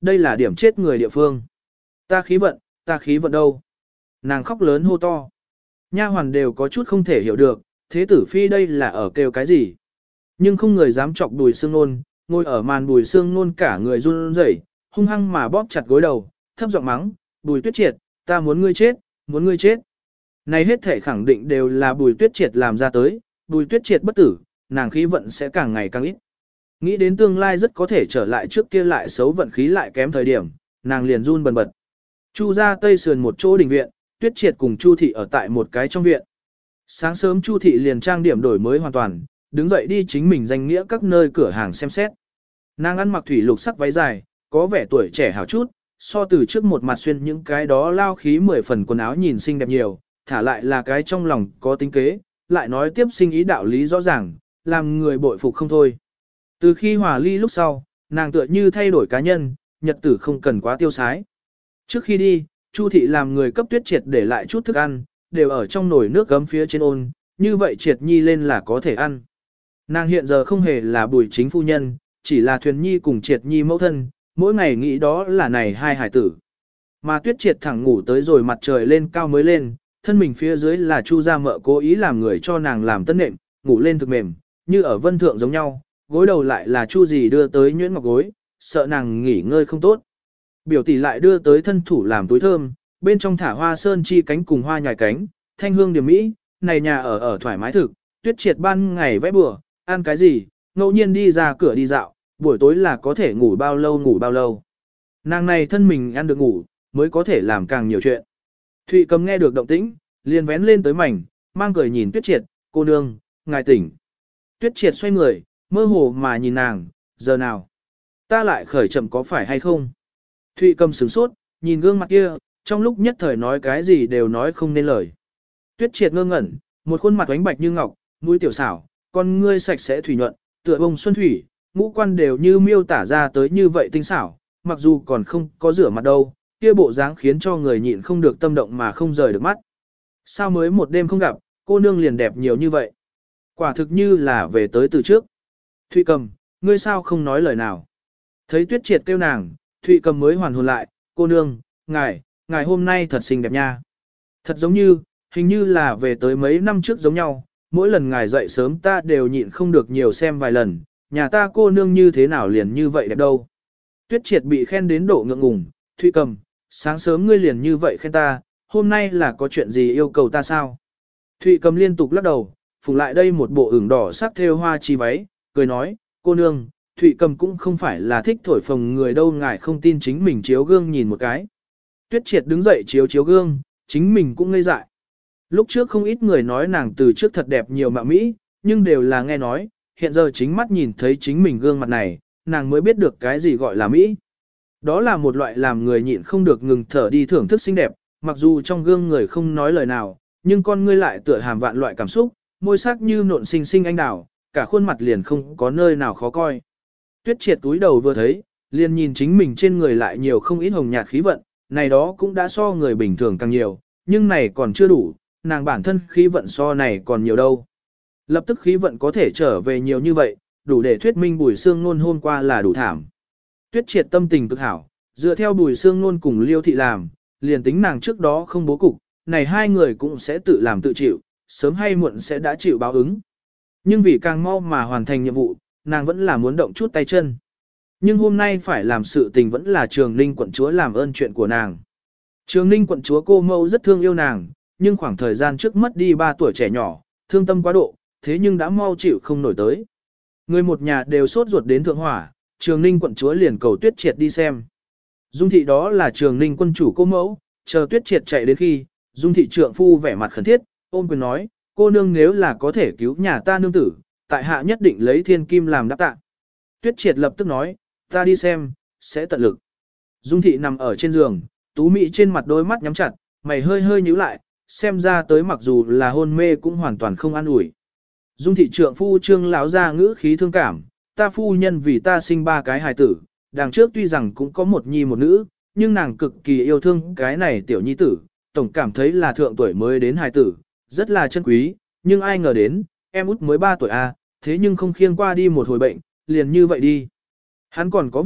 đây là điểm chết người địa phương. Ta khí vận, ta khí vận đâu? Nàng khóc lớn hô to. Nha hoàn đều có chút không thể hiểu được, thế tử phi đây là ở kêu cái gì? Nhưng không người dám chọc Bùi Sương Nôn, ngồi ở màn Bùi Sương Nôn cả người run rẩy, hung hăng mà bóp chặt gối đầu, thấp giọng mắng, Bùi Tuyết Triệt, ta muốn ngươi chết, muốn ngươi chết. Này hết thể khẳng định đều là Bùi Tuyết Triệt làm ra tới, Bùi Tuyết Triệt bất tử, nàng khí vận sẽ càng ngày càng ít. Nghĩ đến tương lai rất có thể trở lại trước kia lại xấu vận khí lại kém thời điểm, nàng liền run bần bật. Chu ra tây sườn một chỗ đình viện, Tuyết Triệt cùng Chu thị ở tại một cái trong viện. Sáng sớm Chu thị liền trang điểm đổi mới hoàn toàn, đứng dậy đi chính mình danh nghĩa các nơi cửa hàng xem xét. Nàng ăn mặc thủy lục sắc váy dài, có vẻ tuổi trẻ hào chút, so từ trước một mặt xuyên những cái đó lao khí mười phần quần áo nhìn xinh đẹp nhiều, thả lại là cái trong lòng có tính kế, lại nói tiếp sinh ý đạo lý rõ ràng, làm người bội phục không thôi. Từ khi hòa ly lúc sau, nàng tựa như thay đổi cá nhân, nhật tử không cần quá tiêu sái. Trước khi đi, Chu thị làm người cấp Tuyết Triệt để lại chút thức ăn, đều ở trong nồi nước gấm phía trên ôn, như vậy Triệt Nhi lên là có thể ăn. Nàng hiện giờ không hề là Bùi chính phu nhân, chỉ là Thuyền Nhi cùng Triệt Nhi mẫu thân, mỗi ngày nghĩ đó là này hai hải tử. Mà Tuyết Triệt thẳng ngủ tới rồi mặt trời lên cao mới lên, thân mình phía dưới là Chu gia mợ cố ý làm người cho nàng làm tân nệm, ngủ lên thực mềm, như ở vân thượng giống nhau, gối đầu lại là Chu gì đưa tới nhuyễn ngọc gối, sợ nàng nghỉ ngơi không tốt. Biểu tỷ lại đưa tới thân thủ làm túi thơm, bên trong thả hoa sơn chi cánh cùng hoa nhài cánh, thanh hương điểm mỹ, này nhà ở ở thoải mái thực, Tuyết Triệt ban ngày vẽ bừa, ăn cái gì, ngẫu nhiên đi ra cửa đi dạo, buổi tối là có thể ngủ bao lâu ngủ bao lâu. Nàng này thân mình ăn được ngủ, mới có thể làm càng nhiều chuyện. Thụy Cầm nghe được động tĩnh, liền vén lên tới mảnh, mang cười nhìn Tuyết Triệt, cô nương, ngài tỉnh. Tuyết Triệt xoay người, mơ hồ mà nhìn nàng, giờ nào? Ta lại khởi chậm có phải hay không? Thụy Cầm sửng sốt, nhìn gương mặt kia, trong lúc nhất thời nói cái gì đều nói không nên lời. Tuyết Triệt ngơ ngẩn, một khuôn mặt ánh bạch như ngọc, mũi tiểu xảo, con ngươi sạch sẽ thủy nhuận, tựa bông xuân thủy, ngũ quan đều như miêu tả ra tới như vậy tinh xảo, mặc dù còn không có rửa mặt đâu, kia bộ dáng khiến cho người nhịn không được tâm động mà không rời được mắt. Sao mới một đêm không gặp, cô nương liền đẹp nhiều như vậy? Quả thực như là về tới từ trước. Thụy Cầm, ngươi sao không nói lời nào? Thấy Tuyết Triệt kêu nàng, Thụy Cầm mới hoàn hồn lại, cô nương, ngài, ngài hôm nay thật xinh đẹp nha. Thật giống như, hình như là về tới mấy năm trước giống nhau, mỗi lần ngài dậy sớm ta đều nhịn không được nhiều xem vài lần, nhà ta cô nương như thế nào liền như vậy đẹp đâu. Tuyết Triệt bị khen đến độ ngượng ngùng, Thụy Cầm, sáng sớm ngươi liền như vậy khen ta, hôm nay là có chuyện gì yêu cầu ta sao? Thụy Cầm liên tục lắc đầu, phủ lại đây một bộ ửng đỏ sắc thêu hoa chi váy, cười nói, cô nương, Thụy Cầm cũng không phải là thích thổi phồng người đâu, ngài không tin chính mình chiếu gương nhìn một cái. Tuyết Triệt đứng dậy chiếu chiếu gương, chính mình cũng ngây dại. Lúc trước không ít người nói nàng từ trước thật đẹp nhiều mạo mỹ, nhưng đều là nghe nói, hiện giờ chính mắt nhìn thấy chính mình gương mặt này, nàng mới biết được cái gì gọi là mỹ. Đó là một loại làm người nhịn không được ngừng thở đi thưởng thức xinh đẹp, mặc dù trong gương người không nói lời nào, nhưng con ngươi lại tựa hàm vạn loại cảm xúc, môi sắc như nộn xinh xinh anh đào, cả khuôn mặt liền không có nơi nào khó coi. Tuyết Triệt túi đầu vừa thấy, liền nhìn chính mình trên người lại nhiều không ít hồng nhạt khí vận, này đó cũng đã so người bình thường càng nhiều, nhưng này còn chưa đủ, nàng bản thân khí vận so này còn nhiều đâu. Lập tức khí vận có thể trở về nhiều như vậy, đủ để thuyết minh Bùi Sương Nôn hôm qua là đủ thảm. Tuyết Triệt tâm tình cực hảo, dựa theo Bùi Sương Nôn cùng Liêu thị làm, liền tính nàng trước đó không bố cục, này hai người cũng sẽ tự làm tự chịu, sớm hay muộn sẽ đã chịu báo ứng. Nhưng vì càng mau mà hoàn thành nhiệm vụ, nàng vẫn là muốn động chút tay chân. Nhưng hôm nay phải làm sự tình vẫn là Trường Ninh quận chúa làm ơn chuyện của nàng. Trường Ninh quận chúa cô mẫu rất thương yêu nàng, nhưng khoảng thời gian trước mất đi ba tuổi trẻ nhỏ, thương tâm quá độ, thế nhưng đã mau chịu không nổi tới. Người một nhà đều sốt ruột đến thượng hỏa, Trường Ninh quận chúa liền cầu Tuyết Triệt đi xem. Dung thị đó là Trường Ninh quân chủ cô mẫu, chờ Tuyết Triệt chạy đến khi, Dung thị trượng phu vẻ mặt khẩn thiết, ôm quyền nói, cô nương nếu là có thể cứu nhà ta nương tử, tại hạ nhất định lấy thiên kim làm đáp tạ. Tuyết Triệt lập tức nói, ta đi xem, sẽ tận lực. Dung thị nằm ở trên giường, tú mị trên mặt đôi mắt nhắm chặt, mày hơi hơi nhíu lại, xem ra tới mặc dù là hôn mê cũng hoàn toàn không an ủi. Dung thị trượng phu Trương lão ra ngữ khí thương cảm, ta phu nhân vì ta sinh ba cái hài tử, đằng trước tuy rằng cũng có một nhi một nữ, nhưng nàng cực kỳ yêu thương cái này tiểu nhi tử, tổng cảm thấy là thượng tuổi mới đến hài tử, rất là chân quý, nhưng ai ngờ đến, em út mới ba tuổi a, thế nhưng không khiêng qua đi một hồi bệnh, liền như vậy đi. Hắn còn có việc,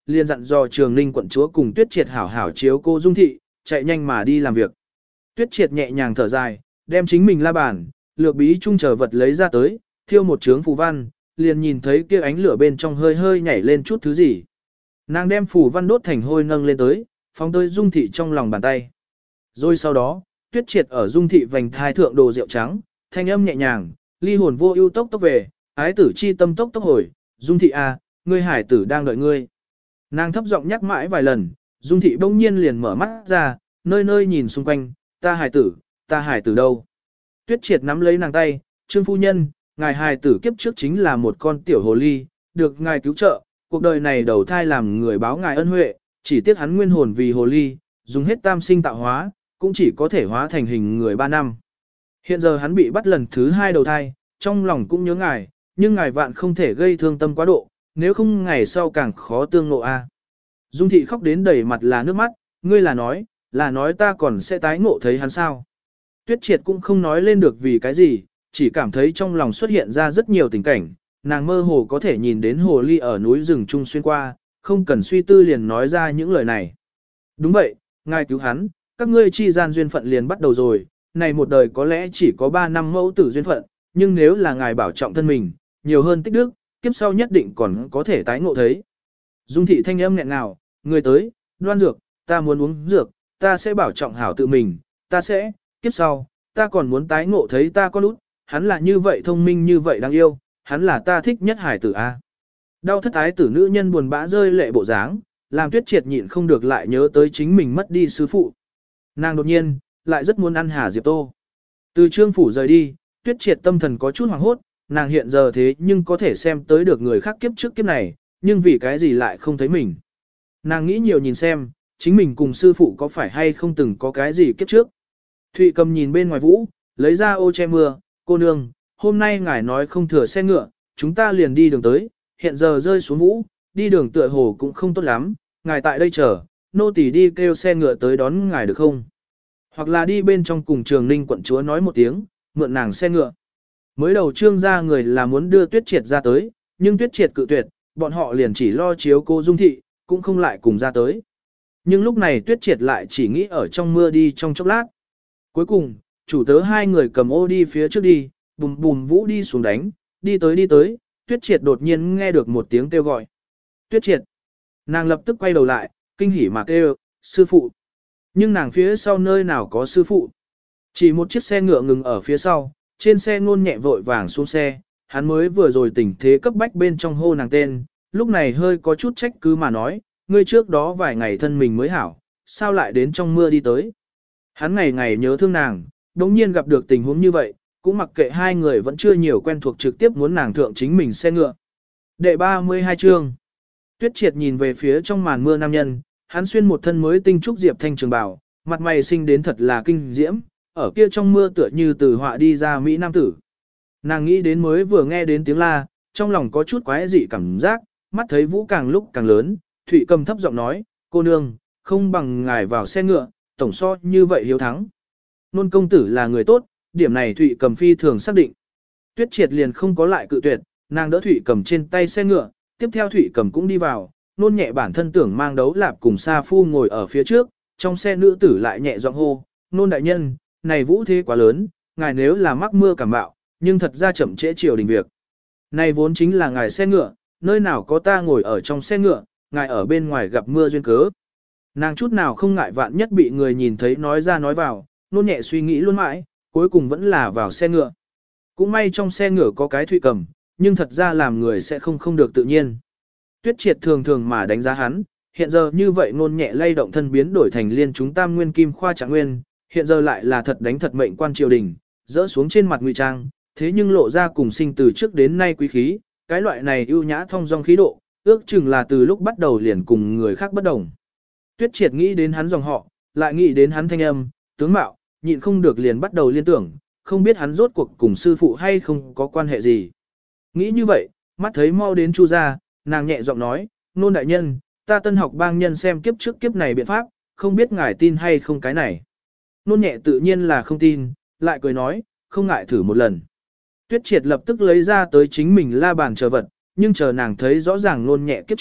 liền dặn dò Trường Ninh quận chúa cùng Tuyết Triệt hảo hảo chiếu cô Dung thị, chạy nhanh mà đi làm việc. Tuyết Triệt nhẹ nhàng thở dài, đem chính mình la bàn, lược bí trung chờ vật lấy ra tới, thiêu một chướng phù văn, liền nhìn thấy kia ánh lửa bên trong hơi hơi nhảy lên chút thứ gì. Nàng đem phù văn đốt thành hôi nâng lên tới, phóng tới Dung thị trong lòng bàn tay. Rồi sau đó, Tuyết Triệt ở Dung thị vành thai thượng đồ rượu trắng, thanh âm nhẹ nhàng, ly hồn vô ưu tốc tốc về, ái tử chi tâm tốc tốc hồi, Dung thị a, ngươi hải tử đang đợi ngươi. Nàng thấp giọng nhắc mãi vài lần, Dung thị bỗng nhiên liền mở mắt ra, nơi nơi nhìn xung quanh, ta hải tử, ta hải tử đâu. Tuyết Triệt nắm lấy nàng tay, Trương phu nhân, ngài hải tử kiếp trước chính là một con tiểu hồ ly, được ngài cứu trợ, cuộc đời này đầu thai làm người báo ngài ân huệ, chỉ tiếc hắn nguyên hồn vì hồ ly, dùng hết tam sinh tạo hóa, cũng chỉ có thể hóa thành hình người ba năm. Hiện giờ hắn bị bắt lần thứ hai đầu thai, trong lòng cũng nhớ ngài, nhưng ngài vạn không thể gây thương tâm quá độ, nếu không ngày sau càng khó tương ngộ a. Dung thị khóc đến đầy mặt là nước mắt, ngươi là nói, là nói ta còn sẽ tái ngộ thấy hắn sao. Tuyết Triệt cũng không nói lên được vì cái gì, chỉ cảm thấy trong lòng xuất hiện ra rất nhiều tình cảnh, nàng mơ hồ có thể nhìn đến hồ ly ở núi rừng trung xuyên qua, không cần suy tư liền nói ra những lời này. Đúng vậy, ngài cứu hắn, các ngươi chi gian duyên phận liền bắt đầu rồi, này một đời có lẽ chỉ có ba năm mẫu tử duyên phận, nhưng nếu là ngài bảo trọng thân mình, nhiều hơn tích đức, kiếp sau nhất định còn có thể tái ngộ thấy. Dung thị thanh âm nghẹn ngào, người tới, đoan dược, ta muốn uống dược, ta sẽ bảo trọng hảo tự mình, ta sẽ, kiếp sau, ta còn muốn tái ngộ thấy ta con út, hắn là như vậy thông minh như vậy đáng yêu, hắn là ta thích nhất hải tử A. Đau thất ái tử nữ nhân buồn bã rơi lệ bộ dáng, làm Tuyết Triệt nhịn không được lại nhớ tới chính mình mất đi sư phụ. Nàng đột nhiên, lại rất muốn ăn Hà Diệp Tô. Từ Trương phủ rời đi, Tuyết Triệt tâm thần có chút hoảng hốt, nàng hiện giờ thế nhưng có thể xem tới được người khác kiếp trước kiếp này, nhưng vì cái gì lại không thấy mình. Nàng nghĩ nhiều nhìn xem, chính mình cùng sư phụ có phải hay không từng có cái gì kiếp trước. Thụy Cầm nhìn bên ngoài vũ, lấy ra ô che mưa, cô nương, hôm nay ngài nói không thừa xe ngựa, chúng ta liền đi đường tới, hiện giờ rơi xuống vũ, đi đường tựa hồ cũng không tốt lắm, ngài tại đây chờ, nô tỳ đi kêu xe ngựa tới đón ngài được không? Hoặc là đi bên trong cùng Trường Ninh quận chúa nói một tiếng, mượn nàng xe ngựa. Mới đầu Trương gia người là muốn đưa Tuyết Triệt ra tới, nhưng Tuyết Triệt cự tuyệt, bọn họ liền chỉ lo chiếu cô Dung thị, cũng không lại cùng ra tới. Nhưng lúc này Tuyết Triệt lại chỉ nghĩ ở trong mưa đi trong chốc lát. Cuối cùng, chủ tớ hai người cầm ô đi phía trước đi, bùm bùm vũ đi xuống đánh, đi tới đi tới, Tuyết Triệt đột nhiên nghe được một tiếng kêu gọi. Tuyết Triệt. Nàng lập tức quay đầu lại, kinh hỉ mà kêu, sư phụ. Nhưng nàng phía sau nơi nào có sư phụ. Chỉ một chiếc xe ngựa ngừng ở phía sau, trên xe Ngôn Nhẹ vội vàng xuống xe, hắn mới vừa rồi tình thế cấp bách bên trong hô nàng tên, lúc này hơi có chút trách cứ mà nói, ngươi trước đó vài ngày thân mình mới hảo, sao lại đến trong mưa đi tới. Hắn ngày ngày nhớ thương nàng, đống nhiên gặp được tình huống như vậy, cũng mặc kệ hai người vẫn chưa nhiều quen thuộc trực tiếp muốn nàng thượng chính mình xe ngựa. Đệ ba mươi hai chương. Tuyết Triệt nhìn về phía trong màn mưa nam nhân, hắn xuyên một thân mới tinh trúc diệp thanh trường bào, mặt mày xinh đến thật là kinh diễm, ở kia trong mưa tựa như từ họa đi ra mỹ nam tử. Nàng nghĩ đến mới vừa nghe đến tiếng la, trong lòng có chút quái dị cảm giác, mắt thấy vũ càng lúc càng lớn, Thụy Cầm thấp giọng nói, cô nương, không bằng ngài vào xe ngựa, tổng so như vậy hiếu thắng. Nôn công tử là người tốt, điểm này Thụy Cầm phi thường xác định. Tuyết Triệt liền không có lại cự tuyệt, nàng đỡ Thụy Cầm trên tay xe ngựa, tiếp theo Thụy Cầm cũng đi vào, Nôn Nhẹ bản thân tưởng mang đấu lạp cùng Sa Phu ngồi ở phía trước, trong xe nữ tử lại nhẹ giọng hô, Nôn đại nhân, này vũ thế quá lớn, ngài nếu là mắc mưa cảm bạo, nhưng thật ra chậm trễ triều đình việc. Này vốn chính là ngài xe ngựa, nơi nào có ta ngồi ở trong xe ngựa, ngài ở bên ngoài gặp mưa duyên cớ. Nàng chút nào không ngại vạn nhất bị người nhìn thấy nói ra nói vào, Nôn Nhẹ suy nghĩ luôn mãi, cuối cùng vẫn là vào xe ngựa. Cũng may trong xe ngựa có cái Thụy Cầm, nhưng thật ra làm người sẽ không không được tự nhiên. Tuyết Triệt thường thường mà đánh giá hắn, hiện giờ như vậy Nôn Nhẹ lay động thân biến đổi thành liên chúng tam nguyên kim khoa trạng nguyên, hiện giờ lại là thật đánh thật mệnh quan triều đình, dỡ xuống trên mặt ngụy trang, thế nhưng lộ ra cùng sinh từ trước đến nay quý khí, cái loại này ưu nhã thông dong khí độ, ước chừng là từ lúc bắt đầu liền cùng người khác bất đồng. Tuyết Triệt nghĩ đến hắn dòng họ, lại nghĩ đến hắn thanh âm, tướng mạo, nhịn không được liền bắt đầu liên tưởng, không biết hắn rốt cuộc cùng sư phụ hay không có quan hệ gì. Nghĩ như vậy, mắt thấy mau đến Chu gia, nàng nhẹ giọng nói, Nôn đại nhân, ta tân học bang nhân xem kiếp trước kiếp này biện pháp, không biết ngài tin hay không cái này. Nôn Nhẹ tự nhiên là không tin, lại cười nói, không ngại thử một lần. Tuyết Triệt lập tức lấy ra tới chính mình la bàn chờ vật, nhưng chờ nàng thấy rõ ràng Nôn Nhẹ kiếp trước,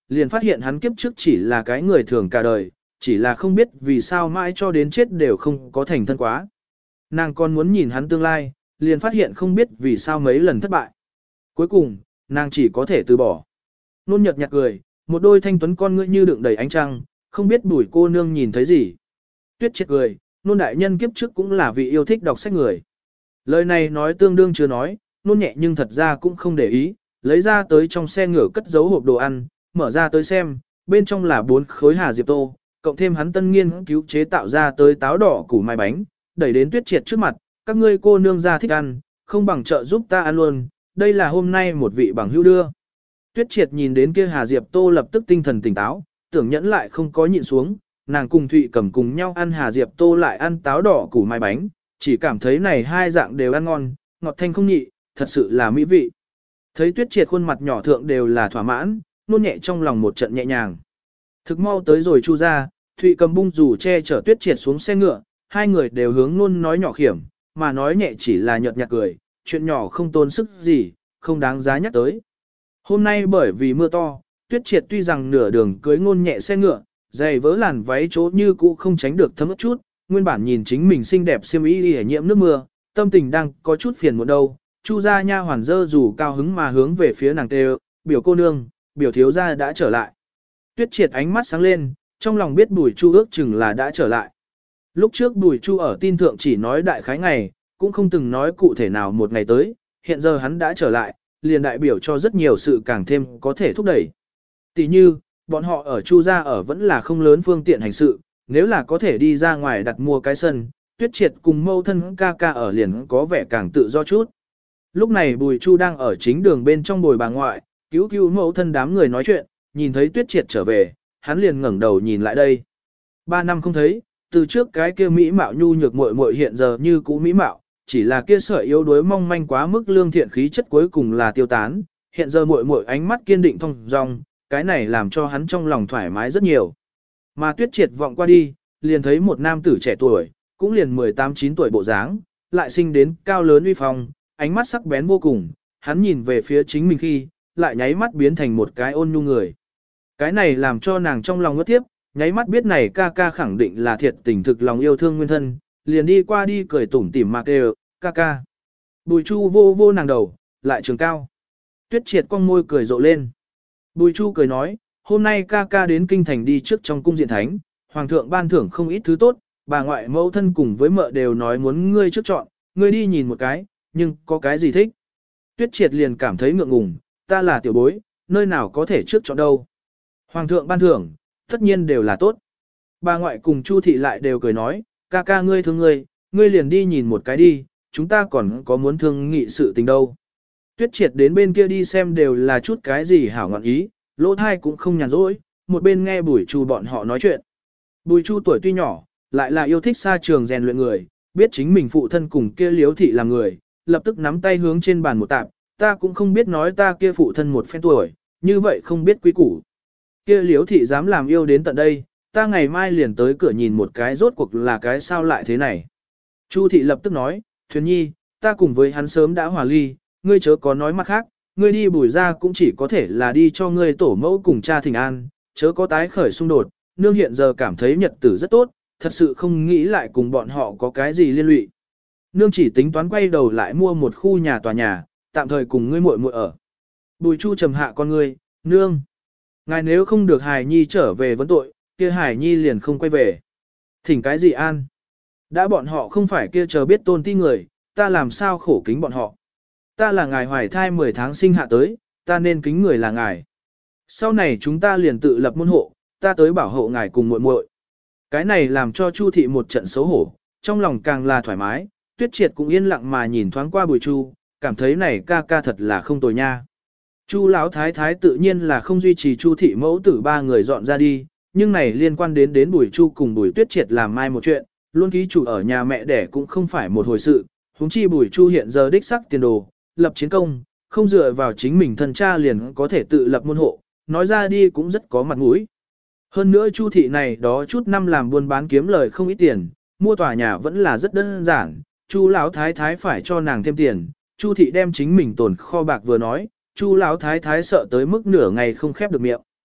liền phát hiện hắn kiếp trước chỉ là cái người thường cả đời, chỉ là không biết vì sao mãi cho đến chết đều không có thành thân quá. Nàng còn muốn nhìn hắn tương lai, liền phát hiện không biết vì sao mấy lần thất bại. Cuối cùng, nàng chỉ có thể từ bỏ. Nôn nhật nhạt cười, một đôi thanh tuấn con ngươi như đựng đầy ánh trăng, không biết bùi cô nương nhìn thấy gì. Tuyết Triệt cười, nôn đại nhân kiếp trước cũng là vị yêu thích đọc sách người. Lời này nói tương đương chưa nói, nôn nhẹ nhưng thật ra cũng không để ý, lấy ra tới trong xe ngựa cất giấu hộp đồ ăn, mở ra tới xem, bên trong là bốn khối hà diệp tô, cộng thêm hắn tân nghiên cứu chế tạo ra tới táo đỏ củ mai bánh, đẩy đến Tuyết Triệt trước mặt, các ngươi cô nương ra thích ăn, không bằng trợ giúp ta ăn luôn, đây là hôm nay một vị bằng hữu đưa. Tuyết Triệt nhìn đến kia hà diệp tô lập tức tinh thần tỉnh táo, tưởng nhẫn lại không có nhịn xuống, nàng cùng Thụy Cầm cùng nhau ăn hà diệp tô lại ăn táo đỏ củ mai bánh, chỉ cảm thấy này hai dạng đều ăn ngon, ngọt thanh không nhị, thật sự là mỹ vị. Thấy Tuyết Triệt khuôn mặt nhỏ thượng đều là thỏa mãn, nôn nhẹ trong lòng một trận nhẹ nhàng. Thực mau tới rồi Chu ra, Thụy Cầm bung rủ che chở Tuyết Triệt xuống xe ngựa, hai người đều hướng nôn nói nhỏ khiểm, mà nói nhẹ chỉ là nhợt nhạt cười, chuyện nhỏ không tốn sức gì, không đáng giá nhắc tới. Hôm nay bởi vì mưa to, Tuyết Triệt tuy rằng nửa đường cưới ngôn nhẹ xe ngựa, giày vớ làn váy chỗ như cũ không tránh được thấm ướt chút, nguyên bản nhìn chính mình xinh đẹp xiêm y y nhiễm nước mưa, tâm tình đang có chút phiền muộn đâu. Chu gia nha hoàn dơ dù cao hứng mà hướng về phía nàng tê, biểu cô nương, biểu thiếu gia đã trở lại. Tuyết Triệt ánh mắt sáng lên, trong lòng biết Bùi Chu ước chừng là đã trở lại. Lúc trước Bùi Chu ở tin thượng chỉ nói đại khái ngày, cũng không từng nói cụ thể nào một ngày tới, hiện giờ hắn đã trở lại, liền đại biểu cho rất nhiều sự càng thêm có thể thúc đẩy. Tỷ như, bọn họ ở Chu gia ở vẫn là không lớn phương tiện hành sự, nếu là có thể đi ra ngoài đặt mua cái sân, Tuyết Triệt cùng mâu thân ca ca ở liền có vẻ càng tự do chút. Lúc này Bùi Chu đang ở chính đường bên trong bồi bà ngoại, cứu cứu mẫu thân đám người nói chuyện, nhìn thấy Tuyết Triệt trở về, hắn liền ngẩng đầu nhìn lại đây. Ba năm không thấy, từ trước cái kia mỹ mạo nhu nhược muội muội hiện giờ như cũ mỹ mạo, chỉ là kia sợi yếu đuối mong manh quá mức lương thiện khí chất cuối cùng là tiêu tán, hiện giờ muội muội ánh mắt kiên định thông dong, cái này làm cho hắn trong lòng thoải mái rất nhiều. Mà Tuyết Triệt vọng qua đi, liền thấy một nam tử trẻ tuổi, cũng liền mười tám chín tuổi bộ dáng, lại sinh đến cao lớn uy phong, ánh mắt sắc bén vô cùng, hắn nhìn về phía chính mình khi, lại nháy mắt biến thành một cái ôn nhu người. Cái này làm cho nàng trong lòng ngất tiếp, nháy mắt biết này ca ca khẳng định là thiệt tình thực lòng yêu thương nguyên thân, liền đi qua đi cười tủm tỉm mạc đều, ca ca. Bùi Chu vô vô nàng đầu, lại trường cao. Tuyết Triệt cong môi cười rộ lên. Bùi Chu cười nói, hôm nay ca ca đến kinh thành đi trước trong cung diện thánh, hoàng thượng ban thưởng không ít thứ tốt, bà ngoại mẫu thân cùng với mợ đều nói muốn ngươi trước chọn, ngươi đi nhìn một cái, nhưng có cái gì thích. Tuyết Triệt liền cảm thấy ngượng ngùng, ta là tiểu bối, nơi nào có thể trước chọn đâu. Hoàng thượng ban thưởng, tất nhiên đều là tốt. Bà ngoại cùng Chu thị lại đều cười nói, ca ca ngươi thương ngươi, ngươi liền đi nhìn một cái đi, chúng ta còn có muốn thương nghị sự tình đâu. Tuyết Triệt đến bên kia đi xem đều là chút cái gì hảo ngọn ý, lỗ thai cũng không nhàn rỗi, một bên nghe Bùi Chu bọn họ nói chuyện. Bùi Chu tuổi tuy nhỏ, lại là yêu thích xa trường rèn luyện người, biết chính mình phụ thân cùng kia Liếu thị là người, lập tức nắm tay hướng trên bàn một tạp, ta cũng không biết nói ta kia phụ thân một phen tuổi, như vậy không biết quý củ. Kia Liếu thị dám làm yêu đến tận đây, ta ngày mai liền tới cửa nhìn một cái rốt cuộc là cái sao lại thế này. Chu thị lập tức nói, Thuyền Nhi, ta cùng với hắn sớm đã hòa ly, ngươi chớ có nói mặt khác, ngươi đi Bùi ra cũng chỉ có thể là đi cho ngươi tổ mẫu cùng cha thỉnh an, chớ có tái khởi xung đột, nương hiện giờ cảm thấy nhật tử rất tốt, thật sự không nghĩ lại cùng bọn họ có cái gì liên lụy. Nương chỉ tính toán quay đầu lại mua một khu nhà tòa nhà, tạm thời cùng ngươi muội muội ở. Bùi Chu trầm hạ con ngươi, nương. Ngài nếu không được Hải Nhi trở về vấn tội, kia Hải Nhi liền không quay về. Thỉnh cái gì an? Đã bọn họ không phải kia chờ biết tôn ti người, ta làm sao khổ kính bọn họ. Ta là ngài hoài thai mười tháng sinh hạ tới, ta nên kính người là ngài. Sau này chúng ta liền tự lập môn hộ, ta tới bảo hộ ngài cùng muội muội. Cái này làm cho Chu thị một trận xấu hổ, trong lòng càng là thoải mái, Tuyết Triệt cũng yên lặng mà nhìn thoáng qua Bùi Chu, cảm thấy này ca ca thật là không tồi nha. Chu lão thái thái tự nhiên là không duy trì Chu thị mẫu tử ba người dọn ra đi, nhưng này liên quan đến đến Bùi Chu cùng Bùi Tuyết Triệt làm mai một chuyện, luôn ký chủ ở nhà mẹ đẻ cũng không phải một hồi sự, huống chi Bùi Chu hiện giờ đích sắc tiền đồ, lập chiến công, không dựa vào chính mình thân cha liền có thể tự lập môn hộ, nói ra đi cũng rất có mặt mũi. Hơn nữa Chu thị này đó chút năm làm buôn bán kiếm lời không ít tiền, mua tòa nhà vẫn là rất đơn giản, Chu lão thái thái phải cho nàng thêm tiền, Chu thị đem chính mình tồn kho bạc vừa nói, Chu lão thái thái sợ tới mức nửa ngày không khép được miệng.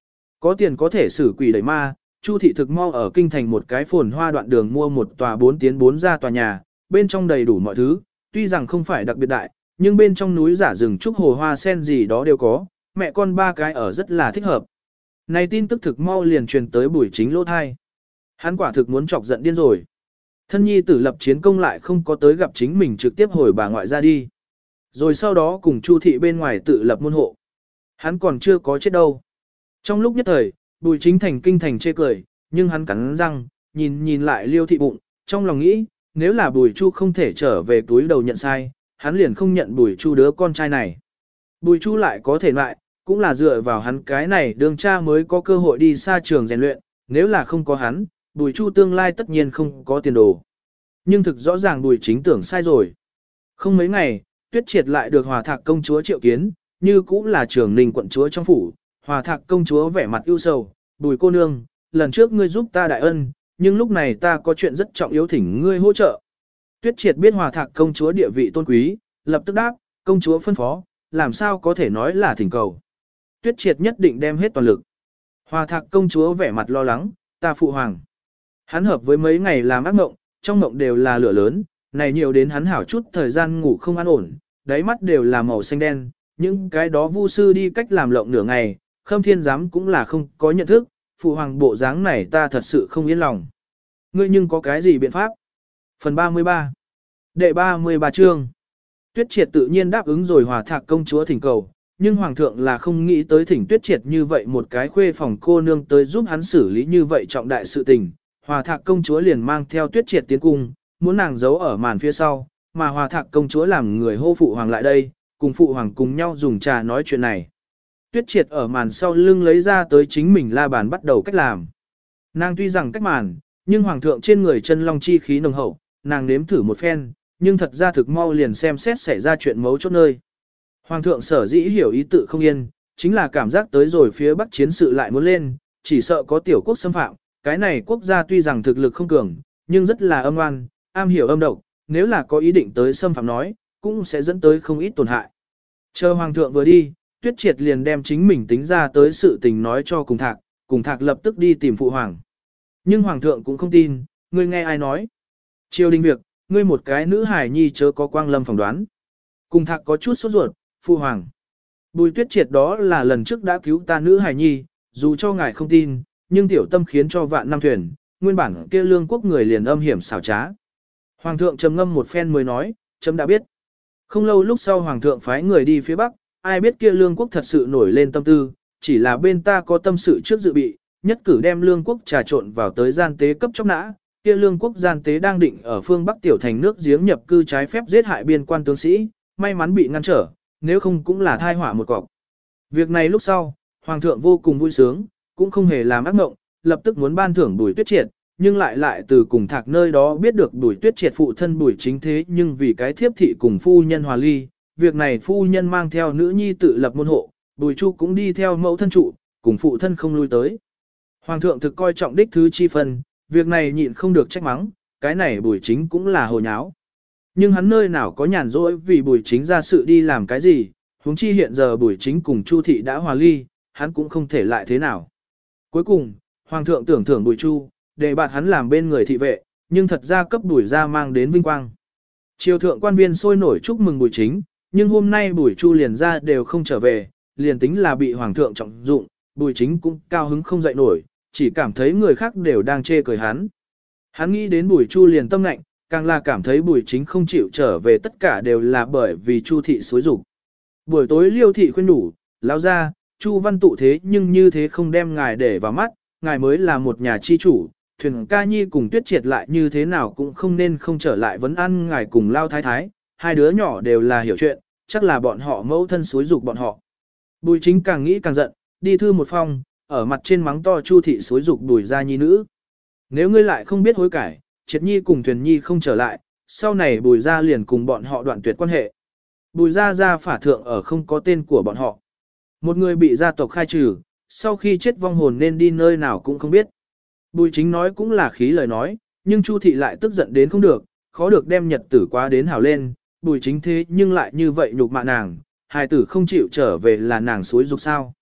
Có tiền có thể xử quỷ đẩy ma, Chu thị thực mau ở kinh thành một cái phồn hoa đoạn đường mua một tòa bốn tiến bốn ra tòa nhà, bên trong đầy đủ mọi thứ, tuy rằng không phải đặc biệt đại, nhưng bên trong núi giả rừng trúc hồ hoa sen gì đó đều có, mẹ con ba cái ở rất là thích hợp. Này tin tức thực mau liền truyền tới Bùi Chính lỗ thai. Hắn quả thực muốn chọc giận điên rồi. Thân nhi tử lập chiến công lại không có tới gặp chính mình trực tiếp hồi bà ngoại ra đi. Rồi sau đó cùng Chu thị bên ngoài tự lập môn hộ. Hắn còn chưa có chết đâu. Trong lúc nhất thời, Bùi Chính thành kinh thành chê cười, nhưng hắn cắn răng, nhìn nhìn lại Liêu thị bụng, trong lòng nghĩ, nếu là Bùi Chu không thể trở về túi đầu nhận sai, hắn liền không nhận Bùi Chu đứa con trai này. Bùi Chu lại có thể lại, cũng là dựa vào hắn cái này đương cha mới có cơ hội đi xa trường rèn luyện, nếu là không có hắn, Bùi Chu tương lai tất nhiên không có tiền đồ. Nhưng thực rõ ràng Bùi Chính tưởng sai rồi. Không mấy ngày, Tuyết Triệt lại được Hòa Thạc công chúa triệu kiến, như cũng là trưởng Ninh quận chúa trong phủ. Hòa Thạc công chúa vẻ mặt ưu sầu, Bùi cô nương, lần trước ngươi giúp ta đại ân, nhưng lúc này ta có chuyện rất trọng yếu thỉnh ngươi hỗ trợ. Tuyết Triệt biết Hòa Thạc công chúa địa vị tôn quý, lập tức đáp, công chúa phân phó, làm sao có thể nói là thỉnh cầu. Tuyết Triệt nhất định đem hết toàn lực. Hòa Thạc công chúa vẻ mặt lo lắng, ta phụ hoàng. Hắn hợp với mấy ngày làm ác mộng, trong mộng đều là lửa lớn, này nhiều đến hắn hảo chút thời gian ngủ không an ổn, đáy mắt đều là màu xanh đen, những cái đó vu sư đi cách làm lộng nửa ngày, Khâm Thiên giám cũng là không có nhận thức, phụ hoàng bộ dáng này ta thật sự không yên lòng. Ngươi nhưng có cái gì biện pháp? Phần ba mươi ba Đệ ba mươi ba chương Tuyết Triệt tự nhiên đáp ứng rồi Hòa Thạc công chúa thỉnh cầu, nhưng hoàng thượng là không nghĩ tới thỉnh Tuyết Triệt như vậy một cái khuê phòng cô nương tới giúp hắn xử lý như vậy trọng đại sự tình. Hòa Thạc công chúa liền mang theo Tuyết Triệt tiến cung, muốn nàng giấu ở màn phía sau, mà Hòa Thạc công chúa làm người hô phụ hoàng lại đây, cùng phụ hoàng cùng nhau dùng trà nói chuyện này. Tuyết Triệt ở màn sau lưng lấy ra tới chính mình la bàn bắt đầu cách làm. Nàng tuy rằng cách màn, nhưng hoàng thượng trên người chân long chi khí nồng hậu, nàng nếm thử một phen, nhưng thật ra thực mau liền xem xét xảy ra chuyện mấu chốt nơi. Hoàng thượng sở dĩ hiểu ý tự không yên, chính là cảm giác tới rồi phía bắc chiến sự lại muốn lên, chỉ sợ có tiểu quốc xâm phạm, cái này quốc gia tuy rằng thực lực không cường, nhưng rất là âm oan, am hiểu âm độc, nếu là có ý định tới xâm phạm nói, cũng sẽ dẫn tới không ít tổn hại. Chờ hoàng thượng vừa đi, Tuyết Triệt liền đem chính mình tính ra tới sự tình nói cho cùng Thạc, cùng Thạc lập tức đi tìm phụ hoàng. Nhưng hoàng thượng cũng không tin, ngươi nghe ai nói. Triều đình việc, ngươi một cái nữ hài nhi chớ có quang lâm phỏng đoán. Cùng Thạc có chút sốt ruột, phụ hoàng. Bùi Tuyết Triệt đó là lần trước đã cứu ta nữ hài nhi, dù cho ngài không tin, nhưng tiểu tâm khiến cho vạn năm thuyền, nguyên bản kia lương quốc người liền âm hiểm xảo trá. Hoàng thượng trầm ngâm một phen mới nói, chấm đã biết. Không lâu lúc sau hoàng thượng phái người đi phía bắc, ai biết kia lương quốc thật sự nổi lên tâm tư, chỉ là bên ta có tâm sự trước dự bị, nhất cử đem lương quốc trà trộn vào tới gian tế cấp chóc nã, kia lương quốc gian tế đang định ở phương bắc tiểu thành nước giếng nhập cư trái phép giết hại biên quan tướng sĩ, may mắn bị ngăn trở, nếu không cũng là thai họa một cọc. Việc này lúc sau, hoàng thượng vô cùng vui sướng, cũng không hề làm ác mộng, lập tức muốn ban thưởng Bùi Tuyết Triệt, nhưng lại lại từ cùng Thạc nơi đó biết được Bùi Tuyết Triệt phụ thân Bùi Chính thế nhưng vì cái thiếp thị cùng phu nhân hòa ly, việc này phu nhân mang theo nữ nhi tự lập môn hộ, Bùi Chu cũng đi theo mẫu thân trụ, cùng phụ thân không lui tới. Hoàng thượng thực coi trọng đích thứ chi phân, việc này nhịn không được trách mắng, cái này Bùi Chính cũng là hồ nháo. Nhưng hắn nơi nào có nhàn rỗi vì Bùi Chính ra sự đi làm cái gì, huống chi hiện giờ Bùi Chính cùng Chu thị đã hòa ly, hắn cũng không thể lại thế nào. Cuối cùng, Hoàng thượng tưởng thưởng Bùi Chu, để bạt hắn làm bên người thị vệ, nhưng thật ra cấp Bùi ra mang đến vinh quang. Triều thượng quan viên sôi nổi chúc mừng Bùi Chính, nhưng hôm nay Bùi Chu liền ra đều không trở về, liền tính là bị Hoàng thượng trọng dụng, Bùi Chính cũng cao hứng không dậy nổi, chỉ cảm thấy người khác đều đang chê cười hắn. Hắn nghĩ đến Bùi Chu liền tâm lạnh, càng là cảm thấy Bùi Chính không chịu trở về tất cả đều là bởi vì Chu thị xối rục. Buổi tối Liêu thị khuyên nhủ, lão ra, Chu văn tụ thế nhưng như thế không đem ngài để vào mắt, ngài mới là một nhà chi chủ, thuyền ca nhi cùng Tuyết Triệt lại như thế nào cũng không nên không trở lại vấn ăn ngài cùng lao thái thái, hai đứa nhỏ đều là hiểu chuyện, chắc là bọn họ mẫu thân xối dục bọn họ. Bùi Chính càng nghĩ càng giận, đi thư một phong, ở mặt trên mắng to Chu thị xối dục Bùi gia nhi nữ. Nếu ngươi lại không biết hối cải, Triệt nhi cùng Thuyền nhi không trở lại, sau này Bùi gia liền cùng bọn họ đoạn tuyệt quan hệ. Bùi gia gia phả thượng ở không có tên của bọn họ. Một người bị gia tộc khai trừ, sau khi chết vong hồn nên đi nơi nào cũng không biết. Bùi Chính nói cũng là khí lời nói, nhưng Chu thị lại tức giận đến không được, khó được đem nhật tử quá đến hảo lên, Bùi Chính thế nhưng lại như vậy nhục mạ nàng, hài tử không chịu trở về là nàng suối dục sao.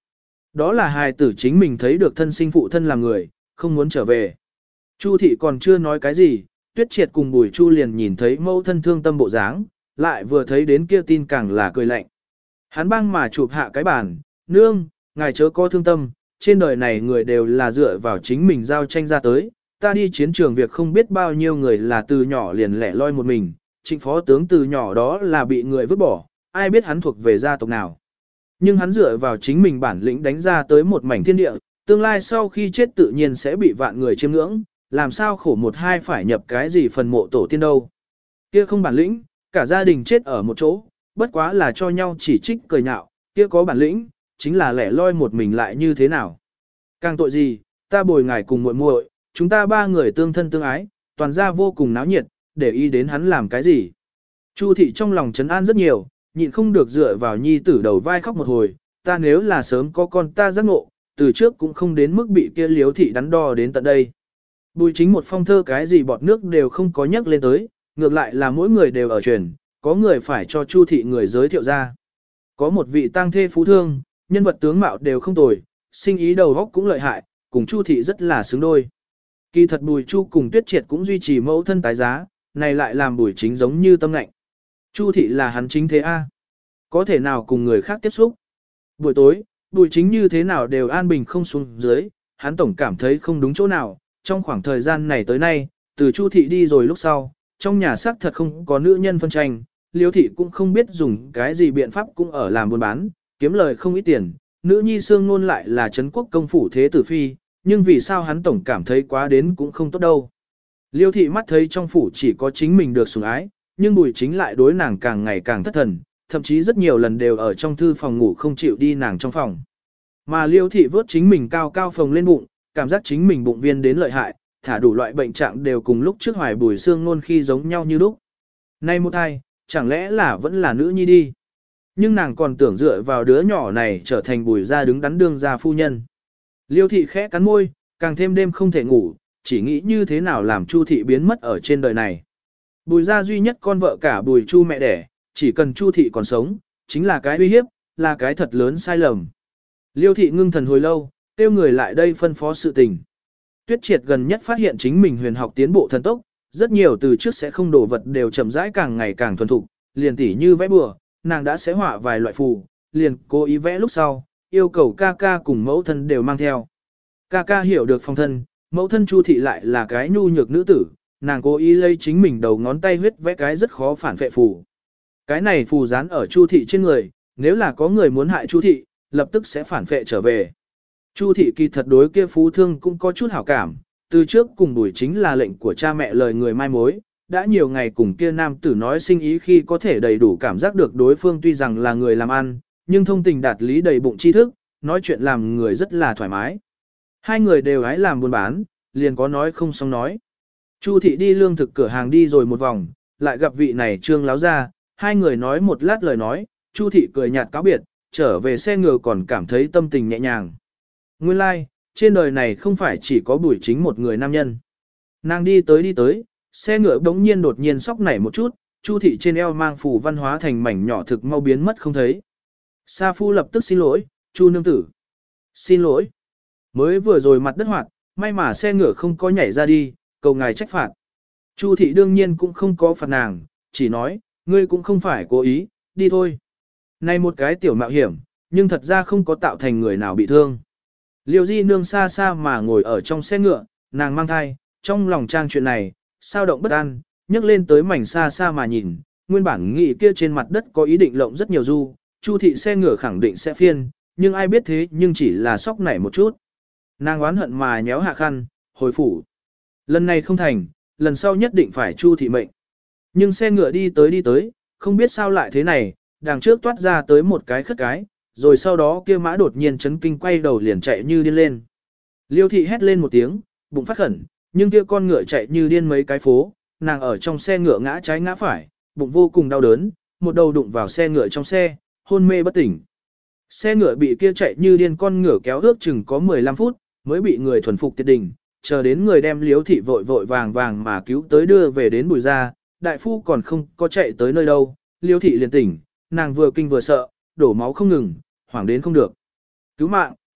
Đó là hài tử chính mình thấy được thân sinh phụ thân làm người, không muốn trở về. Chu thị còn chưa nói cái gì, Tuyết Triệt cùng Bùi Chu liền nhìn thấy mẫu thân thương tâm bộ dáng, lại vừa thấy đến kia tin càng là cười lạnh. Hắn băng mà chụp hạ cái bàn, nương, ngài chớ có thương tâm, trên đời này người đều là dựa vào chính mình giao tranh ra tới, ta đi chiến trường việc không biết bao nhiêu người là từ nhỏ liền lẻ loi một mình, trịnh phó tướng từ nhỏ đó là bị người vứt bỏ, ai biết hắn thuộc về gia tộc nào. Nhưng hắn dựa vào chính mình bản lĩnh đánh ra tới một mảnh thiên địa, tương lai sau khi chết tự nhiên sẽ bị vạn người chiêm ngưỡng, làm sao khổ một hai phải nhập cái gì phần mộ tổ tiên đâu. Kia không bản lĩnh, cả gia đình chết ở một chỗ, bất quá là cho nhau chỉ trích cười nhạo, kia có bản lĩnh, chính là lẻ loi một mình lại như thế nào. Càng tội gì, ta bồi ngài cùng muội muội, chúng ta ba người tương thân tương ái, toàn gia vô cùng náo nhiệt, để ý đến hắn làm cái gì. Chu thị trong lòng trấn an rất nhiều, nhịn không được dựa vào nhi tử đầu vai khóc một hồi, ta nếu là sớm có con ta giác ngộ, từ trước cũng không đến mức bị kia liếu thị đắn đo đến tận đây. Bùi chính một phong thơ cái gì bọt nước đều không có nhắc lên tới, ngược lại là mỗi người đều ở truyền, có người phải cho Chu thị người giới thiệu ra. Có một vị tang thê phú thương, nhân vật tướng mạo đều không tồi, sinh ý đầu góc cũng lợi hại, cùng Chu thị rất là xứng đôi. Kỳ thật Bùi Chu cùng Tuyết Triệt cũng duy trì mẫu thân tái giá, này lại làm Bùi Chính giống như tâm lạnh. Chu thị là hắn chính thế a, có thể nào cùng người khác tiếp xúc. Buổi tối, Bùi Chính như thế nào đều an bình không xuống dưới, hắn tổng cảm thấy không đúng chỗ nào, trong khoảng thời gian này tới nay, từ Chu thị đi rồi lúc sau, trong nhà xác thật không có nữ nhân phân tranh, Liêu thị cũng không biết dùng cái gì biện pháp cũng ở làm buôn bán, kiếm lời không ít tiền, nữ nhi xương ngôn lại là trấn quốc công phủ thế tử phi, nhưng vì sao hắn tổng cảm thấy quá đến cũng không tốt đâu. Liêu thị mắt thấy trong phủ chỉ có chính mình được sủng ái, nhưng Bùi Chính lại đối nàng càng ngày càng thất thần, thậm chí rất nhiều lần đều ở trong thư phòng ngủ không chịu đi nàng trong phòng. Mà Liêu thị vớt chính mình cao cao phồng lên bụng, cảm giác chính mình bụng viên đến lợi hại, thả đủ loại bệnh trạng đều cùng lúc trước hoài Bùi xương ngôn khi giống nhau như lúc. Nay một thai, chẳng lẽ là vẫn là nữ nhi đi. Nhưng nàng còn tưởng dựa vào đứa nhỏ này trở thành Bùi gia đứng đắn đương gia phu nhân. Liêu thị khẽ cắn môi, càng thêm đêm không thể ngủ, chỉ nghĩ như thế nào làm Chu thị biến mất ở trên đời này. Bùi gia duy nhất con vợ cả Bùi Chu mẹ đẻ, chỉ cần Chu thị còn sống, chính là cái uy hiếp, là cái thật lớn sai lầm. Liêu thị ngưng thần hồi lâu, kêu người lại đây phân phó sự tình. Tuyết Triệt gần nhất phát hiện chính mình huyền học tiến bộ thần tốc, rất nhiều từ trước sẽ không đổ vật đều chậm rãi càng ngày càng thuần thục, liền tỉ như vẽ bừa, nàng đã sẽ họa vài loại phù, liền cố ý vẽ lúc sau, yêu cầu ca ca cùng mẫu thân đều mang theo. Ca ca hiểu được phong thân, mẫu thân Chu thị lại là cái nhu nhược nữ tử, nàng cố ý lấy chính mình đầu ngón tay huyết vẽ cái rất khó phản phệ phù. Cái này phù dán ở Chu thị trên người, nếu là có người muốn hại Chu thị, lập tức sẽ phản phệ trở về. Chu thị kỳ thật đối kia phú thương cũng có chút hảo cảm, từ trước cùng Bùi Chính là lệnh của cha mẹ lời người mai mối, đã nhiều ngày cùng kia nam tử nói sinh ý khi có thể đầy đủ cảm giác được đối phương tuy rằng là người làm ăn, nhưng thông tình đạt lý đầy bụng tri thức, nói chuyện làm người rất là thoải mái. Hai người đều hái làm buôn bán, liền có nói không xong nói. Chu thị đi lương thực cửa hàng đi rồi một vòng, lại gặp vị này trương láo ra, hai người nói một lát lời nói, Chu thị cười nhạt cáo biệt, trở về xe ngựa còn cảm thấy tâm tình nhẹ nhàng. Nguyên lai, like, trên đời này không phải chỉ có Bùi Chính một người nam nhân. Nàng đi tới đi tới, xe ngựa bỗng nhiên đột nhiên sóc nảy một chút, Chu thị trên eo mang phù văn hóa thành mảnh nhỏ thực mau biến mất không thấy. Sa Phu lập tức xin lỗi, Chu nương tử. Xin lỗi. Mới vừa rồi mặt đất hoạt, may mà xe ngựa không có nhảy ra đi, cầu ngài trách phạt. Chu thị đương nhiên cũng không có phạt nàng, chỉ nói, ngươi cũng không phải cố ý, đi thôi. Này một cái tiểu mạo hiểm, nhưng thật ra không có tạo thành người nào bị thương. Liêu Di nương xa xa mà ngồi ở trong xe ngựa, nàng mang thai, trong lòng trang chuyện này, sao động bất an, nhấc lên tới mảnh xa xa mà nhìn, nguyên bản nghĩ kia trên mặt đất có ý định lộng rất nhiều du, Chu thị xe ngựa khẳng định sẽ phiên, nhưng ai biết thế nhưng chỉ là sóc nảy một chút. Nàng oán hận mà nhéo hạ khăn, hồi phủ. Lần này không thành, lần sau nhất định phải Chu thị mệnh. Nhưng xe ngựa đi tới đi tới, không biết sao lại thế này, đằng trước toát ra tới một cái khất cái, rồi sau đó kia mã đột nhiên chấn kinh quay đầu liền chạy như điên lên. Liêu thị hét lên một tiếng, bụng phát khẩn, nhưng kia con ngựa chạy như điên mấy cái phố, nàng ở trong xe ngựa ngã trái ngã phải, bụng vô cùng đau đớn, một đầu đụng vào xe ngựa trong xe, hôn mê bất tỉnh. Xe ngựa bị kia chạy như điên con ngựa kéo ước chừng có mười lăm phút, mới bị người thuần phục tiệt đỉnh, chờ đến người đem Liêu thị vội vội vàng vàng mà cứu tới đưa về đến Bùi gia, đại phu còn không có chạy tới nơi đâu, Liêu thị liền tỉnh, nàng vừa kinh vừa sợ, đổ máu không ngừng, hoảng đến không được. Cứu mạng,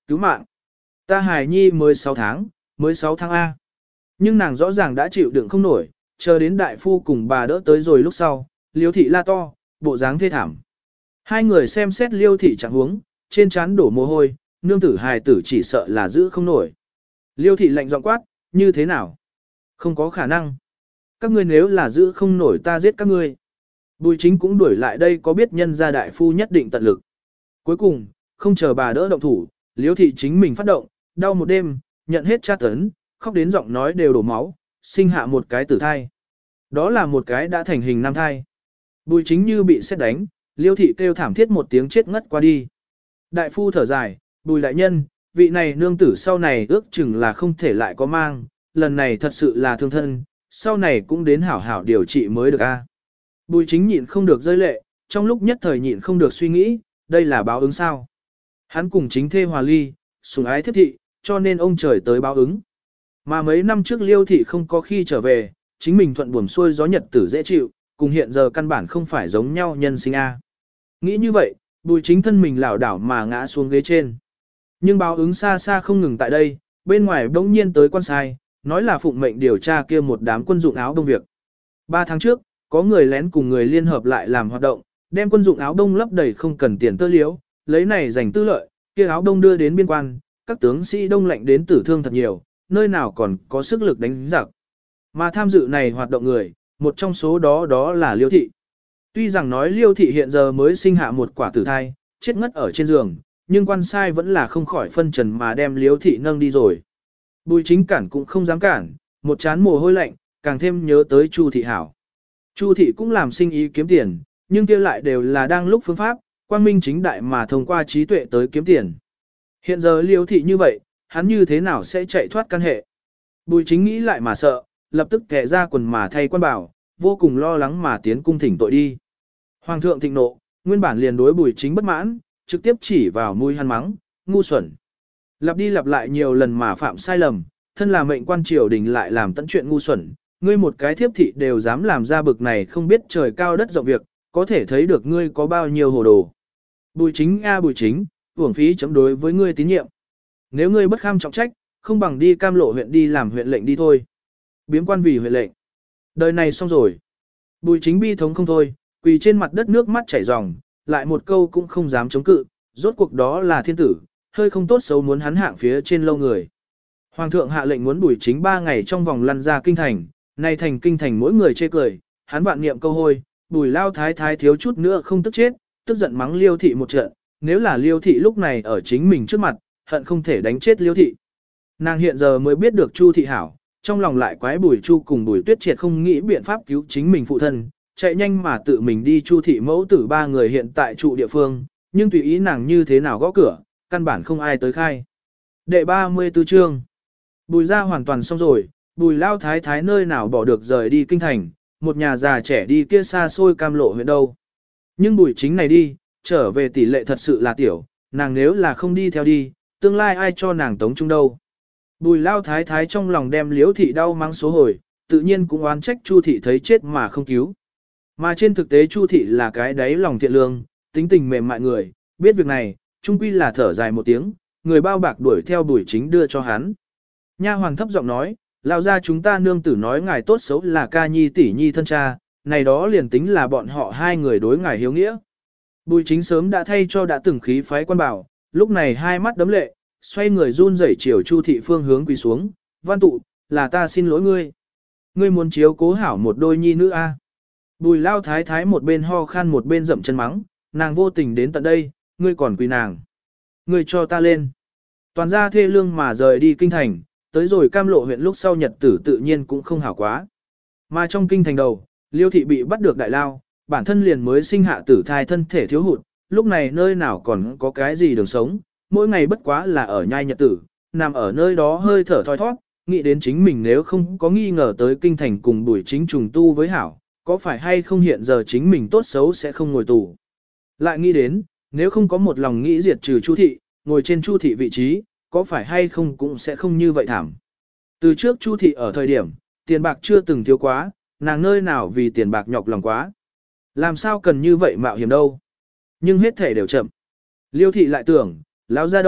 cứu mạng. Ta hài nhi mới sáu tháng, mới sáu tháng A. Nhưng nàng rõ ràng đã chịu đựng không nổi, chờ đến đại phu cùng bà đỡ tới rồi lúc sau, liêu thị la to, bộ dáng thê thảm. Hai người xem xét liêu thị trạng huống, trên trán đổ mồ hôi, nương tử hài tử chỉ sợ là giữ không nổi. Liêu thị lạnh giọng quát, như thế nào? Không có khả năng. Các ngươi nếu là giữ không nổi ta giết các ngươi. Bùi chính cũng đuổi lại đây có biết nhân gia đại phu nhất định tận lực. Cuối cùng, không chờ bà đỡ động thủ, liêu thị chính mình phát động, đau một đêm, nhận hết tra tấn, khóc đến giọng nói đều đổ máu, sinh hạ một cái tử thai. Đó là một cái đã thành hình nam thai. Bùi chính như bị sét đánh, liêu thị kêu thảm thiết một tiếng chết ngất qua đi. Đại phu thở dài, bùi đại nhân, vị này nương tử sau này ước chừng là không thể lại có mang, lần này thật sự là thương thân, sau này cũng đến hảo hảo điều trị mới được a. Bùi chính nhịn không được rơi lệ, trong lúc nhất thời nhịn không được suy nghĩ, đây là báo ứng sao. Hắn cùng chính thê hòa ly, sủng ái thiếp thị, cho nên ông trời tới báo ứng. Mà mấy năm trước liêu thị không có khi trở về, chính mình thuận buồm xuôi gió nhật tử dễ chịu, cùng hiện giờ căn bản không phải giống nhau nhân sinh a. Nghĩ như vậy, bùi chính thân mình lảo đảo mà ngã xuống ghế trên. Nhưng báo ứng xa xa không ngừng tại đây, bên ngoài bỗng nhiên tới quan sai, nói là phụng mệnh điều tra kia một đám quân dụng áo đông việc. Ba tháng trước, có người lén cùng người liên hợp lại làm hoạt động, đem quân dụng áo đông lấp đầy không cần tiền tơ liếu, lấy này giành tư lợi, kia áo đông đưa đến biên quan, các tướng sĩ đông lạnh đến tử thương thật nhiều, nơi nào còn có sức lực đánh giặc. Mà tham dự này hoạt động người, một trong số đó đó là Liêu thị. Tuy rằng nói Liêu thị hiện giờ mới sinh hạ một quả tử thai, chết ngất ở trên giường, nhưng quan sai vẫn là không khỏi phân trần mà đem Liêu thị nâng đi rồi. Bùi chính cản cũng không dám cản, một chán mồ hôi lạnh, càng thêm nhớ tới Chu thị hảo. Chu thị cũng làm sinh ý kiếm tiền, nhưng kia lại đều là đang lúc phương pháp, quang minh chính đại mà thông qua trí tuệ tới kiếm tiền. Hiện giờ Liêu thị như vậy, hắn như thế nào sẽ chạy thoát căn hệ? Bùi chính nghĩ lại mà sợ, lập tức kẻ ra quần mà thay quan bảo, vô cùng lo lắng mà tiến cung thỉnh tội đi. Hoàng thượng thịnh nộ, nguyên bản liền đối bùi chính bất mãn, trực tiếp chỉ vào mũi hắn mắng, ngu xuẩn. Lặp đi lặp lại nhiều lần mà phạm sai lầm, thân là mệnh quan triều đình lại làm tận chuyện ngu xuẩn, ngươi một cái thiếp thị đều dám làm ra bực này không biết trời cao đất rộng việc, có thể thấy được ngươi có bao nhiêu hồ đồ. Bùi chính a bùi chính, uổng phí chấm đối với ngươi tín nhiệm. Nếu ngươi bất kham trọng trách, không bằng đi Cam Lộ huyện đi làm huyện lệnh đi thôi. Biếm quan vì huyện lệnh. Đời này xong rồi. Bùi chính bi thống không thôi, quỳ trên mặt đất nước mắt chảy ròng, lại một câu cũng không dám chống cự, rốt cuộc đó là thiên tử, hơi không tốt xấu muốn hắn hạng phía trên lâu người. Hoàng thượng hạ lệnh muốn bùi chính ba ngày trong vòng lăn ra kinh thành, nay thành kinh thành mỗi người chê cười, hắn vạn niệm câu hôi, bùi lao thái thái thiếu chút nữa không tức chết, tức giận mắng Liêu thị một trận, nếu là Liêu thị lúc này ở chính mình trước mặt, hận không thể đánh chết Liêu thị. Nàng hiện giờ mới biết được Chu thị hảo, trong lòng lại quái bùi Chu cùng bùi Tuyết Triệt không nghĩ biện pháp cứu chính mình phụ thân, chạy nhanh mà tự mình đi Chu thị mẫu tử ba người hiện tại trụ địa phương, nhưng tùy ý nàng như thế nào gõ cửa, căn bản không ai tới khai. Đệ ba mươi tư chương. Bùi ra hoàn toàn xong rồi, bùi lao thái thái nơi nào bỏ được rời đi kinh thành, một nhà già trẻ đi kia xa xôi Cam Lộ huyện đâu. Nhưng bùi chính này đi, trở về tỷ lệ thật sự là tiểu, nàng nếu là không đi theo đi, tương lai ai cho nàng tống trung đâu. Bùi lao thái thái trong lòng đem liễu thị đau mắng số hồi, tự nhiên cũng oán trách Chu thị thấy chết mà không cứu. Mà trên thực tế Chu thị là cái đáy lòng thiện lương, tính tình mềm mại người, biết việc này, trung quy là thở dài một tiếng, người bao bạc đuổi theo bùi chính đưa cho hắn. Nha hoàn thấp giọng nói, lão gia chúng ta nương tử nói ngài tốt xấu là ca nhi tỷ nhi thân cha, này đó liền tính là bọn họ hai người đối ngài hiếu nghĩa. Bùi chính sớm đã thay cho đã từng khí phái quan bảo, lúc này hai mắt đấm lệ, xoay người run rẩy chiều Chu thị phương hướng quỳ xuống, văn tụ, là ta xin lỗi ngươi. Ngươi muốn chiếu cố hảo một đôi nhi nữ a. Bùi lao thái thái một bên ho khan một bên dậm chân mắng, nàng vô tình đến tận đây, ngươi còn quỳ nàng. Ngươi cho ta lên. Toàn gia thê lương mà rời đi kinh thành, tới rồi Cam Lộ huyện lúc sau nhật tử tự nhiên cũng không hảo quá. Mà trong kinh thành đầu, Liêu thị bị bắt được đại lao, bản thân liền mới sinh hạ tử thai thân thể thiếu hụt, lúc này nơi nào còn có cái gì đường sống, mỗi ngày bất quá là ở nhai nhật tử, nằm ở nơi đó hơi thở thoi thoát, nghĩ đến chính mình nếu không có nghi ngờ tới kinh thành cùng bùi chính trùng tu với hảo, có phải hay không hiện giờ chính mình tốt xấu sẽ không ngồi tù. Lại nghĩ đến, nếu không có một lòng nghĩ diệt trừ Chu thị, ngồi trên Chu thị vị trí, có phải hay không cũng sẽ không như vậy thảm. Từ trước Chu thị ở thời điểm, tiền bạc chưa từng thiếu quá, nàng nơi nào vì tiền bạc nhọc lòng quá. Làm sao cần như vậy mạo hiểm đâu. Nhưng hết thể đều chậm. Liêu thị lại tưởng, lão ra đâu,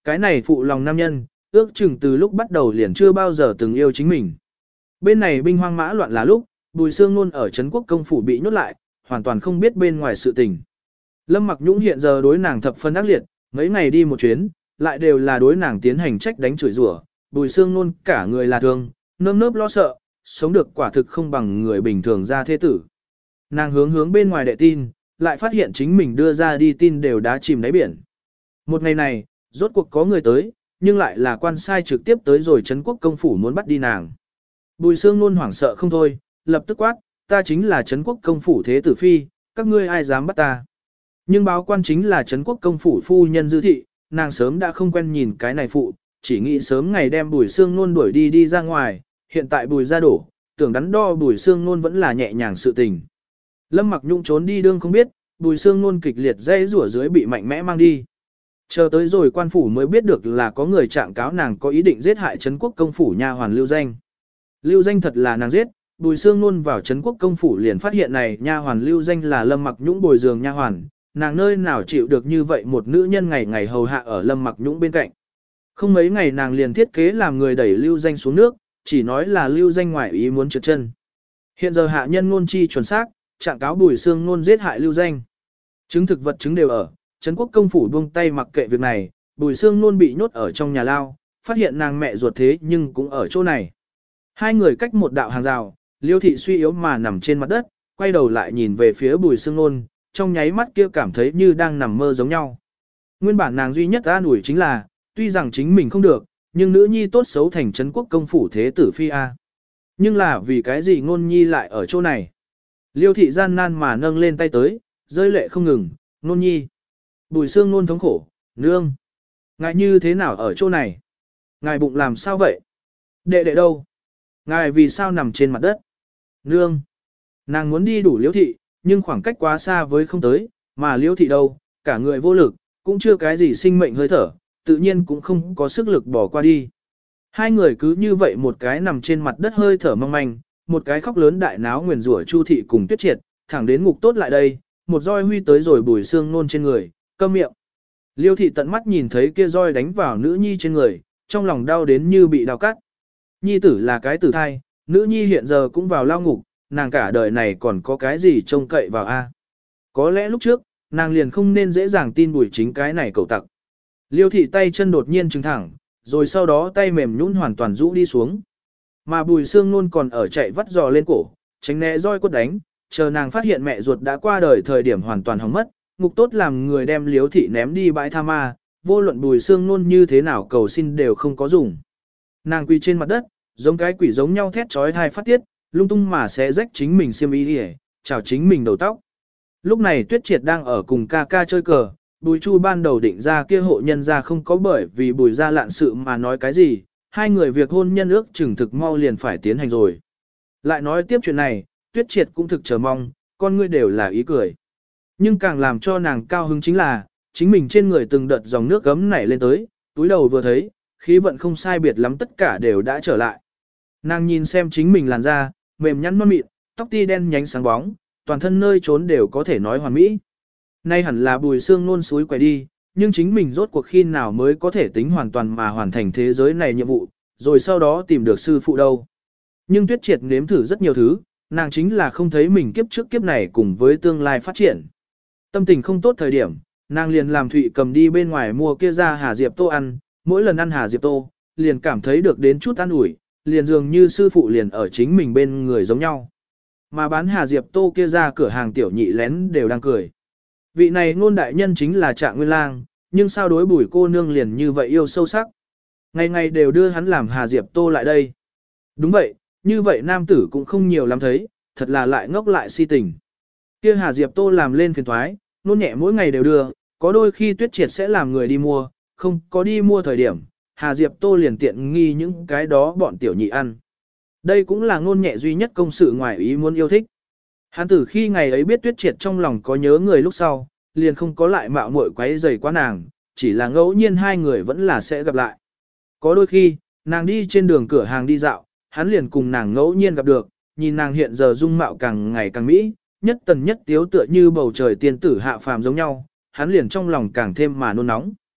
cái này phụ lòng nam nhân, ước chừng từ lúc bắt đầu liền chưa bao giờ từng yêu chính mình. Bên này binh hoang mã loạn là lúc, Bùi Sương Nôn ở Trấn Quốc công phủ bị nhốt lại, hoàn toàn không biết bên ngoài sự tình. Lâm Mặc Nhũng hiện giờ đối nàng thập phân ác liệt, mấy ngày đi một chuyến, lại đều là đối nàng tiến hành trách đánh chửi rủa. Bùi Sương Nôn cả người là thương, nơm nớp lo sợ, sống được quả thực không bằng người bình thường ra thế tử. Nàng hướng hướng bên ngoài đệ tin, lại phát hiện chính mình đưa ra đi tin đều đã chìm đáy biển. Một ngày này, rốt cuộc có người tới, nhưng lại là quan sai trực tiếp tới rồi Trấn Quốc công phủ muốn bắt đi nàng. Bùi Sương Nôn hoảng sợ không thôi, lập tức quát, ta chính là Trấn Quốc công phủ thế tử phi, các ngươi ai dám bắt ta. Nhưng báo quan chính là Trấn Quốc công phủ phu nhân Dư Thị, nàng sớm đã không quen nhìn cái này phụ, chỉ nghĩ sớm ngày đem Bùi Sương Nôn đuổi đi đi ra ngoài, hiện tại Bùi ra đổ, tưởng đắn đo Bùi Sương Nôn vẫn là nhẹ nhàng sự tình. Lâm Mặc Nhũng trốn đi đương không biết, Bùi Sương Nôn kịch liệt dây rủa dưới bị mạnh mẽ mang đi. Chờ tới rồi quan phủ mới biết được là có người trạng cáo nàng có ý định giết hại Trấn Quốc công phủ nha hoàn Lưu Danh. Lưu Danh thật là nàng giết, Bùi Sương Nôn vào Trấn Quốc công phủ liền phát hiện này nha hoàn Lưu Danh là Lâm Mặc Nhũng bồi giường nha hoàn, nàng nơi nào chịu được như vậy một nữ nhân ngày ngày hầu hạ ở Lâm Mặc Nhũng bên cạnh. Không mấy ngày nàng liền thiết kế làm người đẩy Lưu Danh xuống nước, chỉ nói là Lưu Danh ngoại ý muốn trượt chân. Hiện giờ hạ nhân ngôn chi chuẩn xác, trạng cáo Bùi Sương Nôn giết hại Lưu Danh. Chứng thực vật chứng đều ở, Trấn Quốc công phủ buông tay mặc kệ việc này, Bùi Sương Nôn bị nhốt ở trong nhà lao, phát hiện nàng mẹ ruột thế nhưng cũng ở chỗ này. Hai người cách một đạo hàng rào, Liêu thị suy yếu mà nằm trên mặt đất, quay đầu lại nhìn về phía Bùi Sương Nôn, trong nháy mắt kia cảm thấy như đang nằm mơ giống nhau. Nguyên bản nàng duy nhất an ủi chính là, tuy rằng chính mình không được, nhưng nữ nhi tốt xấu thành Trấn Quốc công phủ thế tử phi a. Nhưng là vì cái gì Ngôn nhi lại ở chỗ này? Liêu thị gian nan mà nâng lên tay tới, rơi lệ không ngừng, Ngôn nhi. Bùi Sương Nôn thống khổ, nương. Ngài như thế nào ở chỗ này? Ngài bụng làm sao vậy? Đệ đệ đâu? Ngài vì sao nằm trên mặt đất? Nương. Nàng muốn đi đủ Liêu thị, nhưng khoảng cách quá xa với không tới, mà Liêu thị đâu, cả người vô lực, cũng chưa cái gì sinh mệnh hơi thở, tự nhiên cũng không có sức lực bỏ qua đi. Hai người cứ như vậy một cái nằm trên mặt đất hơi thở mong manh, một cái khóc lớn đại náo nguyền rủa Chu thị cùng Tuyết Triệt, thẳng đến ngục tốt lại đây, một roi huy tới rồi Bùi Sương Nôn trên người, câm miệng. Liêu thị tận mắt nhìn thấy kia roi đánh vào nữ nhi trên người, trong lòng đau đến như bị đau cắt. Nhi tử là cái tử thai, nữ nhi hiện giờ cũng vào lao ngục, nàng cả đời này còn có cái gì trông cậy vào a? Có lẽ lúc trước, nàng liền không nên dễ dàng tin Bùi chính cái này cậu tặc. Liêu thị tay chân đột nhiên trừng thẳng, rồi sau đó tay mềm nhũn hoàn toàn rũ đi xuống. Mà Bùi Sương Nôn còn ở chạy vắt giò lên cổ, tránh né roi quất đánh, chờ nàng phát hiện mẹ ruột đã qua đời thời điểm hoàn toàn hỏng mất, ngục tốt làm người đem Liêu thị ném đi bãi tha ma, vô luận Bùi Sương Nôn như thế nào cầu xin đều không có dùng. Nàng quỳ trên mặt đất, giống cái quỷ giống nhau thét chói tai phát tiết, lung tung mà sẽ rách chính mình xiêm y đi, chào chính mình đầu tóc. Lúc này Tuyết Triệt đang ở cùng ca ca chơi cờ, Bùi Chu ban đầu định ra kia hộ nhân ra không có bởi vì Bùi ra lạn sự mà nói cái gì, hai người việc hôn nhân ước chừng thực mau liền phải tiến hành rồi. Lại nói tiếp chuyện này, Tuyết Triệt cũng thực chờ mong, con ngươi đều là ý cười. Nhưng càng làm cho nàng cao hứng chính là, chính mình trên người từng đợt dòng nước gấm nảy lên tới, túi đầu vừa thấy, khí vận không sai biệt lắm tất cả đều đã trở lại. Nàng nhìn xem chính mình làn da, mềm nhăn non mịn, tóc ti đen nhánh sáng bóng, toàn thân nơi trốn đều có thể nói hoàn mỹ. Nay hẳn là Bùi Sương Nôn suối quay đi, nhưng chính mình rốt cuộc khi nào mới có thể tính hoàn toàn mà hoàn thành thế giới này nhiệm vụ, rồi sau đó tìm được sư phụ đâu. Nhưng Tuyết Triệt nếm thử rất nhiều thứ, nàng chính là không thấy mình kiếp trước kiếp này cùng với tương lai phát triển. Tâm tình không tốt thời điểm, nàng liền làm Thụy cầm đi bên ngoài mua kia ra Hà Diệp Tô ăn, mỗi lần ăn Hà Diệp Tô, liền cảm thấy được đến chút an ủi, liền dường như sư phụ liền ở chính mình bên người giống nhau. Mà bán Hà Diệp Tô kia ra cửa hàng tiểu nhị lén đều đang cười. Vị này ngôn đại nhân chính là Trạng Nguyên Lang, nhưng sao đối Bùi cô nương liền như vậy yêu sâu sắc. Ngày ngày đều đưa hắn làm Hà Diệp Tô lại đây. Đúng vậy, như vậy nam tử cũng không nhiều lắm thấy, thật là lại ngốc lại si tình. Kia Hà Diệp Tô làm lên phiền thoái, nôn nhẹ mỗi ngày đều đưa, có đôi khi Tuyết Triệt sẽ làm người đi mua, không có đi mua thời điểm, Hà Diệp Tô liền tiện nghi những cái đó bọn tiểu nhị ăn. Đây cũng là ngôn nhẹ duy nhất công sự ngoài ý muốn yêu thích. Hắn từ khi ngày ấy biết Tuyết Triệt trong lòng có nhớ người lúc sau, liền không có lại mạo muội quấy rầy quá nàng, chỉ là ngẫu nhiên hai người vẫn là sẽ gặp lại. Có đôi khi, nàng đi trên đường cửa hàng đi dạo, hắn liền cùng nàng ngẫu nhiên gặp được, nhìn nàng hiện giờ dung mạo càng ngày càng mỹ, nhất tần nhất tiếu tựa như bầu trời tiên tử hạ phàm giống nhau, hắn liền trong lòng càng thêm mà nôn nóng.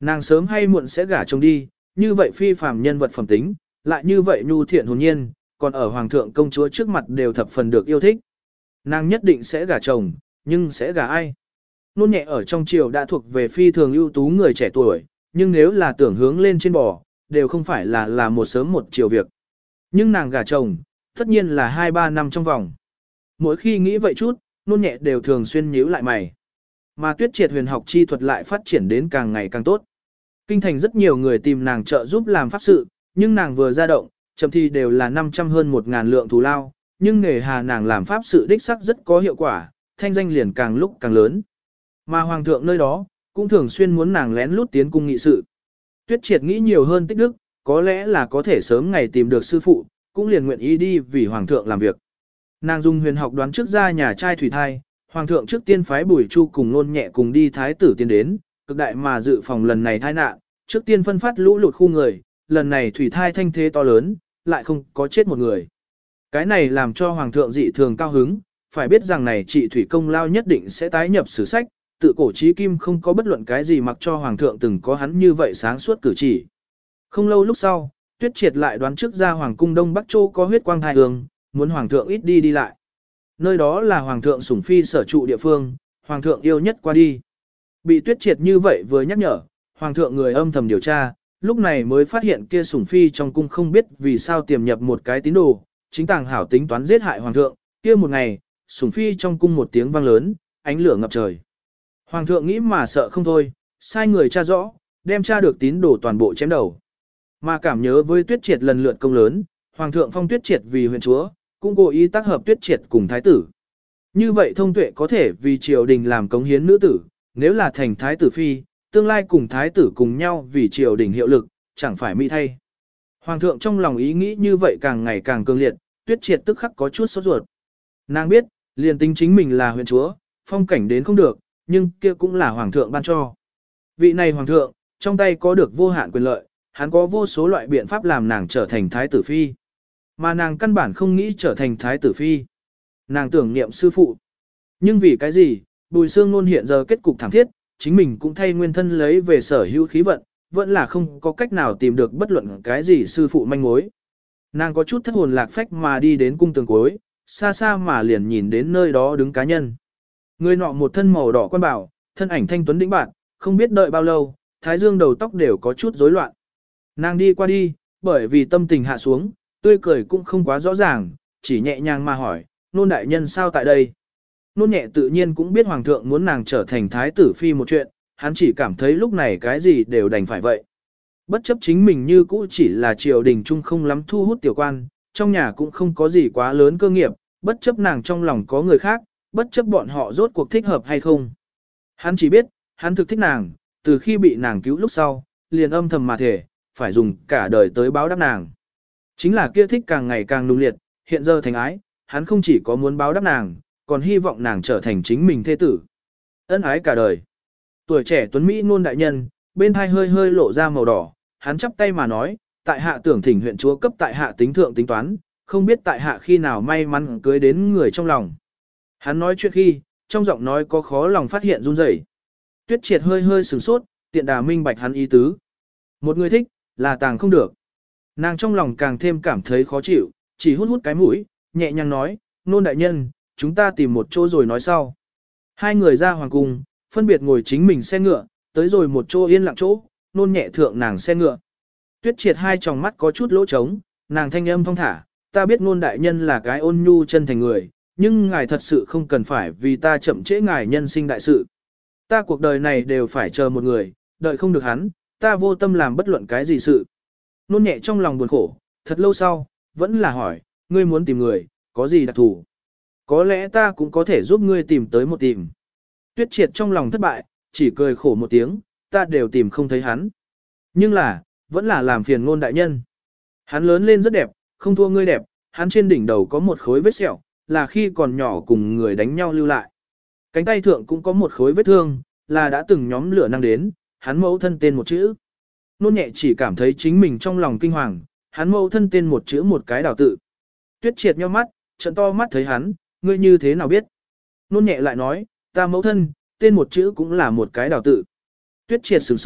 Nàng sớm hay muộn sẽ gả chồng đi, như vậy phi phàm nhân vật phẩm tính, lại như vậy nhu thiện hồn nhiên, còn ở hoàng thượng công chúa trước mặt đều thập phần được yêu thích. Nàng nhất định sẽ gả chồng, nhưng sẽ gả ai? Nôn nhẹ ở trong triều đã thuộc về phi thường ưu tú người trẻ tuổi, nhưng nếu là tưởng hướng lên trên bò, đều không phải là là một sớm một chiều việc. Nhưng nàng gả chồng, tất nhiên là hai ba năm trong vòng. Mỗi khi nghĩ vậy chút, nôn nhẹ đều thường xuyên nhíu lại mày. Mà tuyết triệt huyền học chi thuật lại phát triển đến càng ngày càng tốt. Kinh thành rất nhiều người tìm nàng trợ giúp làm pháp sự, nhưng nàng vừa ra động, chậm thì đều là năm trăm hơn một ngàn lượng thù lao, nhưng nghề hà nàng làm pháp sự đích sắc rất có hiệu quả, thanh danh liền càng lúc càng lớn. Mà hoàng thượng nơi đó, cũng thường xuyên muốn nàng lén lút tiến cung nghị sự. Tuyết triệt nghĩ nhiều hơn tích đức, có lẽ là có thể sớm ngày tìm được sư phụ, cũng liền nguyện ý đi vì hoàng thượng làm việc. Nàng dùng huyền học đoán trước ra nhà trai thủy thai, hoàng thượng trước tiên phái Bùi Chu cùng Nôn nhẹ cùng đi thái tử tiến đến, cực đại mà dự phòng lần này tai nạn, trước tiên phân phát lũ lụt khu người, lần này thủy thai thanh thế to lớn, lại không có chết một người. Cái này làm cho hoàng thượng dị thường cao hứng, phải biết rằng này trị thủy công lao nhất định sẽ tái nhập sử sách, tự cổ chí kim không có bất luận cái gì mặc cho hoàng thượng từng có hắn như vậy sáng suốt cử chỉ. Không lâu lúc sau, Tuyết triệt lại đoán trước ra hoàng cung Đông Bắc Châu có huyết quang thai hương, muốn hoàng thượng ít đi đi lại. Nơi đó là hoàng thượng sủng phi sở trụ địa phương, hoàng thượng yêu nhất qua đi. Bị Tuyết triệt như vậy vừa nhắc nhở, hoàng thượng người âm thầm điều tra, lúc này mới phát hiện kia sủng phi trong cung không biết vì sao tiềm nhập một cái tín đồ, chính tàng hảo tính toán giết hại hoàng thượng, kia một ngày, sủng phi trong cung một tiếng vang lớn, ánh lửa ngập trời. Hoàng thượng nghĩ mà sợ không thôi, sai người tra rõ, đem tra được tín đồ toàn bộ chém đầu. Mà cảm nhớ với Tuyết triệt lần lượt công lớn, hoàng thượng phong Tuyết triệt vì huyện chúa, cũng cố ý tác hợp Tuyết triệt cùng thái tử. Như vậy thông tuệ có thể vì triều đình làm cống hiến nữ tử, nếu là thành thái tử phi, tương lai cùng thái tử cùng nhau vì triều đình hiệu lực, chẳng phải mỹ thay. Hoàng thượng trong lòng ý nghĩ như vậy càng ngày càng cường liệt, Tuyết triệt tức khắc có chút sốt ruột. Nàng biết, liền tính chính mình là huyện chúa, phong cảnh đến không được, nhưng kia cũng là hoàng thượng ban cho. Vị này hoàng thượng, trong tay có được vô hạn quyền lợi, hắn có vô số loại biện pháp làm nàng trở thành thái tử phi. Mà nàng căn bản không nghĩ trở thành thái tử phi. Nàng tưởng niệm sư phụ. Nhưng vì cái gì, Bùi Sương Nôn hiện giờ kết cục thảm thiết, chính mình cũng thay nguyên thân lấy về sở hữu khí vận, vẫn là không có cách nào tìm được bất luận cái gì sư phụ manh mối. Nàng có chút thất hồn lạc phách mà đi đến cung tường cuối, xa xa mà liền nhìn đến nơi đó đứng cá nhân. Người nọ một thân màu đỏ quan bảo, thân ảnh thanh tuấn đĩnh bạn, không biết đợi bao lâu, thái dương đầu tóc đều có chút rối loạn. Nàng đi qua đi, bởi vì tâm tình hạ xuống, tươi cười cũng không quá rõ ràng, chỉ nhẹ nhàng mà hỏi, nôn đại nhân sao tại đây? Nôn nhẹ tự nhiên cũng biết hoàng thượng muốn nàng trở thành thái tử phi một chuyện, hắn chỉ cảm thấy lúc này cái gì đều đành phải vậy. Bất chấp chính mình như cũ chỉ là triều đình chung không lắm thu hút tiểu quan, trong nhà cũng không có gì quá lớn cơ nghiệp, bất chấp nàng trong lòng có người khác, bất chấp bọn họ rốt cuộc thích hợp hay không. Hắn chỉ biết, hắn thực thích nàng, từ khi bị nàng cứu lúc sau, liền âm thầm mà thể, phải dùng cả đời tới báo đáp nàng. Chính là kia thích càng ngày càng nung liệt, hiện giờ thành ái, hắn không chỉ có muốn báo đáp nàng, còn hy vọng nàng trở thành chính mình thế tử. Ân ái cả đời. Tuổi trẻ tuấn Mỹ ngôn đại nhân, bên hai hơi hơi lộ ra màu đỏ, hắn chắp tay mà nói, tại hạ tưởng thỉnh huyện chúa cấp tại hạ tính thượng tính toán, không biết tại hạ khi nào may mắn cưới đến người trong lòng. Hắn nói chuyện khi, trong giọng nói có khó lòng phát hiện run rẩy. Tuyết triệt hơi hơi sửng sốt, tiện đà minh bạch hắn ý tứ. Một người thích, là tàng không được. Nàng trong lòng càng thêm cảm thấy khó chịu, chỉ hút hút cái mũi, nhẹ nhàng nói, nôn đại nhân, chúng ta tìm một chỗ rồi nói sau. Hai người ra hoàng cung, phân biệt ngồi chính mình xe ngựa, tới rồi một chỗ yên lặng chỗ, nôn nhẹ thượng nàng xe ngựa. Tuyết triệt hai tròng mắt có chút lỗ trống, nàng thanh âm thong thả, ta biết nôn đại nhân là cái ôn nhu chân thành người, nhưng ngài thật sự không cần phải vì ta chậm trễ ngài nhân sinh đại sự. Ta cuộc đời này đều phải chờ một người, đợi không được hắn, ta vô tâm làm bất luận cái gì sự. Nôn nhẹ trong lòng buồn khổ, thật lâu sau, vẫn là hỏi, ngươi muốn tìm người, có gì đặc thù? Có lẽ ta cũng có thể giúp ngươi tìm tới một tìm. Tuyết triệt trong lòng thất bại, chỉ cười khổ một tiếng, ta đều tìm không thấy hắn. Nhưng là, vẫn là làm phiền ngôn đại nhân. Hắn lớn lên rất đẹp, không thua ngươi đẹp, hắn trên đỉnh đầu có một khối vết sẹo, là khi còn nhỏ cùng người đánh nhau lưu lại. Cánh tay thượng cũng có một khối vết thương, là đã từng nhóm lửa năng đến, hắn mẫu thân tên một chữ. Nôn nhẹ chỉ cảm thấy chính mình trong lòng kinh hoàng, hắn mẫu thân tên một chữ một cái đào tự. Tuyết triệt nhíu mắt, trợn to mắt thấy hắn, ngươi như thế nào biết? Nôn nhẹ lại nói, ta mẫu thân, tên một chữ cũng là một cái đào tự. Tuyết triệt sửng sốt,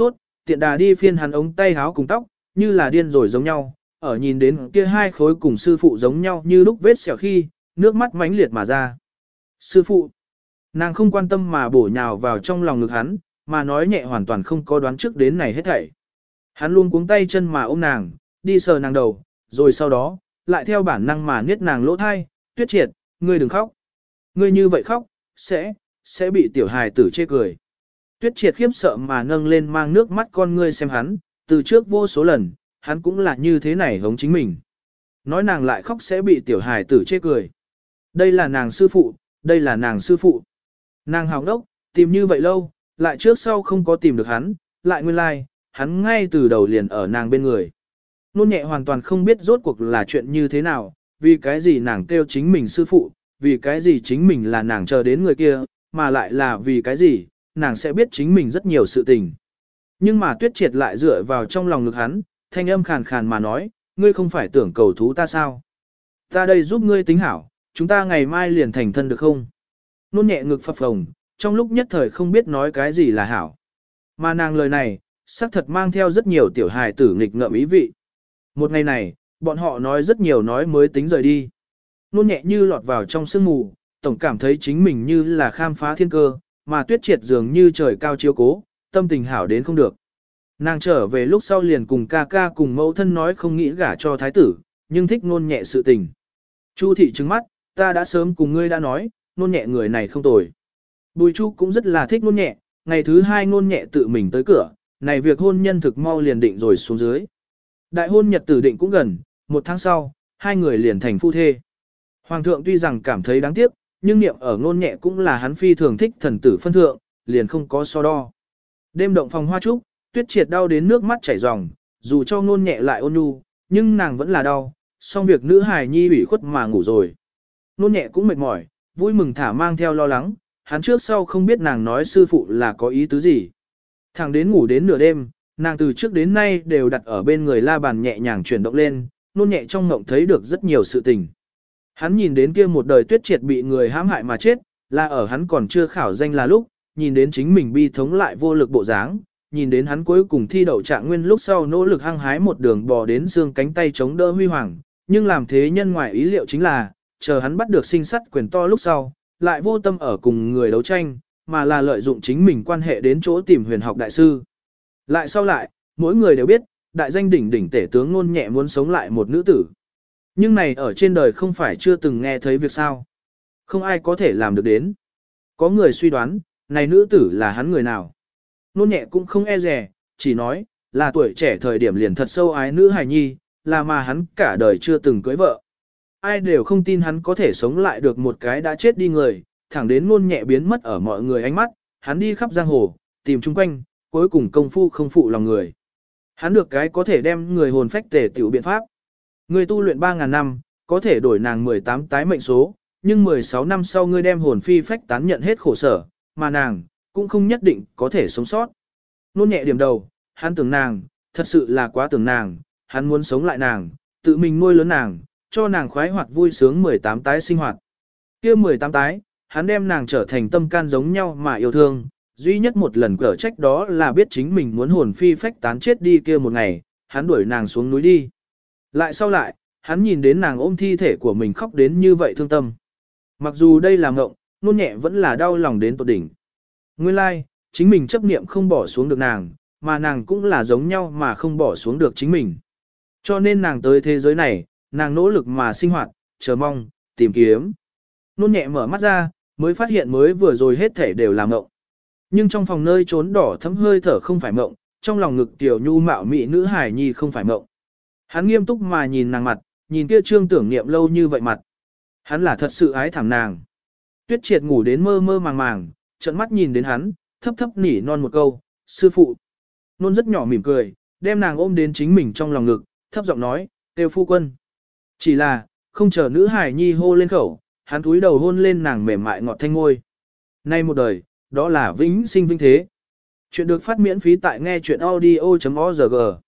tiện đà đi phiên hắn ống tay háo cùng tóc, như là điên rồi giống nhau, ở nhìn đến kia hai khối cùng sư phụ giống nhau như lúc vết sẹo khi, nước mắt mãnh liệt mà ra. Sư phụ, nàng không quan tâm mà bổ nhào vào trong lòng ngực hắn, mà nói nhẹ hoàn toàn không có đoán trước đến này hết thảy. Hắn luôn cuống tay chân mà ôm nàng, đi sờ nàng đầu, rồi sau đó, lại theo bản năng mà niết nàng lỗ thai, Tuyết Triệt, ngươi đừng khóc. Ngươi như vậy khóc, sẽ, sẽ bị tiểu hài tử chê cười. Tuyết Triệt khiếp sợ mà nâng lên mang nước mắt con ngươi xem hắn, từ trước vô số lần, hắn cũng là như thế này hống chính mình. Nói nàng lại khóc sẽ bị tiểu hài tử chê cười. Đây là nàng sư phụ, đây là nàng sư phụ. Nàng hào đốc, tìm như vậy lâu, lại trước sau không có tìm được hắn, lại nguyên lai, like, hắn ngay từ đầu liền ở nàng bên người. Nôn nhẹ hoàn toàn không biết rốt cuộc là chuyện như thế nào, vì cái gì nàng kêu chính mình sư phụ, vì cái gì chính mình là nàng chờ đến người kia, mà lại là vì cái gì, nàng sẽ biết chính mình rất nhiều sự tình. Nhưng mà Tuyết Triệt lại dựa vào trong lòng ngực hắn, thanh âm khàn khàn mà nói, ngươi không phải tưởng cầu thú ta sao? Ta đây giúp ngươi tính hảo, chúng ta ngày mai liền thành thân được không? Nôn nhẹ ngực phập phồng, trong lúc nhất thời không biết nói cái gì là hảo. Mà nàng lời này, xác thật mang theo rất nhiều tiểu hài tử nghịch ngợm ý vị. Một ngày này, bọn họ nói rất nhiều nói mới tính rời đi. Nôn nhẹ như lọt vào trong sương mù, tổng cảm thấy chính mình như là khám phá thiên cơ, mà Tuyết Triệt dường như trời cao chiếu cố, tâm tình hảo đến không được. Nàng trở về lúc sau liền cùng ca ca cùng mẫu thân nói không nghĩ gả cho thái tử, nhưng thích nôn nhẹ sự tình. Chu thị trừng mắt, ta đã sớm cùng ngươi đã nói, nôn nhẹ người này không tồi. Bùi Chu cũng rất là thích nôn nhẹ, ngày thứ hai nôn nhẹ tự mình tới cửa, này việc hôn nhân thực mau liền định rồi xuống dưới. Đại hôn nhật tử định cũng gần, một tháng sau, hai người liền thành phu thê. Hoàng thượng tuy rằng cảm thấy đáng tiếc, nhưng niệm ở nôn nhẹ cũng là hắn phi thường thích thần tử phân thượng, liền không có so đo. Đêm động phòng hoa trúc, Tuyết Triệt đau đến nước mắt chảy ròng, dù cho nôn nhẹ lại ôn nhu, nhưng nàng vẫn là đau, xong việc nữ hài nhi ủy khuất mà ngủ rồi. Nôn nhẹ cũng mệt mỏi, vui mừng thả mang theo lo lắng, hắn trước sau không biết nàng nói sư phụ là có ý tứ gì. Thẳng đến ngủ đến nửa đêm, nàng từ trước đến nay đều đặt ở bên người la bàn nhẹ nhàng chuyển động lên, nôn nhẹ trong mộng thấy được rất nhiều sự tình. Hắn nhìn đến kia một đời Tuyết Triệt bị người hãm hại mà chết, là ở hắn còn chưa khảo danh là lúc, nhìn đến chính mình bi thống lại vô lực bộ dáng, nhìn đến hắn cuối cùng thi đậu trạng nguyên lúc sau nỗ lực hăng hái một đường bò đến xương cánh tay chống đỡ huy hoàng, nhưng làm thế nhân ngoài ý liệu chính là, chờ hắn bắt được sinh sắt quyền to lúc sau, lại vô tâm ở cùng người đấu tranh, mà là lợi dụng chính mình quan hệ đến chỗ tìm huyền học đại sư. Lại sau lại, mỗi người đều biết, đại danh đỉnh đỉnh tể tướng Nôn Nhẹ muốn sống lại một nữ tử. Nhưng này ở trên đời không phải chưa từng nghe thấy việc sao. Không ai có thể làm được đến. Có người suy đoán, này nữ tử là hắn người nào. Nôn Nhẹ cũng không e dè, chỉ nói, là tuổi trẻ thời điểm liền thật sâu ái nữ hài nhi, là mà hắn cả đời chưa từng cưới vợ. Ai đều không tin hắn có thể sống lại được một cái đã chết đi người, thẳng đến Nôn Nhẹ biến mất ở mọi người ánh mắt, hắn đi khắp giang hồ, tìm chung quanh, cuối cùng công phu không phụ lòng người. Hắn được cái có thể đem người hồn phách tề tiểu biện pháp. Người tu luyện ba ngàn năm, có thể đổi nàng mười tám tái mệnh số, nhưng mười sáu năm sau ngươi đem hồn phi phách tán nhận hết khổ sở, mà nàng, cũng không nhất định có thể sống sót. Nôn Nhẹ điểm đầu, hắn tưởng nàng, thật sự là quá tưởng nàng, hắn muốn sống lại nàng, tự mình nuôi lớn nàng, cho nàng khoái hoạt vui sướng mười tám tái sinh hoạt. Kia mười tám tái, hắn đem nàng trở thành tâm can giống nhau mà yêu thương, duy nhất một lần cở trách đó là biết chính mình muốn hồn phi phách tán chết đi kia một ngày, hắn đuổi nàng xuống núi đi. Lại sau lại, hắn nhìn đến nàng ôm thi thể của mình khóc đến như vậy thương tâm. Mặc dù đây là ngộng, Nôn Nhẹ vẫn là đau lòng đến tột đỉnh. Nguyên lai, like, chính mình chấp niệm không bỏ xuống được nàng, mà nàng cũng là giống nhau mà không bỏ xuống được chính mình. Cho nên nàng tới thế giới này, nàng nỗ lực mà sinh hoạt, chờ mong, tìm kiếm. Nôn Nhẹ mở mắt ra, mới phát hiện mới vừa rồi hết thể đều là mộng. Nhưng trong phòng nơi trốn đỏ thấm hơi thở không phải mộng, trong lòng ngực tiểu nhu mạo mị nữ hải nhi không phải mộng. Hắn nghiêm túc mà nhìn nàng mặt, nhìn kia trương tưởng niệm lâu như vậy mặt. Hắn là thật sự ái thảm nàng. Tuyết Triệt ngủ đến mơ mơ màng màng, trợn mắt nhìn đến hắn, thấp thấp nỉ non một câu, sư phụ. Nôn rất nhỏ mỉm cười, đem nàng ôm đến chính mình trong lòng ngực, thấp giọng nói, tiêu phu quân. Chỉ là, không chờ nữ hải nhi hô lên khẩu, hắn cúi đầu hôn lên nàng mềm mại ngọt thanh ngôi. Nay một đời, đó là vĩnh sinh vinh thế. Chuyện được phát miễn phí tại nghe chuyện audio chấm org.